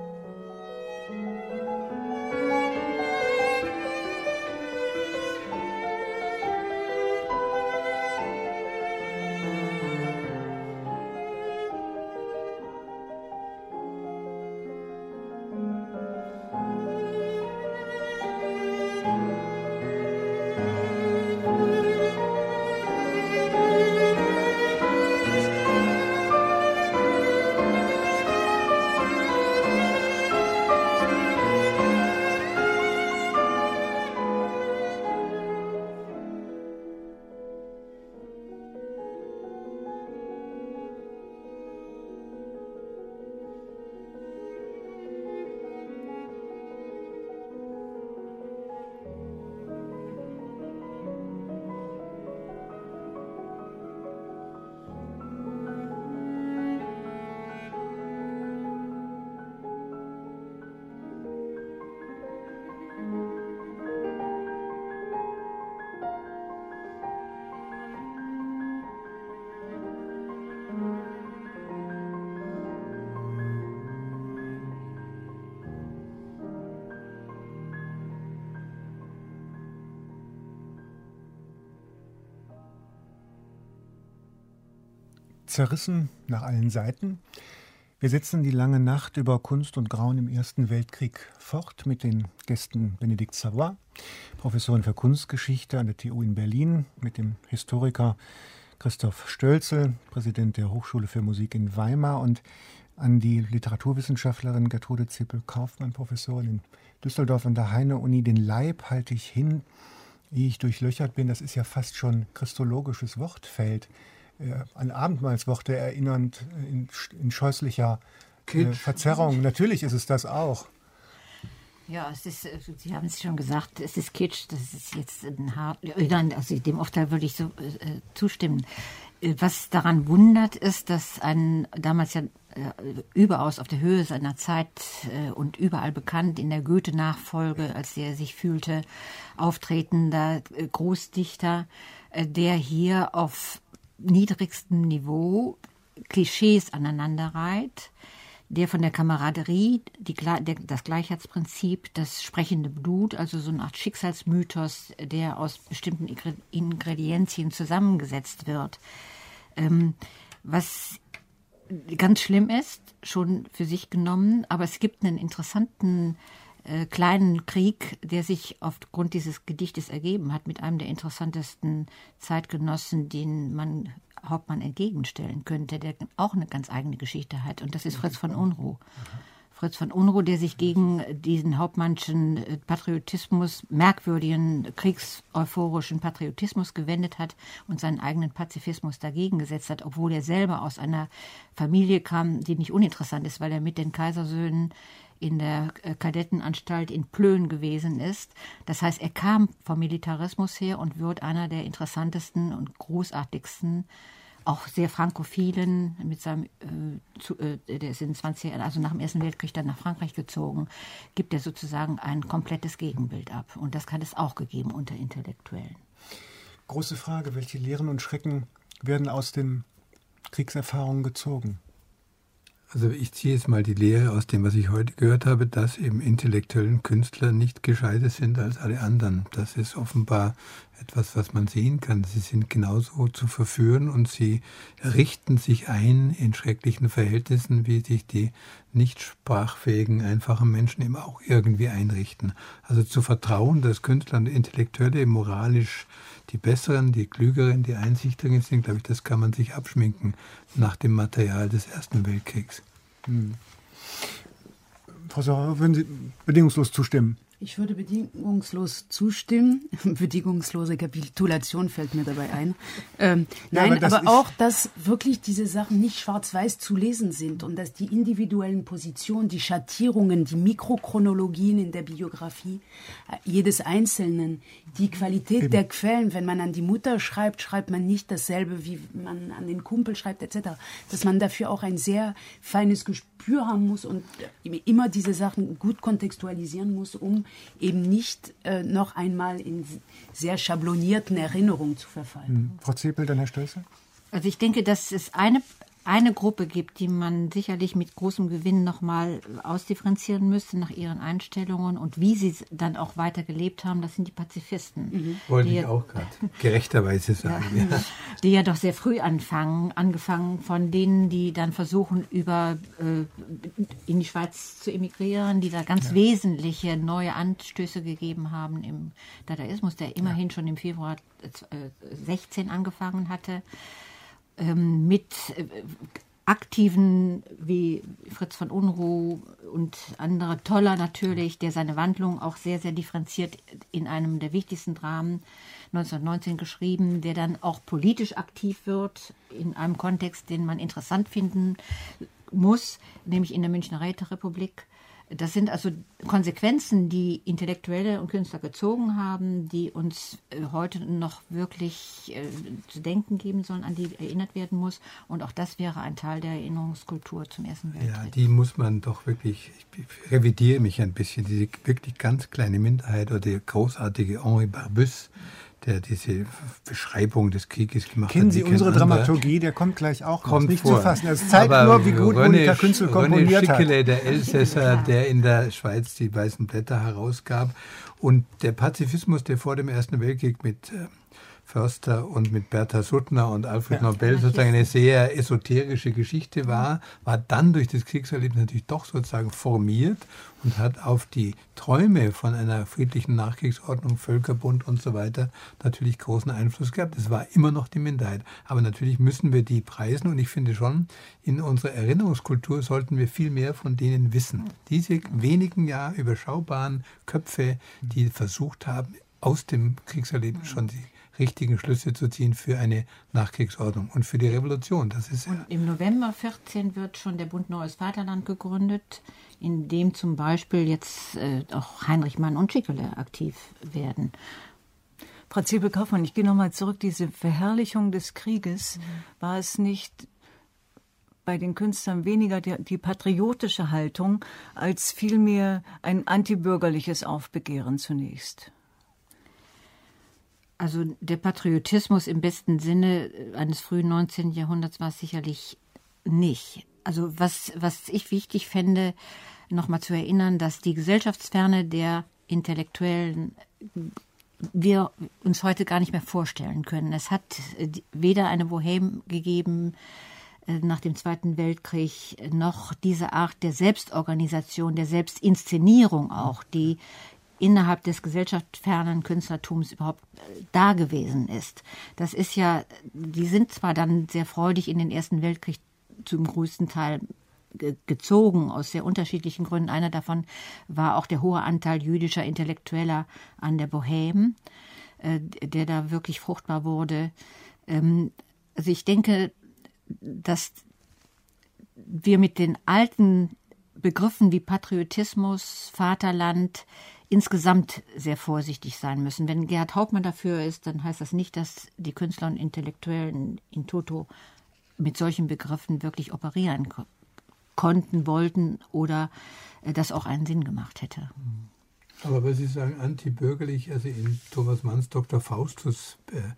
Zerrissen nach allen Seiten. Wir setzen die lange Nacht über Kunst und Grauen im Ersten Weltkrieg fort mit den Gästen Bénédicte Savoy, Professorin für Kunstgeschichte an der TU in Berlin, mit dem Historiker Christoph Stölzel, Präsident der Hochschule für Musik in Weimar, und an die Literaturwissenschaftlerin Gertrude Zippel-Kaufmann, Professorin in Düsseldorf an der Heine-Uni. Den Leib halte ich hin, ehe ich durchlöchert bin. Das ist ja fast schon christologisches Wortfeld. An Abendmahlsworte erinnernd in scheußlicher Verzerrung. Natürlich ist es das auch. Ja, es ist, Sie haben es schon gesagt, es ist Kitsch, das ist jetzt ein hart, also dem Urteil würde ich so zustimmen. Was daran wundert, ist, dass ein damals ja überaus auf der Höhe seiner Zeit und überall bekannt in der Goethe-Nachfolge, als er sich fühlte, auftretender Großdichter, der hier auf niedrigstem Niveau Klischees aneinanderreiht, der von der Kameraderie, das Gleichheitsprinzip, das sprechende Blut, also so eine Art Schicksalsmythos, der aus bestimmten Ingredienzien zusammengesetzt wird. Was ganz schlimm ist, schon für sich genommen, aber es gibt einen interessanten kleinen Krieg, der sich aufgrund dieses Gedichtes ergeben hat, mit einem der interessantesten Zeitgenossen, den man Hauptmann entgegenstellen könnte, der auch eine ganz eigene Geschichte hat. Und das ist Fritz von Unruh. Fritz von Unruh, der sich gegen diesen Hauptmannschen Patriotismus, merkwürdigen, kriegseuphorischen Patriotismus gewendet hat und seinen eigenen Pazifismus dagegen gesetzt hat, obwohl er selber aus einer Familie kam, die nicht uninteressant ist, weil er mit den Kaisersöhnen in der Kadettenanstalt in Plön gewesen ist. Das heißt, er kam vom Militarismus her und wird einer der interessantesten und großartigsten, auch sehr frankophilen, mit seinem, der ist in 20 Jahren, also nach dem Ersten Weltkrieg dann nach Frankreich gezogen, gibt er sozusagen ein komplettes Gegenbild ab. Und das hat es auch gegeben unter Intellektuellen. Große Frage, welche Lehren und Schrecken werden aus den Kriegserfahrungen gezogen? Also ich ziehe jetzt mal die Lehre aus dem, was ich heute gehört habe, dass eben intellektuellen Künstler nicht gescheiter sind als alle anderen. Das ist offenbar etwas, was man sehen kann. Sie sind genauso zu verführen und sie richten sich ein in schrecklichen Verhältnissen, wie sich die nicht sprachfähigen, einfachen Menschen eben auch irgendwie einrichten. Also zu vertrauen, dass Künstler und Intellektuelle moralisch die Besseren, die Klügeren, die Einsichtigen sind, glaube ich, das kann man sich abschminken nach dem Material des Ersten Weltkriegs. Frau Sauer, würden Sie bedingungslos zustimmen? Ich würde bedingungslos zustimmen. Bedingungslose Kapitulation fällt mir dabei ein. Nein, aber auch, dass wirklich diese Sachen nicht schwarz-weiß zu lesen sind und dass die individuellen Positionen, die Schattierungen, die Mikrochronologien in der Biografie jedes Einzelnen, die Qualität der Quellen, wenn man an die Mutter schreibt, schreibt man nicht dasselbe, wie man an den Kumpel schreibt, etc. Dass man dafür auch ein sehr feines Gespür haben muss und immer diese Sachen gut kontextualisieren muss, um eben nicht noch einmal in sehr schablonierten Erinnerungen zu verfallen. Frau Zepel, dann Herr Stölzel? Also ich denke, dass es eine Gruppe gibt, die man sicherlich mit großem Gewinn nochmal ausdifferenzieren müsste nach ihren Einstellungen und wie sie dann auch weiter gelebt haben, das sind die Pazifisten. Wollte ich auch gerade gerechterweise sagen. Ja. Die ja doch sehr früh angefangen von denen, die dann versuchen, in die Schweiz zu emigrieren, die da ganz wesentliche neue Anstöße gegeben haben im Dadaismus, der immerhin schon im Februar 16 angefangen hatte. Mit Aktiven wie Fritz von Unruh und andere, Toller natürlich, der seine Wandlung auch sehr, sehr differenziert in einem der wichtigsten Dramen 1919 geschrieben, der dann auch politisch aktiv wird in einem Kontext, den man interessant finden muss, nämlich in der Münchner Räterepublik. Das sind also Konsequenzen, die Intellektuelle und Künstler gezogen haben, die uns heute noch wirklich zu denken geben sollen, an die erinnert werden muss. Und auch das wäre ein Teil der Erinnerungskultur zum Ersten Weltkrieg. Ja, die muss man doch wirklich, ich revidiere mich ein bisschen, diese wirklich ganz kleine Minderheit oder der großartige Henri Barbusse, der diese Beschreibung des Krieges gemacht hat. Kennen Sie unsere Dramaturgie? Der kommt gleich auch kommt nicht vor. zu fassen. Das zeigt nur, wie gut Monika Künzel komponiert hat. Schickele, der Elsässer, der in der Schweiz die Weißen Blätter herausgab. Und der Pazifismus, der vor dem Ersten Weltkrieg mit Förster und mit Bertha Suttner und Alfred Nobel sozusagen eine sehr esoterische Geschichte war dann durch das Kriegserlebnis natürlich doch sozusagen formiert und hat auf die Träume von einer friedlichen Nachkriegsordnung, Völkerbund und so weiter natürlich großen Einfluss gehabt. Es war immer noch die Minderheit. Aber natürlich müssen wir die preisen und ich finde schon, in unserer Erinnerungskultur sollten wir viel mehr von denen wissen. Diese wenigen überschaubaren Köpfe, die versucht haben, aus dem Kriegserlebnis schon die richtigen Schlüsse zu ziehen für eine Nachkriegsordnung und für die Revolution. Das ist und im November 14 wird schon der Bund Neues Vaterland gegründet, in dem zum Beispiel jetzt auch Heinrich Mann und Schickele aktiv werden. Frau Zepel-Kaufmann, ich gehe nochmal zurück. Diese Verherrlichung des Krieges, war es nicht bei den Künstlern weniger die patriotische Haltung, als vielmehr ein antibürgerliches Aufbegehren zunächst? Also der Patriotismus im besten Sinne eines frühen 19. Jahrhunderts war es sicherlich nicht. Also was ich wichtig fände, nochmal zu erinnern, dass die Gesellschaftsferne der Intellektuellen wir uns heute gar nicht mehr vorstellen können. Es hat weder eine Bohème gegeben nach dem Zweiten Weltkrieg, noch diese Art der Selbstorganisation, der Selbstinszenierung auch, die innerhalb des gesellschaftsfernen Künstlertums überhaupt da gewesen ist. Das ist ja, die sind zwar dann sehr freudig in den Ersten Weltkrieg zum größten Teil gezogen, aus sehr unterschiedlichen Gründen. Einer davon war auch der hohe Anteil jüdischer Intellektueller an der Bohème, der da wirklich fruchtbar wurde. Also ich denke, dass wir mit den alten Begriffen wie Patriotismus, Vaterland insgesamt sehr vorsichtig sein müssen. Wenn Gerhard Hauptmann dafür ist, dann heißt das nicht, dass die Künstler und Intellektuellen in toto mit solchen Begriffen wirklich operieren konnten, wollten oder das auch einen Sinn gemacht hätte. Aber was Sie sagen, antibürgerlich, also in Thomas Manns Dr. Faustus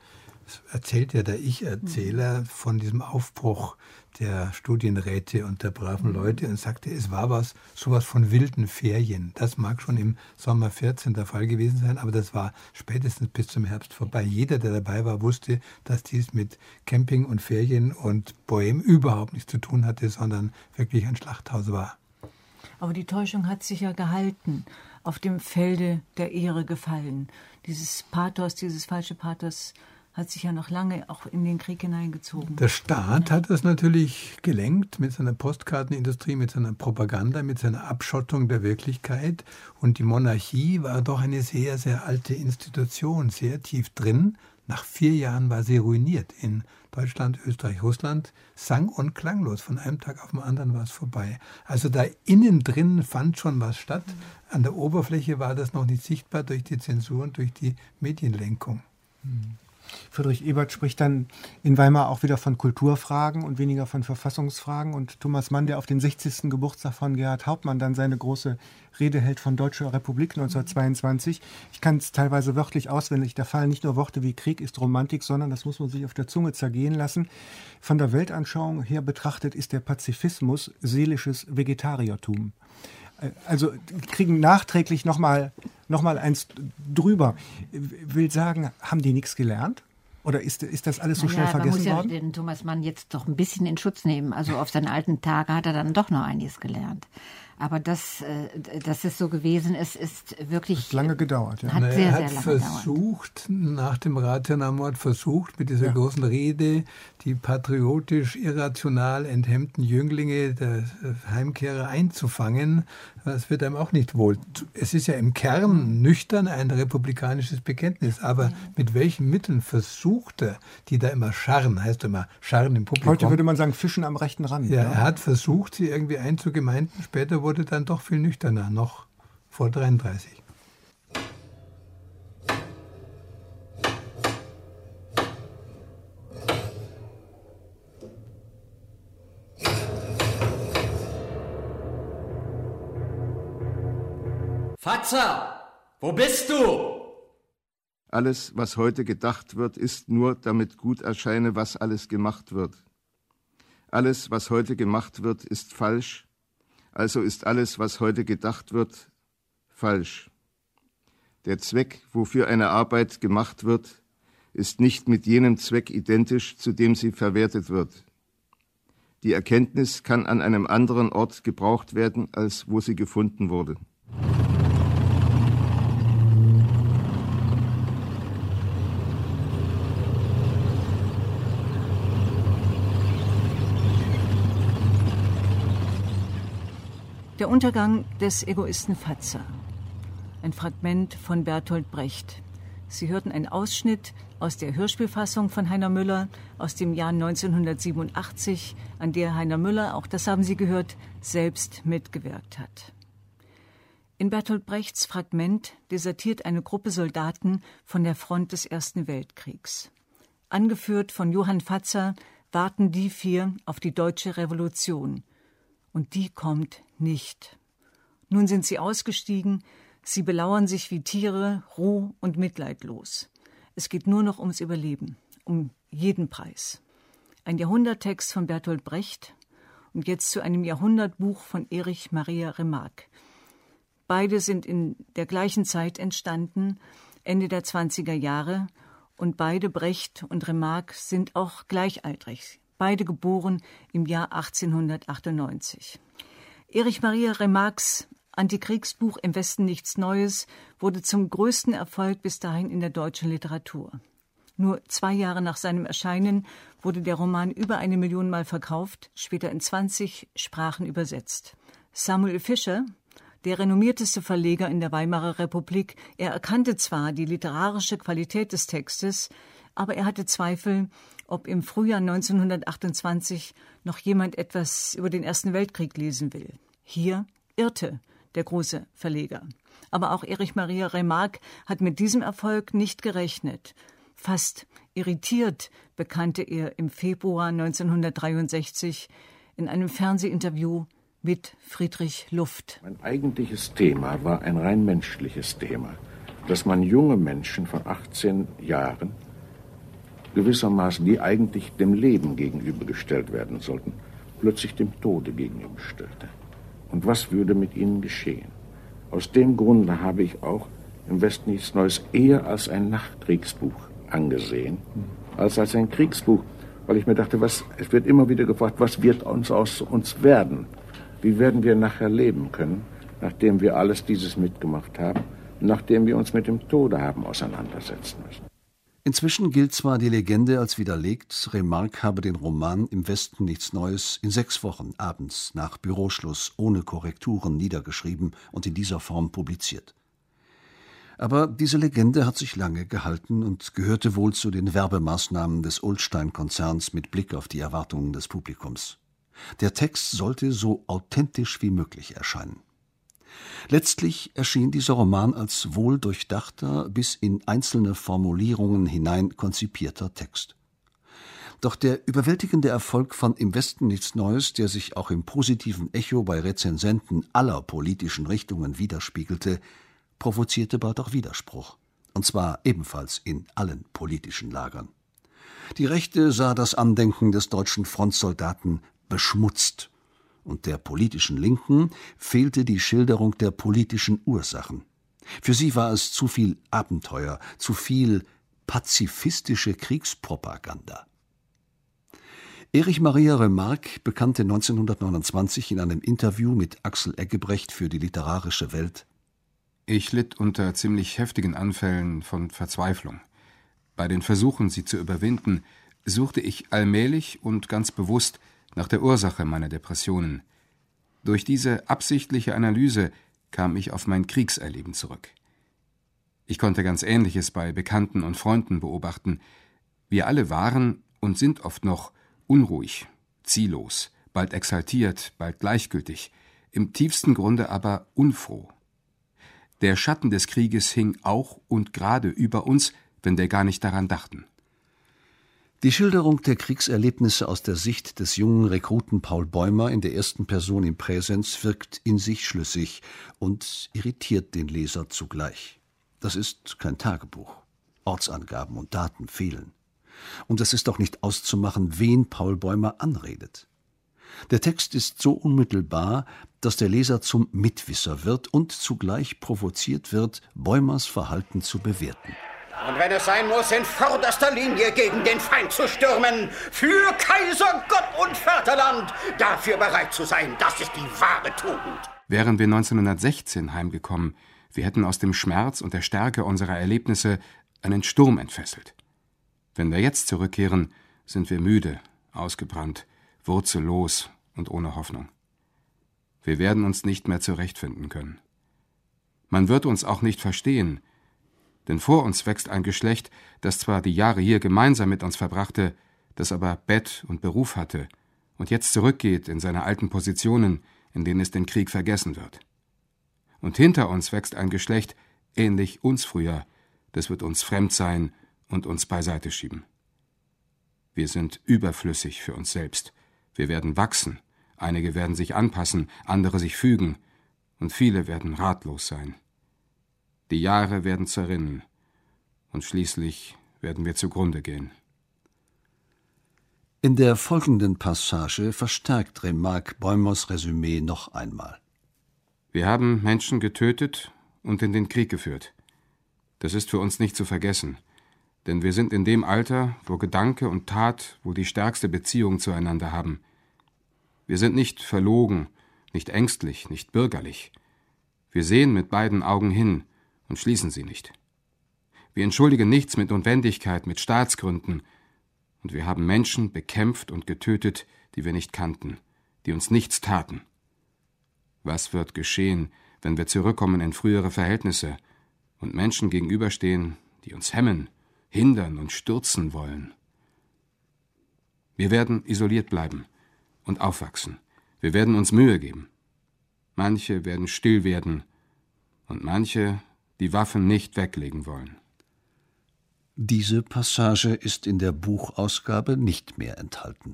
erzählt ja der Ich-Erzähler von diesem Aufbruch der Studienräte und der braven Leute und sagte, es war sowas von wilden Ferien. Das mag schon im Sommer 14 der Fall gewesen sein, aber das war spätestens bis zum Herbst vorbei. Jeder, der dabei war, wusste, dass dies mit Camping und Ferien und Bohem überhaupt nichts zu tun hatte, sondern wirklich ein Schlachthaus war. Aber die Täuschung hat sich ja gehalten, auf dem Felde der Ehre gefallen. Dieses Pathos, dieses falsche Pathos hat sich ja noch lange auch in den Krieg hineingezogen. Der Staat hat das natürlich gelenkt mit seiner Postkartenindustrie, mit seiner Propaganda, mit seiner Abschottung der Wirklichkeit. Und die Monarchie war doch eine sehr, sehr alte Institution, sehr tief drin. Nach 4 Jahren war sie ruiniert. In Deutschland, Österreich, Russland, sang- und klanglos. Von einem Tag auf den anderen war es vorbei. Also da innen drin fand schon was statt. An der Oberfläche war das noch nicht sichtbar durch die Zensur und durch die Medienlenkung. Friedrich Ebert spricht dann in Weimar auch wieder von Kulturfragen und weniger von Verfassungsfragen. Und Thomas Mann, der auf den 60. Geburtstag von Gerhard Hauptmann dann seine große Rede hält von Deutscher Republik 1922. Ich kann es teilweise wörtlich auswendig. Da fallen nicht nur Worte wie Krieg ist Romantik, sondern das muss man sich auf der Zunge zergehen lassen. Von der Weltanschauung her betrachtet ist der Pazifismus seelisches Vegetariertum. Also kriegen nachträglich noch mal eins drüber. Will sagen, haben die nichts gelernt? Oder ist das alles so schnell vergessen worden? Man muss ja den Thomas Mann jetzt doch ein bisschen in Schutz nehmen. Also auf seinen alten Tage hat er dann doch noch einiges gelernt. Aber dass es so gewesen ist, ist wirklich... Hat lange gedauert, ja. Hat sehr, er sehr hat lange versucht, nach dem Rathenau-Mord mit dieser großen Rede, die patriotisch irrational enthemmten Jünglinge der Heimkehrer einzufangen. Das wird einem auch nicht wohl. Es ist ja im Kern nüchtern ein republikanisches Bekenntnis, aber mit welchen Mitteln versucht er, die da immer scharren, heißt immer scharren im Publikum. Heute würde man sagen, Fischen am rechten Rand. Ja, er hat versucht, sie irgendwie einzugemeinden. Später wurde dann doch viel nüchterner, noch vor 33. Fatzer, wo bist du? Alles, was heute gedacht wird, ist nur, damit gut erscheine, was alles gemacht wird. Alles, was heute gemacht wird, ist falsch, also ist alles, was heute gedacht wird, falsch. Der Zweck, wofür eine Arbeit gemacht wird, ist nicht mit jenem Zweck identisch, zu dem sie verwertet wird. Die Erkenntnis kann an einem anderen Ort gebraucht werden, als wo sie gefunden wurde. Der Untergang des Egoisten Fatzer. Ein Fragment von Bertolt Brecht. Sie hörten einen Ausschnitt aus der Hörspielfassung von Heiner Müller aus dem Jahr 1987, an der Heiner Müller, auch das haben Sie gehört, selbst mitgewirkt hat. In Bertolt Brechts Fragment desertiert eine Gruppe Soldaten von der Front des Ersten Weltkriegs. Angeführt von Johann Fatzer warten die 4 auf die deutsche Revolution. Und die kommt nicht. Nun sind sie ausgestiegen, sie belauern sich wie Tiere, roh und mitleidlos. Es geht nur noch ums Überleben, um jeden Preis. Ein Jahrhunderttext von Bertolt Brecht und jetzt zu einem Jahrhundertbuch von Erich Maria Remarque. Beide sind in der gleichen Zeit entstanden, Ende der 20er Jahre, und beide, Brecht und Remarque, sind auch gleichaltrig. Beide geboren im Jahr 1898. Erich Maria Remarques Antikriegsbuch Im Westen nichts Neues wurde zum größten Erfolg bis dahin in der deutschen Literatur. Nur 2 Jahre nach seinem Erscheinen wurde der Roman über 1 Million Mal verkauft, später in 20 Sprachen übersetzt. Samuel Fischer, der renommierteste Verleger in der Weimarer Republik, er erkannte zwar die literarische Qualität des Textes, aber er hatte Zweifel, ob im Frühjahr 1928 noch jemand etwas über den Ersten Weltkrieg lesen will. Hier irrte der große Verleger. Aber auch Erich Maria Remarque hat mit diesem Erfolg nicht gerechnet. Fast irritiert bekannte er im Februar 1963 in einem Fernsehinterview mit Friedrich Luft. Mein eigentliches Thema war ein rein menschliches Thema, dass man junge Menschen von 18 Jahren gewissermaßen, die eigentlich dem Leben gegenübergestellt werden sollten, plötzlich dem Tode gegenüberstellte. Und was würde mit ihnen geschehen? Aus dem Grunde habe ich auch im Westen nichts Neues eher als ein Nachkriegsbuch angesehen, als ein Kriegsbuch, weil ich mir dachte, es wird immer wieder gefragt, was wird aus uns werden? Wie werden wir nachher leben können, nachdem wir alles dieses mitgemacht haben, nachdem wir uns mit dem Tode haben auseinandersetzen müssen? Inzwischen gilt zwar die Legende als widerlegt, Remarque habe den Roman Im Westen nichts Neues in 6 Wochen abends nach Büroschluss ohne Korrekturen niedergeschrieben und in dieser Form publiziert. Aber diese Legende hat sich lange gehalten und gehörte wohl zu den Werbemaßnahmen des Ullstein-Konzerns mit Blick auf die Erwartungen des Publikums. Der Text sollte so authentisch wie möglich erscheinen. Letztlich erschien dieser Roman als wohldurchdachter, bis in einzelne Formulierungen hinein konzipierter Text. Doch der überwältigende Erfolg von Im Westen nichts Neues, der sich auch im positiven Echo bei Rezensenten aller politischen Richtungen widerspiegelte, provozierte bald auch Widerspruch, und zwar ebenfalls in allen politischen Lagern. Die Rechte sah das Andenken des deutschen Frontsoldaten beschmutzt, und der politischen Linken fehlte die Schilderung der politischen Ursachen. Für sie war es zu viel Abenteuer, zu viel pazifistische Kriegspropaganda. Erich Maria Remarque bekannte 1929 in einem Interview mit Axel Eggebrecht für die Literarische Welt: Ich litt unter ziemlich heftigen Anfällen von Verzweiflung. Bei den Versuchen, sie zu überwinden, suchte ich allmählich und ganz bewusst nach der Ursache meiner Depressionen. Durch diese absichtliche Analyse kam ich auf mein Kriegserleben zurück. Ich konnte ganz Ähnliches bei Bekannten und Freunden beobachten. Wir alle waren und sind oft noch unruhig, ziellos, bald exaltiert, bald gleichgültig, im tiefsten Grunde aber unfroh. Der Schatten des Krieges hing auch und gerade über uns, wenn wir gar nicht daran dachten. Die Schilderung der Kriegserlebnisse aus der Sicht des jungen Rekruten Paul Bäumer in der ersten Person im Präsens wirkt in sich schlüssig und irritiert den Leser zugleich. Das ist kein Tagebuch. Ortsangaben und Daten fehlen. Und es ist auch nicht auszumachen, wen Paul Bäumer anredet. Der Text ist so unmittelbar, dass der Leser zum Mitwisser wird und zugleich provoziert wird, Bäumers Verhalten zu bewerten. Und wenn es sein muss, in vorderster Linie gegen den Feind zu stürmen, für Kaiser, Gott und Vaterland, dafür bereit zu sein, das ist die wahre Tugend. Wären wir 1916 heimgekommen, wir hätten aus dem Schmerz und der Stärke unserer Erlebnisse einen Sturm entfesselt. Wenn wir jetzt zurückkehren, sind wir müde, ausgebrannt, wurzellos und ohne Hoffnung. Wir werden uns nicht mehr zurechtfinden können. Man wird uns auch nicht verstehen, denn vor uns wächst ein Geschlecht, das zwar die Jahre hier gemeinsam mit uns verbrachte, das aber Bett und Beruf hatte und jetzt zurückgeht in seine alten Positionen, in denen es den Krieg vergessen wird. Und hinter uns wächst ein Geschlecht, ähnlich uns früher, das wird uns fremd sein und uns beiseite schieben. Wir sind überflüssig für uns selbst. Wir werden wachsen, einige werden sich anpassen, andere sich fügen, und viele werden ratlos sein. Die Jahre werden zerrinnen, und schließlich werden wir zugrunde gehen. In der folgenden Passage verstärkt Remarque Bäumers Resümee noch einmal. Wir haben Menschen getötet und in den Krieg geführt. Das ist für uns nicht zu vergessen, denn wir sind in dem Alter, wo Gedanke und Tat wohl die stärkste Beziehung zueinander haben. Wir sind nicht verlogen, nicht ängstlich, nicht bürgerlich. Wir sehen mit beiden Augen hin und schließen sie nicht. Wir entschuldigen nichts mit Notwendigkeit, mit Staatsgründen, und wir haben Menschen bekämpft und getötet, die wir nicht kannten, die uns nichts taten. Was wird geschehen, wenn wir zurückkommen in frühere Verhältnisse und Menschen gegenüberstehen, die uns hemmen, hindern und stürzen wollen? Wir werden isoliert bleiben und aufwachsen. Wir werden uns Mühe geben. Manche werden still werden und manche die Waffen nicht weglegen wollen. Diese Passage ist in der Buchausgabe nicht mehr enthalten.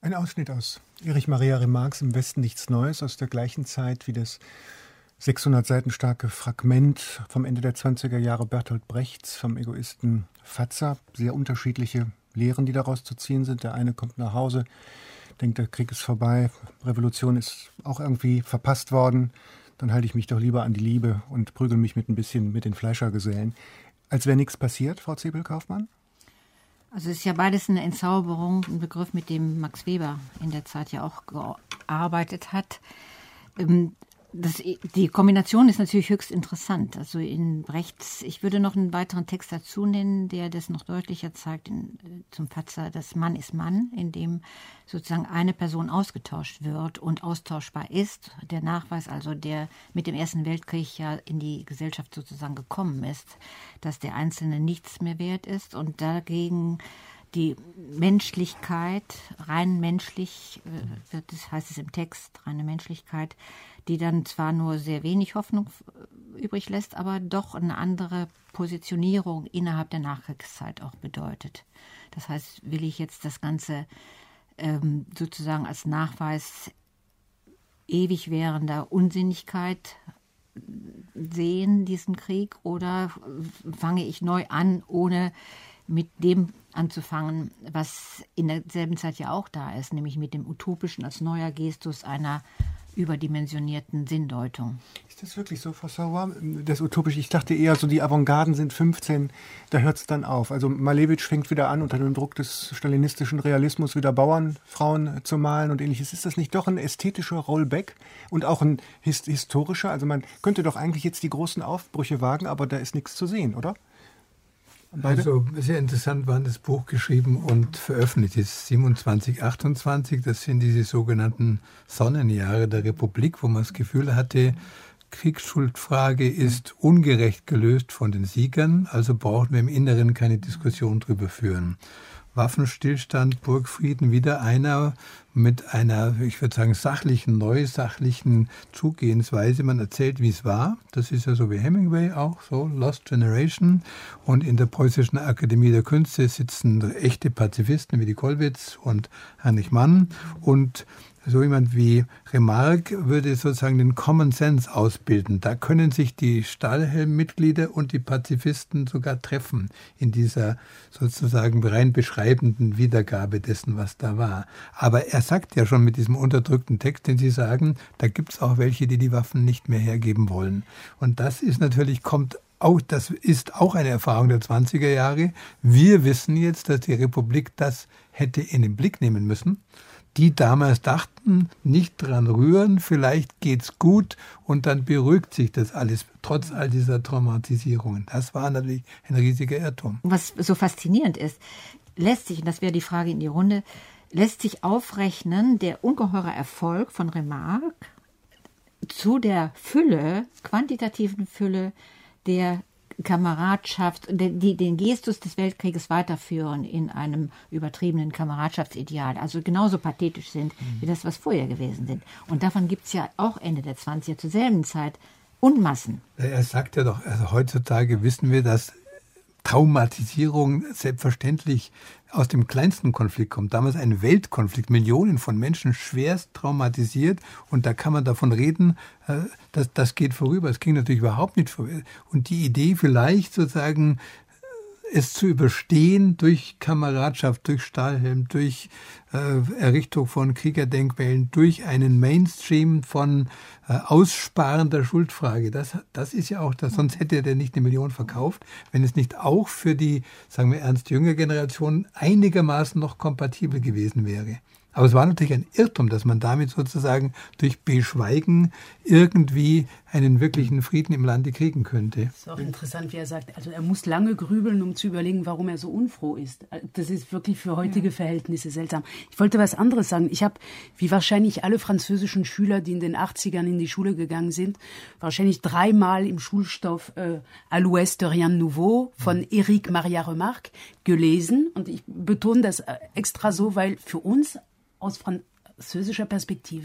Ein Ausschnitt aus Erich Maria Remarques Im Westen nichts Neues aus der gleichen Zeit wie das 600 Seiten starke Fragment vom Ende der 20er Jahre Bertolt Brechts vom Egoisten Fatzer. Sehr unterschiedliche Lehren, die daraus zu ziehen sind. Der eine kommt nach Hause, denkt, der Krieg ist vorbei, Revolution ist auch irgendwie verpasst worden. Dann halte ich mich doch lieber an die Liebe und prügel mich ein bisschen mit den Fleischergesellen. Als wäre nichts passiert, Frau Zepel-Kaufmann? Also es ist ja beides eine Entzauberung, ein Begriff, mit dem Max Weber in der Zeit ja auch gearbeitet hat. Die Kombination ist natürlich höchst interessant. Also in Brechts, ich würde noch einen weiteren Text dazu nennen, der das noch deutlicher zeigt, zum Fatzer, das Mann ist Mann, in dem sozusagen eine Person ausgetauscht wird und austauschbar ist. Der Nachweis also, der mit dem Ersten Weltkrieg ja in die Gesellschaft sozusagen gekommen ist, dass der Einzelne nichts mehr wert ist und dagegen die Menschlichkeit, rein menschlich, das heißt es im Text, reine Menschlichkeit, die dann zwar nur sehr wenig Hoffnung übrig lässt, aber doch eine andere Positionierung innerhalb der Nachkriegszeit auch bedeutet. Das heißt, will ich jetzt das Ganze sozusagen als Nachweis ewig währender Unsinnigkeit sehen, diesen Krieg, oder fange ich neu an, ohne mit dem anzufangen, was in derselben Zeit ja auch da ist, nämlich mit dem Utopischen als neuer Gestus einer überdimensionierten Sinndeutung. Ist das wirklich so, Frau Sauer? Das Utopische, ich dachte eher so, die Avantgarden sind 15, da hört es dann auf. Also Malevich fängt wieder an, unter dem Druck des stalinistischen Realismus wieder Bauernfrauen zu malen und ähnliches. Ist das nicht doch ein ästhetischer Rollback und auch ein historischer? Also man könnte doch eigentlich jetzt die großen Aufbrüche wagen, aber da ist nichts zu sehen, oder? Beide? Also sehr interessant war das Buch geschrieben und veröffentlicht ist 27, 28. Das sind diese sogenannten Sonnenjahre der Republik, wo man das Gefühl hatte, Kriegsschuldfrage ist ungerecht gelöst von den Siegern, also brauchen wir im Inneren keine Diskussion drüber führen. Waffenstillstand, Burgfrieden, wieder einer mit einer, ich würde sagen, neusachlichen Zugehensweise. Man erzählt, wie es war. Das ist ja so wie Hemingway auch, so Lost Generation. Und in der Preußischen Akademie der Künste sitzen echte Pazifisten wie die Kollwitz und Heinrich Mann. Und so jemand wie Remarque würde sozusagen den Common Sense ausbilden. Da können sich die Stahlhelm-Mitglieder und die Pazifisten sogar treffen in dieser sozusagen rein beschreibenden Wiedergabe dessen, was da war. Aber er sagt ja schon mit diesem unterdrückten Text, den Sie sagen, da gibt es auch welche, die die Waffen nicht mehr hergeben wollen. Und das ist natürlich, das ist auch eine Erfahrung der 20er Jahre. Wir wissen jetzt, dass die Republik das hätte in den Blick nehmen müssen. Die damals dachten, nicht dran rühren, vielleicht geht's gut und dann beruhigt sich das alles, trotz all dieser Traumatisierungen. Das war natürlich ein riesiger Irrtum. Was so faszinierend ist, lässt sich, und das wäre die Frage in die Runde, lässt sich aufrechnen, der ungeheure Erfolg von Remarque zu der Fülle, quantitativen Fülle der Kameradschaft, die den Gestus des Weltkrieges weiterführen in einem übertriebenen Kameradschaftsideal, also genauso pathetisch sind wie das, was vorher gewesen sind. Und davon gibt es ja auch Ende der 20er zur selben Zeit Unmassen. Er sagt ja doch, also heutzutage wissen wir, dass Traumatisierung selbstverständlich aus dem kleinsten Konflikt kommt. Damals ein Weltkonflikt, Millionen von Menschen schwerst traumatisiert und da kann man davon reden, das geht vorüber. Es ging natürlich überhaupt nicht vorüber. Und die Idee vielleicht sozusagen, es zu überstehen durch Kameradschaft, durch Stahlhelm, durch Errichtung von Kriegerdenkmälern, durch einen Mainstream von aussparender Schuldfrage. Das ist ja auch das, sonst hätte der nicht 1 Million verkauft, wenn es nicht auch für die, sagen wir ernst, jüngere Generation einigermaßen noch kompatibel gewesen wäre. Aber es war natürlich ein Irrtum, dass man damit sozusagen durch Beschweigen irgendwie einen wirklichen Frieden im Lande kriegen könnte. Das ist auch interessant, wie er sagt, also er muss lange grübeln, um zu überlegen, warum er so unfroh ist. Das ist wirklich für heutige Verhältnisse seltsam. Ich wollte was anderes sagen. Ich habe, wie wahrscheinlich alle französischen Schüler, die in den 80ern in die Schule gegangen sind, wahrscheinlich 3-mal im Schulstoff À l'Ouest Rien de Nouveau von Éric Maria Remarque gelesen. Und ich betone das extra so, weil für uns aus französischer Perspektive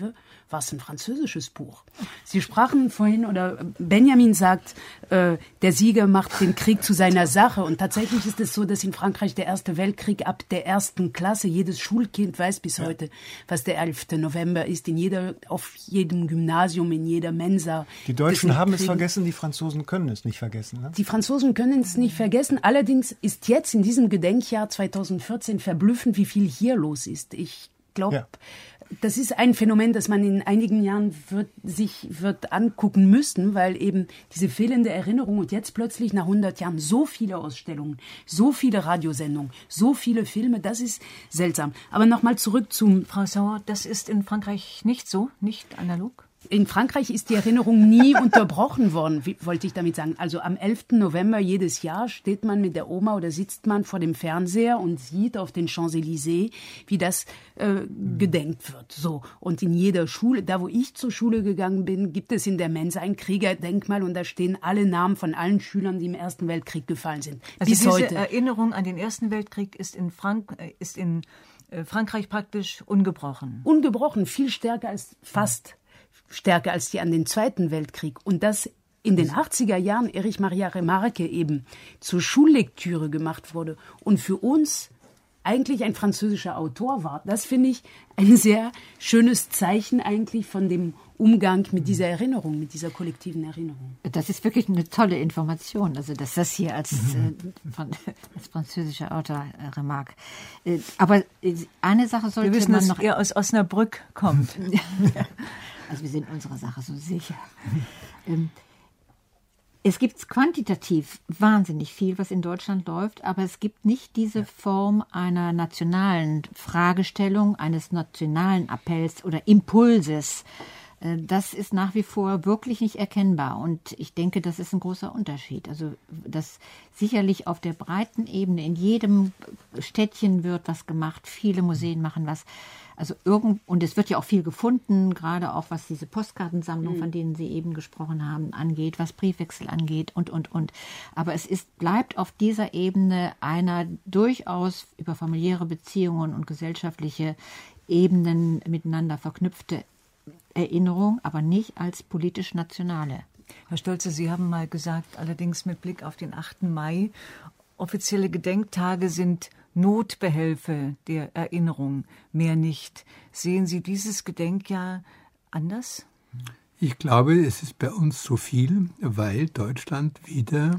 war es ein französisches Buch. Sie sprachen vorhin, oder Benjamin sagt, der Sieger macht den Krieg zu seiner Sache. Und tatsächlich ist es so, dass in Frankreich der Erste Weltkrieg ab der 1. Klasse, jedes Schulkind weiß bis heute, was der 11. November ist, auf jedem Gymnasium, in jeder Mensa. Die Deutschen haben es vergessen, die Franzosen können es nicht vergessen. Ne? Die Franzosen können es nicht vergessen. Allerdings ist jetzt in diesem Gedenkjahr 2014 verblüffend, wie viel hier los ist. Ich glaube, das ist ein Phänomen, das man in einigen Jahren wird angucken müssen, weil eben diese fehlende Erinnerung und jetzt plötzlich nach 100 Jahren so viele Ausstellungen, so viele Radiosendungen, so viele Filme, das ist seltsam. Aber nochmal zurück zum... Frau Sauer, das ist in Frankreich nicht so, nicht analog? In Frankreich ist die Erinnerung nie unterbrochen worden, wollte ich damit sagen. Also am 11. November jedes Jahr steht man mit der Oma oder sitzt man vor dem Fernseher und sieht auf den Champs-Élysées, wie das gedenkt wird. So. Und in jeder Schule, da wo ich zur Schule gegangen bin, gibt es in der Mensa ein Kriegerdenkmal und da stehen alle Namen von allen Schülern, die im Ersten Weltkrieg gefallen sind. Also bis diese heute. Erinnerung an den Ersten Weltkrieg ist in Frankreich praktisch ungebrochen. Ungebrochen, viel stärker als stärker als die an den Zweiten Weltkrieg. Und das in den 80er Jahren Erich Maria Remarque eben zur Schullektüre gemacht wurde und für uns eigentlich ein französischer Autor war. Das finde ich ein sehr schönes Zeichen eigentlich von dem Umgang mit dieser Erinnerung, mit dieser kollektiven Erinnerung. Das ist wirklich eine tolle Information, also dass das hier als französischer Autor Remarque. Aber eine Sache sollte wir wissen, man dass noch... er aus Osnabrück kommt. Also wir sind unserer Sache so sicher. Es gibt quantitativ wahnsinnig viel, was in Deutschland läuft, aber es gibt nicht diese Form einer nationalen Fragestellung, eines nationalen Appells oder Impulses. Das ist nach wie vor wirklich nicht erkennbar und ich denke, das ist ein großer Unterschied. Also, dass sicherlich auf der breiten Ebene in jedem Städtchen wird was gemacht, viele Museen machen was. Also und es wird ja auch viel gefunden, gerade auch was diese Postkartensammlung, von denen Sie eben gesprochen haben, angeht, was Briefwechsel angeht und. Aber es bleibt auf dieser Ebene einer durchaus über familiäre Beziehungen und gesellschaftliche Ebenen miteinander verknüpfte Erinnerung, aber nicht als politisch-nationale. Herr Stolze, Sie haben mal gesagt, allerdings mit Blick auf den 8. Mai, offizielle Gedenktage sind Notbehelfe der Erinnerung, mehr nicht. Sehen Sie dieses Gedenkjahr anders? Ich glaube, es ist bei uns so viel, weil Deutschland wieder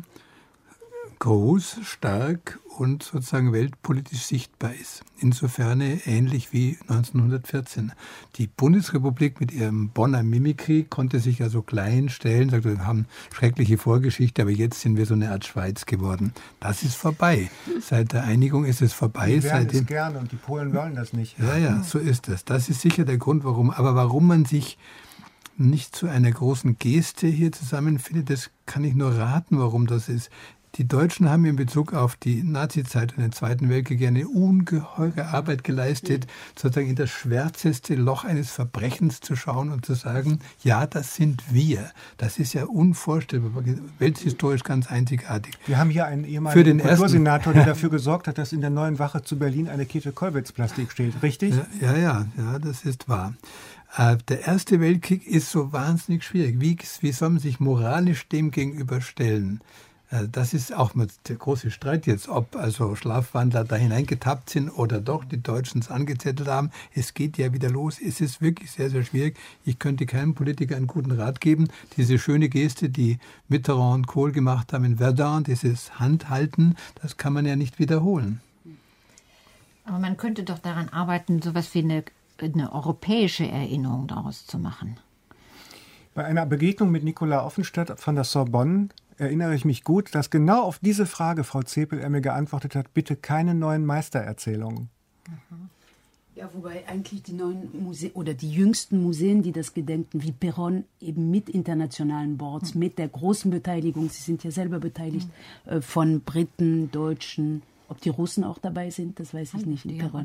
groß, stark und sozusagen weltpolitisch sichtbar ist. Insofern ähnlich wie 1914. Die Bundesrepublik mit ihrem Bonner Mimikry konnte sich ja so klein stellen, sagte, wir haben schreckliche Vorgeschichte, aber jetzt sind wir so eine Art Schweiz geworden. Das ist vorbei. Seit der Einigung ist es vorbei. Die wären es gerne und die Polen wollen das nicht. Ja, so ist es. Das ist sicher der Grund, warum. Aber warum man sich nicht zu einer großen Geste hier zusammenfindet, das kann ich nur raten, warum das ist. Die Deutschen haben in Bezug auf die Nazizeit und den Zweiten Weltkrieg eine ungeheure Arbeit geleistet, sozusagen in das schwärzeste Loch eines Verbrechens zu schauen und zu sagen, ja, das sind wir. Das ist ja unvorstellbar, welthistorisch ganz einzigartig. Wir haben hier einen ehemaligen Kultursenator, der dafür gesorgt hat, dass in der Neuen Wache zu Berlin eine Käthe-Kollwitz-Plastik steht, richtig? Ja, das ist wahr. Der Erste Weltkrieg ist so wahnsinnig schwierig. Wie soll man sich moralisch dem gegenüberstellen? Das ist auch der große Streit jetzt, ob also Schlafwandler da hineingetappt sind oder doch die Deutschen es angezettelt haben. Es geht ja wieder los. Es ist wirklich sehr, sehr schwierig. Ich könnte keinem Politiker einen guten Rat geben. Diese schöne Geste, die Mitterrand und Kohl gemacht haben in Verdun, dieses Handhalten, das kann man ja nicht wiederholen. Aber man könnte doch daran arbeiten, sowas wie eine europäische Erinnerung daraus zu machen. Bei einer Begegnung mit Nicolas Offenstadt von der Sorbonne erinnere ich mich gut, dass genau auf diese Frage Frau Zepel mir geantwortet hat, bitte keine neuen Meistererzählungen. Ja, wobei eigentlich die neuen Museen oder die jüngsten Museen, die das gedenken, wie Perron, eben mit internationalen Boards, mit der großen Beteiligung, Sie sind ja selber beteiligt, von Briten, Deutschen. Ob die Russen auch dabei sind, das weiß ich nicht. Ja,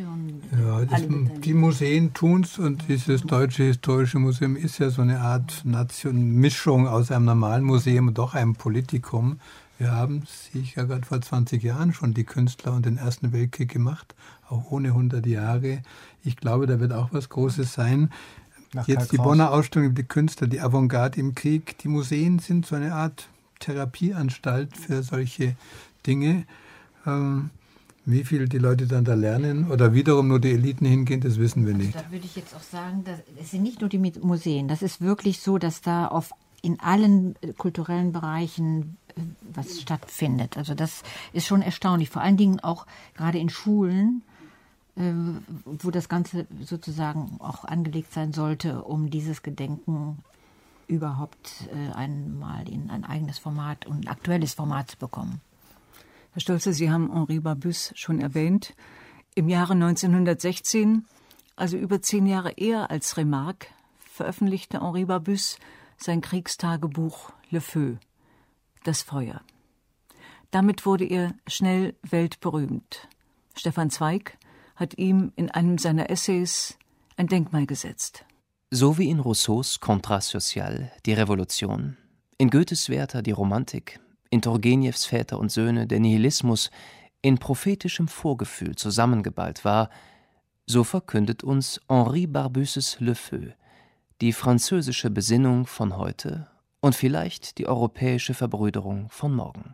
die Museen tun es und dieses Deutsche Historische Museum ist ja so eine Art Mischung aus einem normalen Museum und doch einem Politikum. Wir haben sicher gerade vor 20 Jahren schon die Künstler und den Ersten Weltkrieg gemacht, auch ohne 100 Jahre. Ich glaube, da wird auch was Großes sein. Jetzt die Bonner Ausstellung, die Künstler, die Avantgarde im Krieg. Die Museen sind so eine Art Therapieanstalt für solche Dinge. Wie viel die Leute dann da lernen oder wiederum nur die Eliten hingehen, das wissen wir nicht. Da würde ich jetzt auch sagen, es sind nicht nur die Museen. Das ist wirklich so, dass da in allen kulturellen Bereichen was stattfindet. Also das ist schon erstaunlich. Vor allen Dingen auch gerade in Schulen, wo das Ganze sozusagen auch angelegt sein sollte, um dieses Gedenken überhaupt einmal in ein eigenes Format und ein aktuelles Format zu bekommen. Herr Stolze, Sie haben Henri Barbusse schon erwähnt. Im Jahre 1916, also über 10 Jahre eher als Remarque, veröffentlichte Henri Barbusse sein Kriegstagebuch Le Feu, das Feuer. Damit wurde er schnell weltberühmt. Stefan Zweig hat ihm in einem seiner Essays ein Denkmal gesetzt. So wie in Rousseaus Contrat social die Revolution, in Goethes Werther die Romantik, in Turgenjews Väter und Söhne der Nihilismus in prophetischem Vorgefühl zusammengeballt war, so verkündet uns Henri Barbusses Le Feu die französische Besinnung von heute und vielleicht die europäische Verbrüderung von morgen.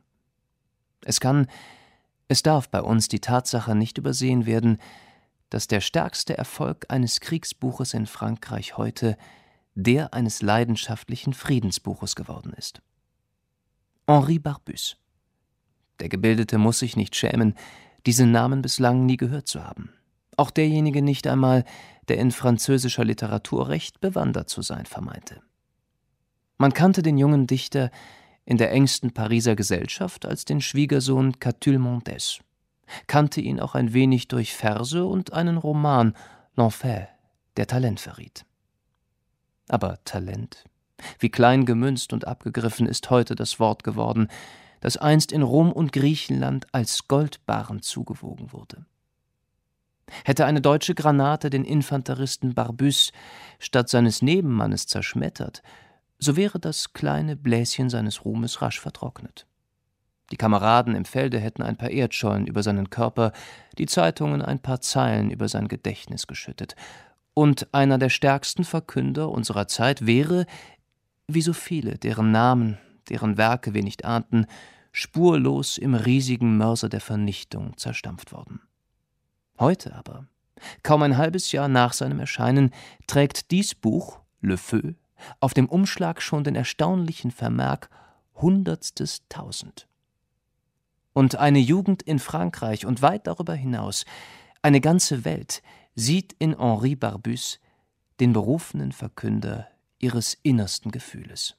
Es darf bei uns die Tatsache nicht übersehen werden, dass der stärkste Erfolg eines Kriegsbuches in Frankreich heute der eines leidenschaftlichen Friedensbuches geworden ist. Henri Barbusse. Der Gebildete muss sich nicht schämen, diesen Namen bislang nie gehört zu haben. Auch derjenige nicht einmal, der in französischer Literatur recht bewandert zu sein vermeinte. Man kannte den jungen Dichter in der engsten Pariser Gesellschaft als den Schwiegersohn Catulle-Montes, kannte ihn auch ein wenig durch Verse und einen Roman, L'Enfer, der Talent verriet. Aber Talent, wie klein gemünzt und abgegriffen ist heute das Wort geworden, das einst in Rom und Griechenland als Goldbarren zugewogen wurde. Hätte eine deutsche Granate den Infanteristen Barbusse statt seines Nebenmannes zerschmettert, so wäre das kleine Bläschen seines Ruhmes rasch vertrocknet. Die Kameraden im Felde hätten ein paar Erdschollen über seinen Körper, die Zeitungen ein paar Zeilen über sein Gedächtnis geschüttet. Und einer der stärksten Verkünder unserer Zeit wäre, wie so viele, deren Namen, deren Werke wir nicht ahnten, spurlos im riesigen Mörser der Vernichtung zerstampft worden. Heute aber, kaum ein halbes Jahr nach seinem Erscheinen, trägt dies Buch, Le Feu, auf dem Umschlag schon den erstaunlichen Vermerk 100.000. Und eine Jugend in Frankreich und weit darüber hinaus, eine ganze Welt, sieht in Henri Barbusse den berufenen Verkünder ihres innersten Gefühles.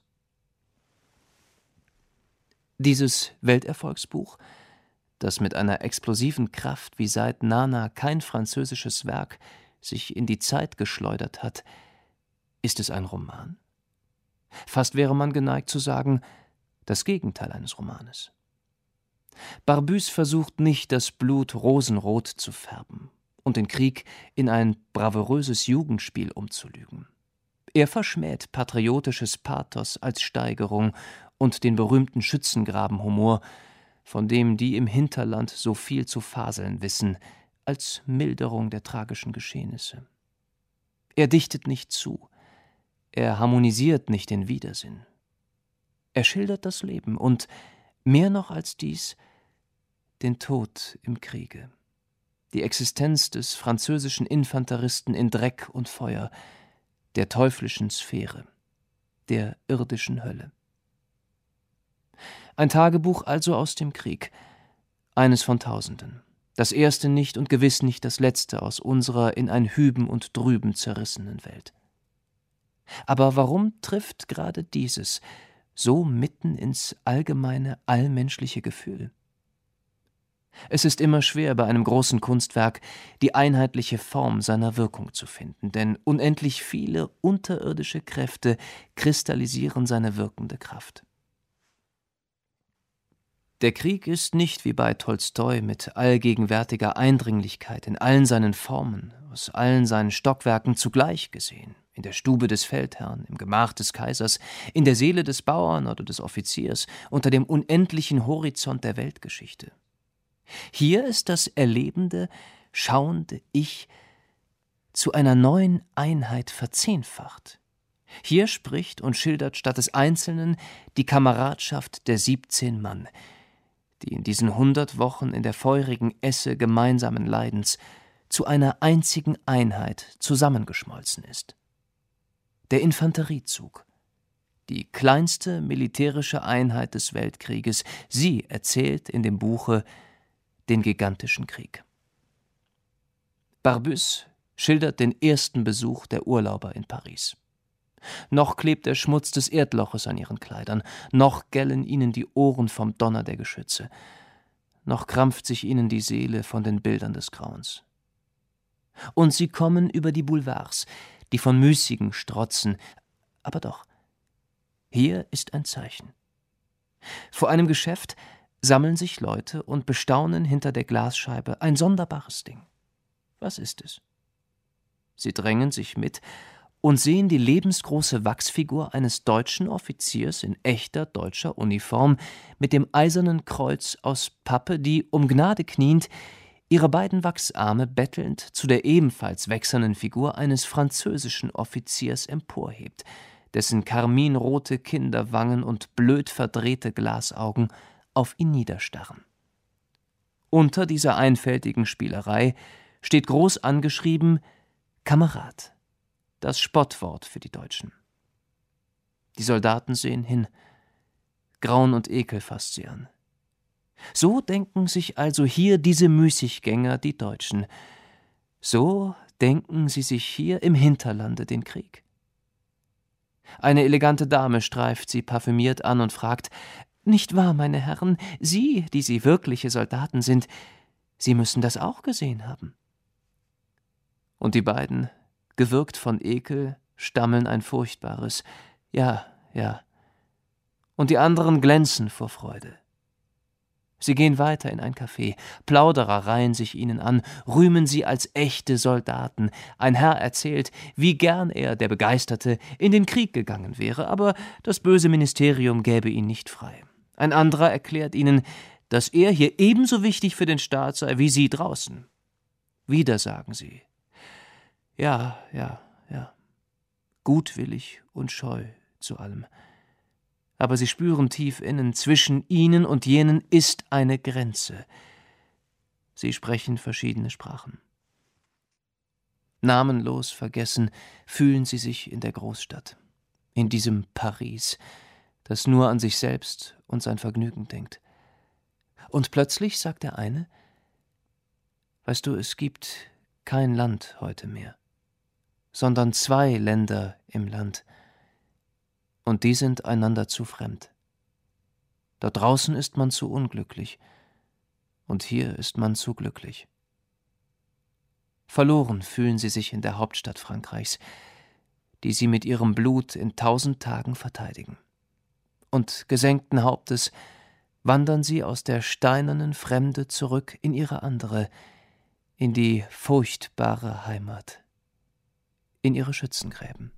Dieses Welterfolgsbuch, das mit einer explosiven Kraft wie seit Nana kein französisches Werk sich in die Zeit geschleudert hat, ist es ein Roman? Fast wäre man geneigt zu sagen, das Gegenteil eines Romanes. Barbusse versucht nicht, das Blut rosenrot zu färben und den Krieg in ein bravouröses Jugendspiel umzulügen. Er verschmäht patriotisches Pathos als Steigerung und den berühmten Schützengrabenhumor, von dem die im Hinterland so viel zu faseln wissen, als Milderung der tragischen Geschehnisse. Er dichtet nicht zu, er harmonisiert nicht den Widersinn. Er schildert das Leben und, mehr noch als dies, den Tod im Kriege, die Existenz des französischen Infanteristen in Dreck und Feuer, der teuflischen Sphäre, der irdischen Hölle. Ein Tagebuch also aus dem Krieg, eines von Tausenden, das erste nicht und gewiss nicht das letzte aus unserer in ein Hüben und Drüben zerrissenen Welt. Aber warum trifft gerade dieses so mitten ins allgemeine, allmenschliche Gefühl? Es ist immer schwer, bei einem großen Kunstwerk die einheitliche Form seiner Wirkung zu finden, denn unendlich viele unterirdische Kräfte kristallisieren seine wirkende Kraft. Der Krieg ist nicht wie bei Tolstoi mit allgegenwärtiger Eindringlichkeit in allen seinen Formen, aus allen seinen Stockwerken zugleich gesehen, in der Stube des Feldherrn, im Gemach des Kaisers, in der Seele des Bauern oder des Offiziers, unter dem unendlichen Horizont der Weltgeschichte. Hier ist das erlebende, schauende Ich zu einer neuen Einheit verzehnfacht. Hier spricht und schildert statt des Einzelnen die Kameradschaft der 17 Mann, die in diesen 100 Wochen in der feurigen Esse gemeinsamen Leidens zu einer einzigen Einheit zusammengeschmolzen ist. Der Infanteriezug, die kleinste militärische Einheit des Weltkrieges, sie erzählt in dem Buche den gigantischen Krieg. Barbusse schildert den ersten Besuch der Urlauber in Paris. Noch klebt der Schmutz des Erdloches an ihren Kleidern, noch gellen ihnen die Ohren vom Donner der Geschütze, noch krampft sich ihnen die Seele von den Bildern des Grauens. Und sie kommen über die Boulevards, die von müßigen strotzen, aber doch, hier ist ein Zeichen. Vor einem Geschäft sammeln sich Leute und bestaunen hinter der Glasscheibe ein sonderbares Ding. Was ist es? Sie drängen sich mit und sehen die lebensgroße Wachsfigur eines deutschen Offiziers in echter deutscher Uniform mit dem eisernen Kreuz aus Pappe, die, um Gnade kniend, ihre beiden Wachsarme bettelnd zu der ebenfalls wächsernen Figur eines französischen Offiziers emporhebt, dessen karminrote Kinderwangen und blöd verdrehte Glasaugen auf ihn niederstarren. Unter dieser einfältigen Spielerei steht groß angeschrieben »Kamerad«, das Spottwort für die Deutschen. Die Soldaten sehen hin. Grauen und Ekel fasst sie an. So denken sich also hier diese Müßiggänger die Deutschen. So denken sie sich hier im Hinterlande den Krieg. Eine elegante Dame streift sie parfümiert an und fragt: »Nicht wahr, meine Herren, Sie, die Sie wirkliche Soldaten sind, Sie müssen das auch gesehen haben.« Und die beiden, gewürgt von Ekel, stammeln ein furchtbares »Ja, ja«. Und die anderen glänzen vor Freude. Sie gehen weiter in ein Café, Plauderer reihen sich ihnen an, rühmen sie als echte Soldaten. Ein Herr erzählt, wie gern er, der Begeisterte, in den Krieg gegangen wäre, aber das böse Ministerium gäbe ihn nicht frei. Ein anderer erklärt ihnen, dass er hier ebenso wichtig für den Staat sei wie sie draußen. Wieder sagen sie: Ja, ja, ja, gutwillig und scheu zu allem. Aber sie spüren tief innen, zwischen ihnen und jenen ist eine Grenze. Sie sprechen verschiedene Sprachen. Namenlos vergessen fühlen sie sich in der Großstadt, in diesem Paris, das nur an sich selbst und sein Vergnügen denkt. Und plötzlich sagt der eine: Weißt du, es gibt kein Land heute mehr, sondern 2 Länder im Land. Und die sind einander zu fremd. Da draußen ist man zu unglücklich, und hier ist man zu glücklich. Verloren fühlen sie sich in der Hauptstadt Frankreichs, die sie mit ihrem Blut in 1000 Tagen verteidigen. Und gesenkten Hauptes wandern sie aus der steinernen Fremde zurück in ihre andere, in die furchtbare Heimat, in ihre Schützengräben.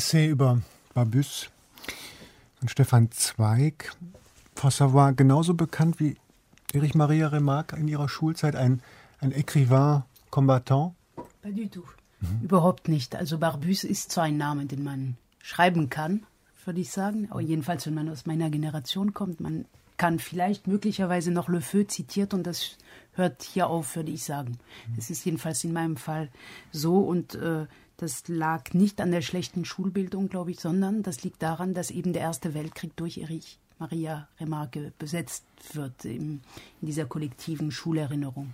Essay über Barbusse von Stefan Zweig. Frau Savoy, genauso bekannt wie Erich Maria Remarque in ihrer Schulzeit, ein Écrivain combattant? Pas du tout. Überhaupt nicht. Also Barbusse ist zwar ein Name, den man schreiben kann, würde ich sagen, aber jedenfalls, wenn man aus meiner Generation kommt, man kann vielleicht möglicherweise noch Le Feu zitiert und das hört hier auf, würde ich sagen. Das ist jedenfalls in meinem Fall so und das lag nicht an der schlechten Schulbildung, glaube ich, sondern das liegt daran, dass eben der Erste Weltkrieg durch Erich Maria Remarque besetzt wird in dieser kollektiven Schulerinnerung.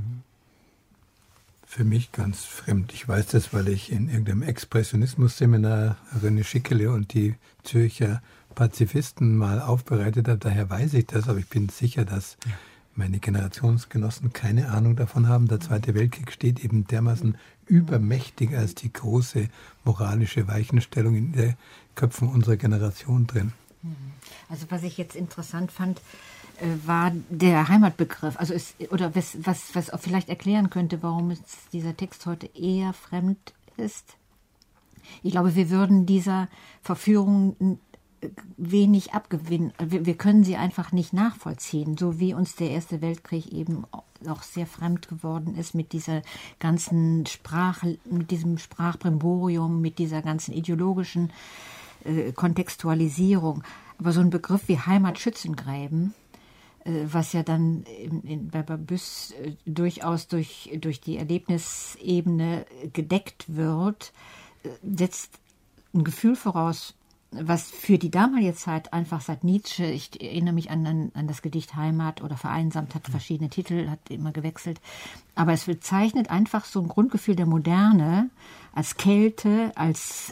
Für mich ganz fremd. Ich weiß das, weil ich in irgendeinem Expressionismus-Seminar René Schickele und die Zürcher Pazifisten mal aufbereitet habe. Daher weiß ich das, aber ich bin sicher, dass meine Generationsgenossen keine Ahnung davon haben. Der Zweite Weltkrieg steht eben dermaßen übermächtig als die große moralische Weichenstellung in den Köpfen unserer Generation drin. Also was ich jetzt interessant fand, war der Heimatbegriff. Also was auch vielleicht erklären könnte, warum dieser Text heute eher fremd ist. Ich glaube, wir würden dieser Verführung wenig abgewinnen. Wir können sie einfach nicht nachvollziehen, so wie uns der Erste Weltkrieg eben auch sehr fremd geworden ist mit dieser ganzen Sprache, mit diesem Sprachbrimborium, mit dieser ganzen ideologischen Kontextualisierung. Aber so ein Begriff wie Heimatschützengräben, was ja dann bei Barbusse durchaus durch die Erlebnisebene gedeckt wird, setzt ein Gefühl voraus, was für die damalige Zeit einfach seit Nietzsche, ich erinnere mich an das Gedicht Heimat oder Vereinsamt, hat verschiedene Titel, hat immer gewechselt, aber es bezeichnet einfach so ein Grundgefühl der Moderne als Kälte, als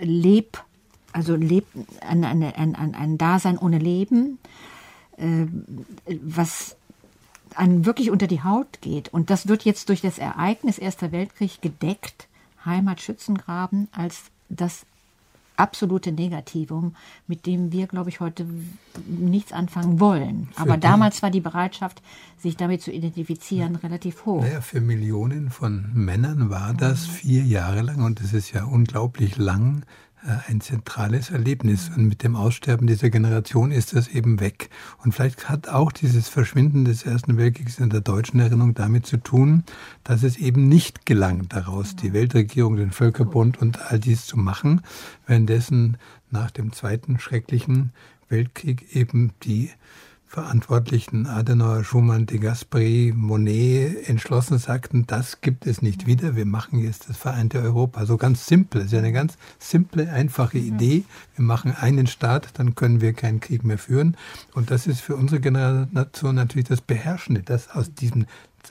ein Dasein ohne Leben, was einem wirklich unter die Haut geht. Und das wird jetzt durch das Ereignis Erster Weltkrieg gedeckt, Heimatschützengraben, als das absolute Negativum, mit dem wir, glaube ich, heute nichts anfangen wollen. Aber damals war die Bereitschaft, sich damit zu identifizieren, relativ hoch. Naja, für Millionen von Männern war das 4 Jahre lang, und das ist ja unglaublich lang, ein zentrales Erlebnis. Und mit dem Aussterben dieser Generation ist das eben weg. Und vielleicht hat auch dieses Verschwinden des Ersten Weltkriegs in der deutschen Erinnerung damit zu tun, dass es eben nicht gelang, daraus die Weltregierung, den Völkerbund und all dies zu machen, währenddessen nach dem Zweiten schrecklichen Weltkrieg eben die Verantwortlichen Adenauer, Schumann, de Gasperi, Monet entschlossen sagten, das gibt es nicht wieder, wir machen jetzt das vereinte Europa. So ganz simpel, es ist ja eine ganz simple, einfache Idee. Wir machen einen Staat, dann können wir keinen Krieg mehr führen. Und das ist für unsere Generation natürlich das Beherrschende, dass aus dem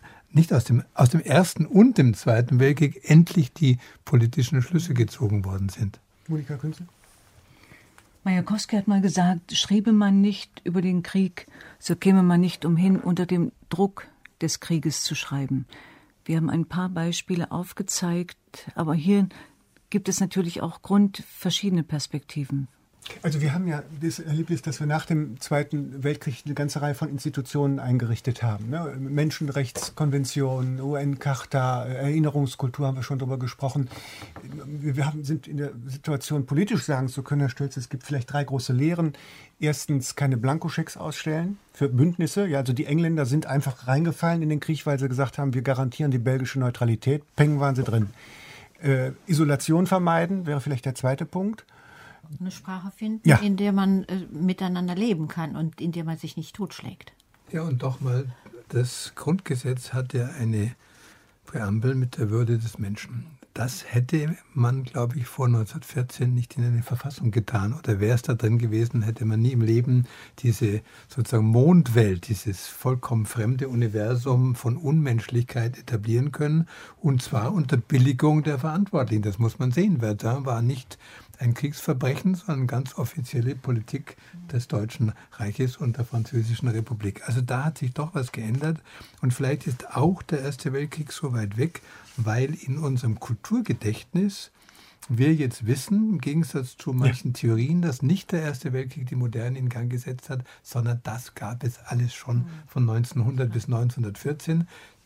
Ersten und dem Zweiten Weltkrieg endlich die politischen Schlüsse gezogen worden sind. Monika Künzel? Majakowski hat mal gesagt, schriebe man nicht über den Krieg, so käme man nicht umhin, unter dem Druck des Krieges zu schreiben. Wir haben ein paar Beispiele aufgezeigt, aber hier gibt es natürlich auch verschiedene Perspektiven. Also wir haben ja das Erlebnis, dass wir nach dem Zweiten Weltkrieg eine ganze Reihe von Institutionen eingerichtet haben. Ne? Menschenrechtskonvention, UN-Charta, Erinnerungskultur haben wir schon darüber gesprochen. Wir sind in der Situation, politisch sagen zu können, Herr Stölz, es gibt vielleicht 3 große Lehren. Erstens, keine Blankoschecks ausstellen für Bündnisse. Ja, also die Engländer sind einfach reingefallen in den Krieg, weil sie gesagt haben, wir garantieren die belgische Neutralität. Peng, waren sie drin. Isolation vermeiden wäre vielleicht der zweite Punkt. Eine Sprache finden, in der man miteinander leben kann und in der man sich nicht totschlägt. Ja, und doch mal, das Grundgesetz hat ja eine Präambel mit der Würde des Menschen. Das hätte man, glaube ich, vor 1914 nicht in eine Verfassung getan. Oder wäre es da drin gewesen, hätte man nie im Leben diese sozusagen Mondwelt, dieses vollkommen fremde Universum von Unmenschlichkeit etablieren können. Und zwar unter Billigung der Verantwortlichen. Das muss man sehen. Verdun war nicht ein Kriegsverbrechen, sondern ganz offizielle Politik des Deutschen Reiches und der Französischen Republik. Also da hat sich doch was geändert. Und vielleicht ist auch der Erste Weltkrieg so weit weg, weil in unserem Kulturgedächtnis wir jetzt wissen, im Gegensatz zu manchen Theorien, dass nicht der Erste Weltkrieg die Moderne in Gang gesetzt hat, sondern das gab es alles schon von 1900 bis 1914.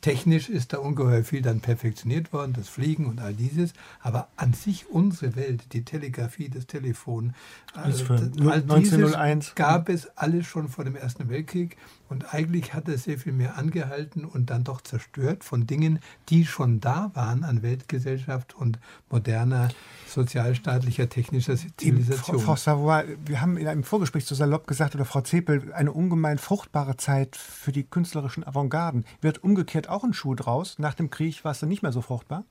Technisch ist da ungeheuer viel dann perfektioniert worden, das Fliegen und all dieses. Aber an sich unsere Welt, die Telegrafie, das Telefon, all dieses 1901 gab es alles schon vor dem Ersten Weltkrieg. Und eigentlich hat es sehr viel mehr angehalten und dann doch zerstört von Dingen, die schon da waren an Weltgesellschaft und moderner sozialstaatlicher, technischer Zivilisation. Frau Savoy, wir haben in einem Vorgespräch zu salopp gesagt, oder Frau Zepel, eine ungemein fruchtbare Zeit für die künstlerischen Avantgarden. Wird umgekehrt auch ein Schuh draus? Nach dem Krieg war es dann nicht mehr so fruchtbar?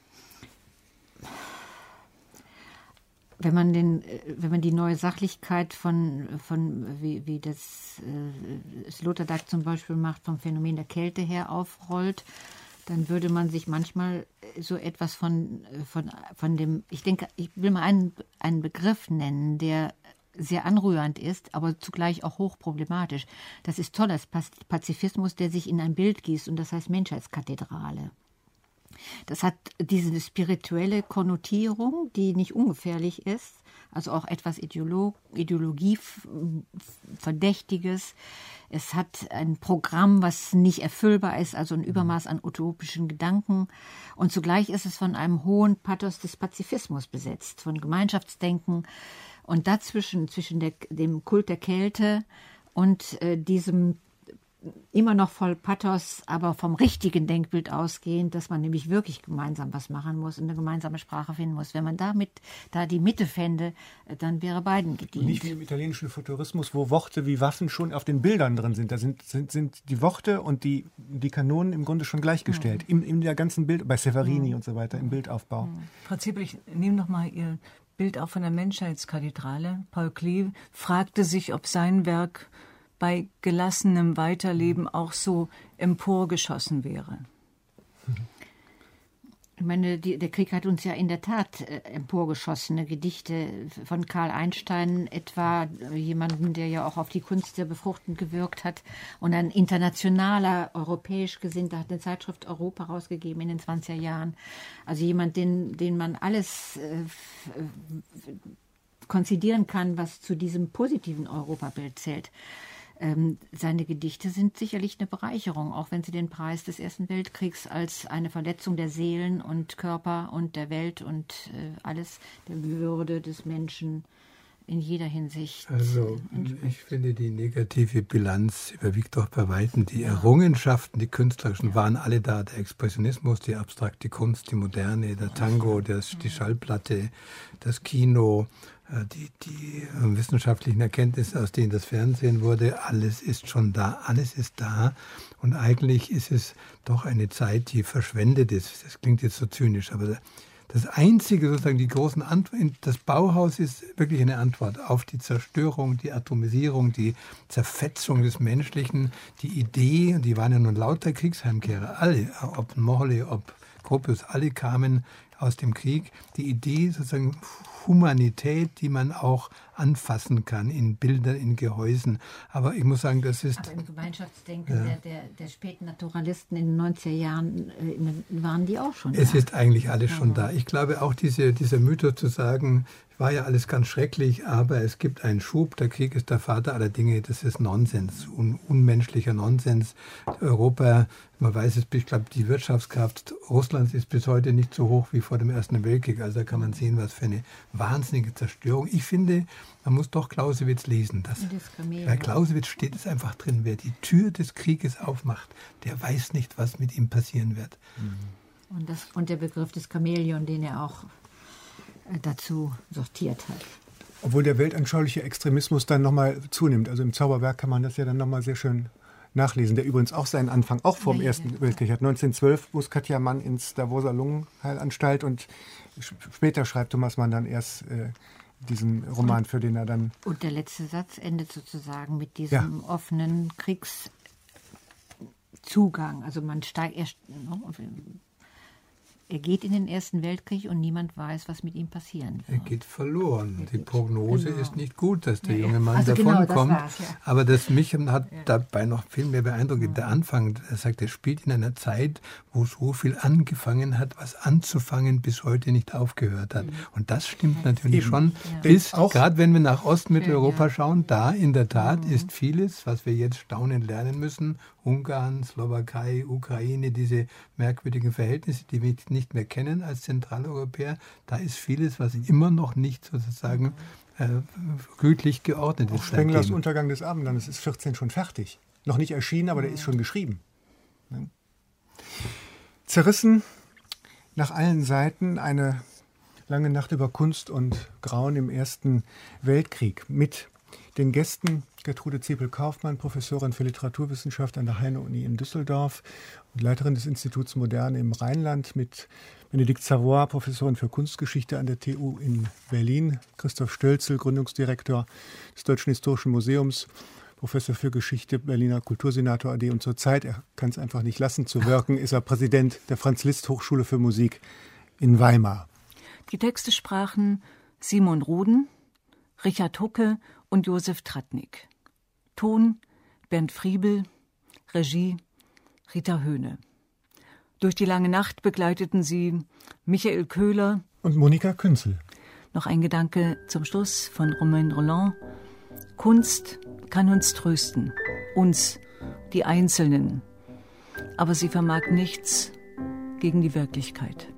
Wenn man die neue Sachlichkeit wie das Sloterdijk zum Beispiel macht, vom Phänomen der Kälte her aufrollt, dann würde man sich manchmal so etwas von dem, ich denke, ich will mal einen Begriff nennen, der sehr anrührend ist, aber zugleich auch hochproblematisch. Das ist toller Pazifismus, der sich in ein Bild gießt, und das heißt Menschheitskathedrale. Das hat diese spirituelle Konnotierung, die nicht ungefährlich ist, also auch etwas Ideologieverdächtiges. Es hat ein Programm, was nicht erfüllbar ist, also ein Übermaß an utopischen Gedanken. Und zugleich ist es von einem hohen Pathos des Pazifismus besetzt, von Gemeinschaftsdenken. Und dazwischen, dem Kult der Kälte und diesem immer noch voll Pathos, aber vom richtigen Denkbild ausgehend, dass man nämlich wirklich gemeinsam was machen muss und eine gemeinsame Sprache finden muss. Wenn man da die Mitte fände, dann wäre beiden gedient. Nicht wie im italienischen Futurismus, wo Worte wie Waffen schon auf den Bildern drin sind. Da sind die Worte und die Kanonen im Grunde schon gleichgestellt. In der ganzen Bild, bei Severini und so weiter, im Bildaufbau. Frau Zepel, ich nehme noch mal Ihr Bild auch von der Menschheitskathedrale. Paul Klee fragte sich, ob sein Werk bei gelassenem Weiterleben auch so emporgeschossen wäre. Ich meine, der Krieg hat uns ja in der Tat emporgeschossene Gedichte von Karl Einstein, etwa jemanden, der ja auch auf die Kunst sehr befruchtend gewirkt hat, und ein internationaler, europäisch gesinnter, hat eine Zeitschrift Europa rausgegeben in den 20er Jahren. Also jemand, den man alles konzidieren kann, was zu diesem positiven Europabild zählt. Seine Gedichte sind sicherlich eine Bereicherung, auch wenn sie den Preis des Ersten Weltkriegs als eine Verletzung der Seelen und Körper und der Welt und alles, der Würde des Menschen in jeder Hinsicht. Also ich finde, die negative Bilanz überwiegt doch bei Weitem. Die Errungenschaften, die künstlerischen, waren alle da. Der Expressionismus, die abstrakte Kunst, die Moderne, der Tango, die Schallplatte, das Kino, die wissenschaftlichen Erkenntnisse, aus denen das Fernsehen wurde, alles ist schon da, alles ist da. Und eigentlich ist es doch eine Zeit, die verschwendet ist. Das klingt jetzt so zynisch, aber das Einzige, sozusagen die großen Antworten, das Bauhaus ist wirklich eine Antwort auf die Zerstörung, die Atomisierung, die Zerfetzung des Menschlichen, die Idee, und die waren ja nun lauter Kriegsheimkehrer, alle, ob Moholy, ob Gropius, alle kamen aus dem Krieg, die Idee sozusagen Humanität, die man auch anfassen kann in Bildern, in Gehäusen. Aber ich muss sagen, das ist... Aber im Gemeinschaftsdenken der späten Naturalisten in den 90er Jahren waren die auch schon da. Es ist eigentlich alles schon da. Ich glaube auch dieser Mythos zu sagen, war ja alles ganz schrecklich, aber es gibt einen Schub, der Krieg ist der Vater aller Dinge, das ist Nonsens, unmenschlicher Nonsens. Europa, man weiß es, ich glaube, die Wirtschaftskraft Russlands ist bis heute nicht so hoch wie vor dem Ersten Weltkrieg, also da kann man sehen, was für eine wahnsinnige Zerstörung. Ich finde, man muss doch Clausewitz lesen. Bei Clausewitz steht es einfach drin, wer die Tür des Krieges aufmacht, der weiß nicht, was mit ihm passieren wird. Und der Begriff des Chamäleon, den er auch dazu sortiert hat. Obwohl der weltanschauliche Extremismus dann nochmal zunimmt. Also im Zauberwerk kann man das ja dann nochmal sehr schön nachlesen, der übrigens auch seinen Anfang, auch vor dem Ersten Weltkrieg hat. 1912 muss Katja Mann ins Davoser Lungenheilanstalt und später schreibt Thomas Mann dann erst diesen Roman, für den er dann... Und der letzte Satz endet sozusagen mit diesem offenen Kriegszugang. Also man steigt Er geht in den Ersten Weltkrieg und niemand weiß, was mit ihm passieren wird. Er geht verloren. Die Prognose ist nicht gut, dass der junge Mann also davonkommt. Genau, das war's, ja. Aber das mich hat dabei noch viel mehr beeindruckt. Der Anfang, er sagt, er spielt in einer Zeit, wo so viel angefangen hat, was anzufangen bis heute nicht aufgehört hat. Und das stimmt natürlich schon. Gerade wenn wir nach Ostmitteleuropa schauen, da in der Tat ist vieles, was wir jetzt staunen lernen müssen. Ungarn, Slowakei, Ukraine, diese merkwürdigen Verhältnisse, die wir nicht mehr kennen als Zentraleuropäer, da ist vieles, was immer noch nicht sozusagen gütlich geordnet ist. Auch Spenglers Untergang des Abendlandes ist 14 schon fertig. Noch nicht erschienen, aber der ist schon geschrieben. Ja. Zerrissen nach allen Seiten eine lange Nacht über Kunst und Grauen im Ersten Weltkrieg mit den Gästen Gertrude Zepel-Kaufmann, Professorin für Literaturwissenschaft an der Heine-Uni in Düsseldorf und Leiterin des Instituts Moderne im Rheinland, mit Benedikt Savoy, Professorin für Kunstgeschichte an der TU in Berlin, Christoph Stölzel, Gründungsdirektor des Deutschen Historischen Museums, Professor für Geschichte, Berliner Kultursenator AD und zurzeit, er kann es einfach nicht lassen zu wirken, ist er Präsident der Franz-Liszt-Hochschule für Musik in Weimar. Die Texte sprachen Simon Ruden, Richard Hucke und Josef Tratnik. Ton Bernd Friebel, Regie Rita Höhne. Durch die lange Nacht begleiteten sie Michael Köhler und Monika Künzel. Noch ein Gedanke zum Schluss von Romain Rolland. Kunst kann uns trösten, uns, die Einzelnen, aber sie vermag nichts gegen die Wirklichkeit.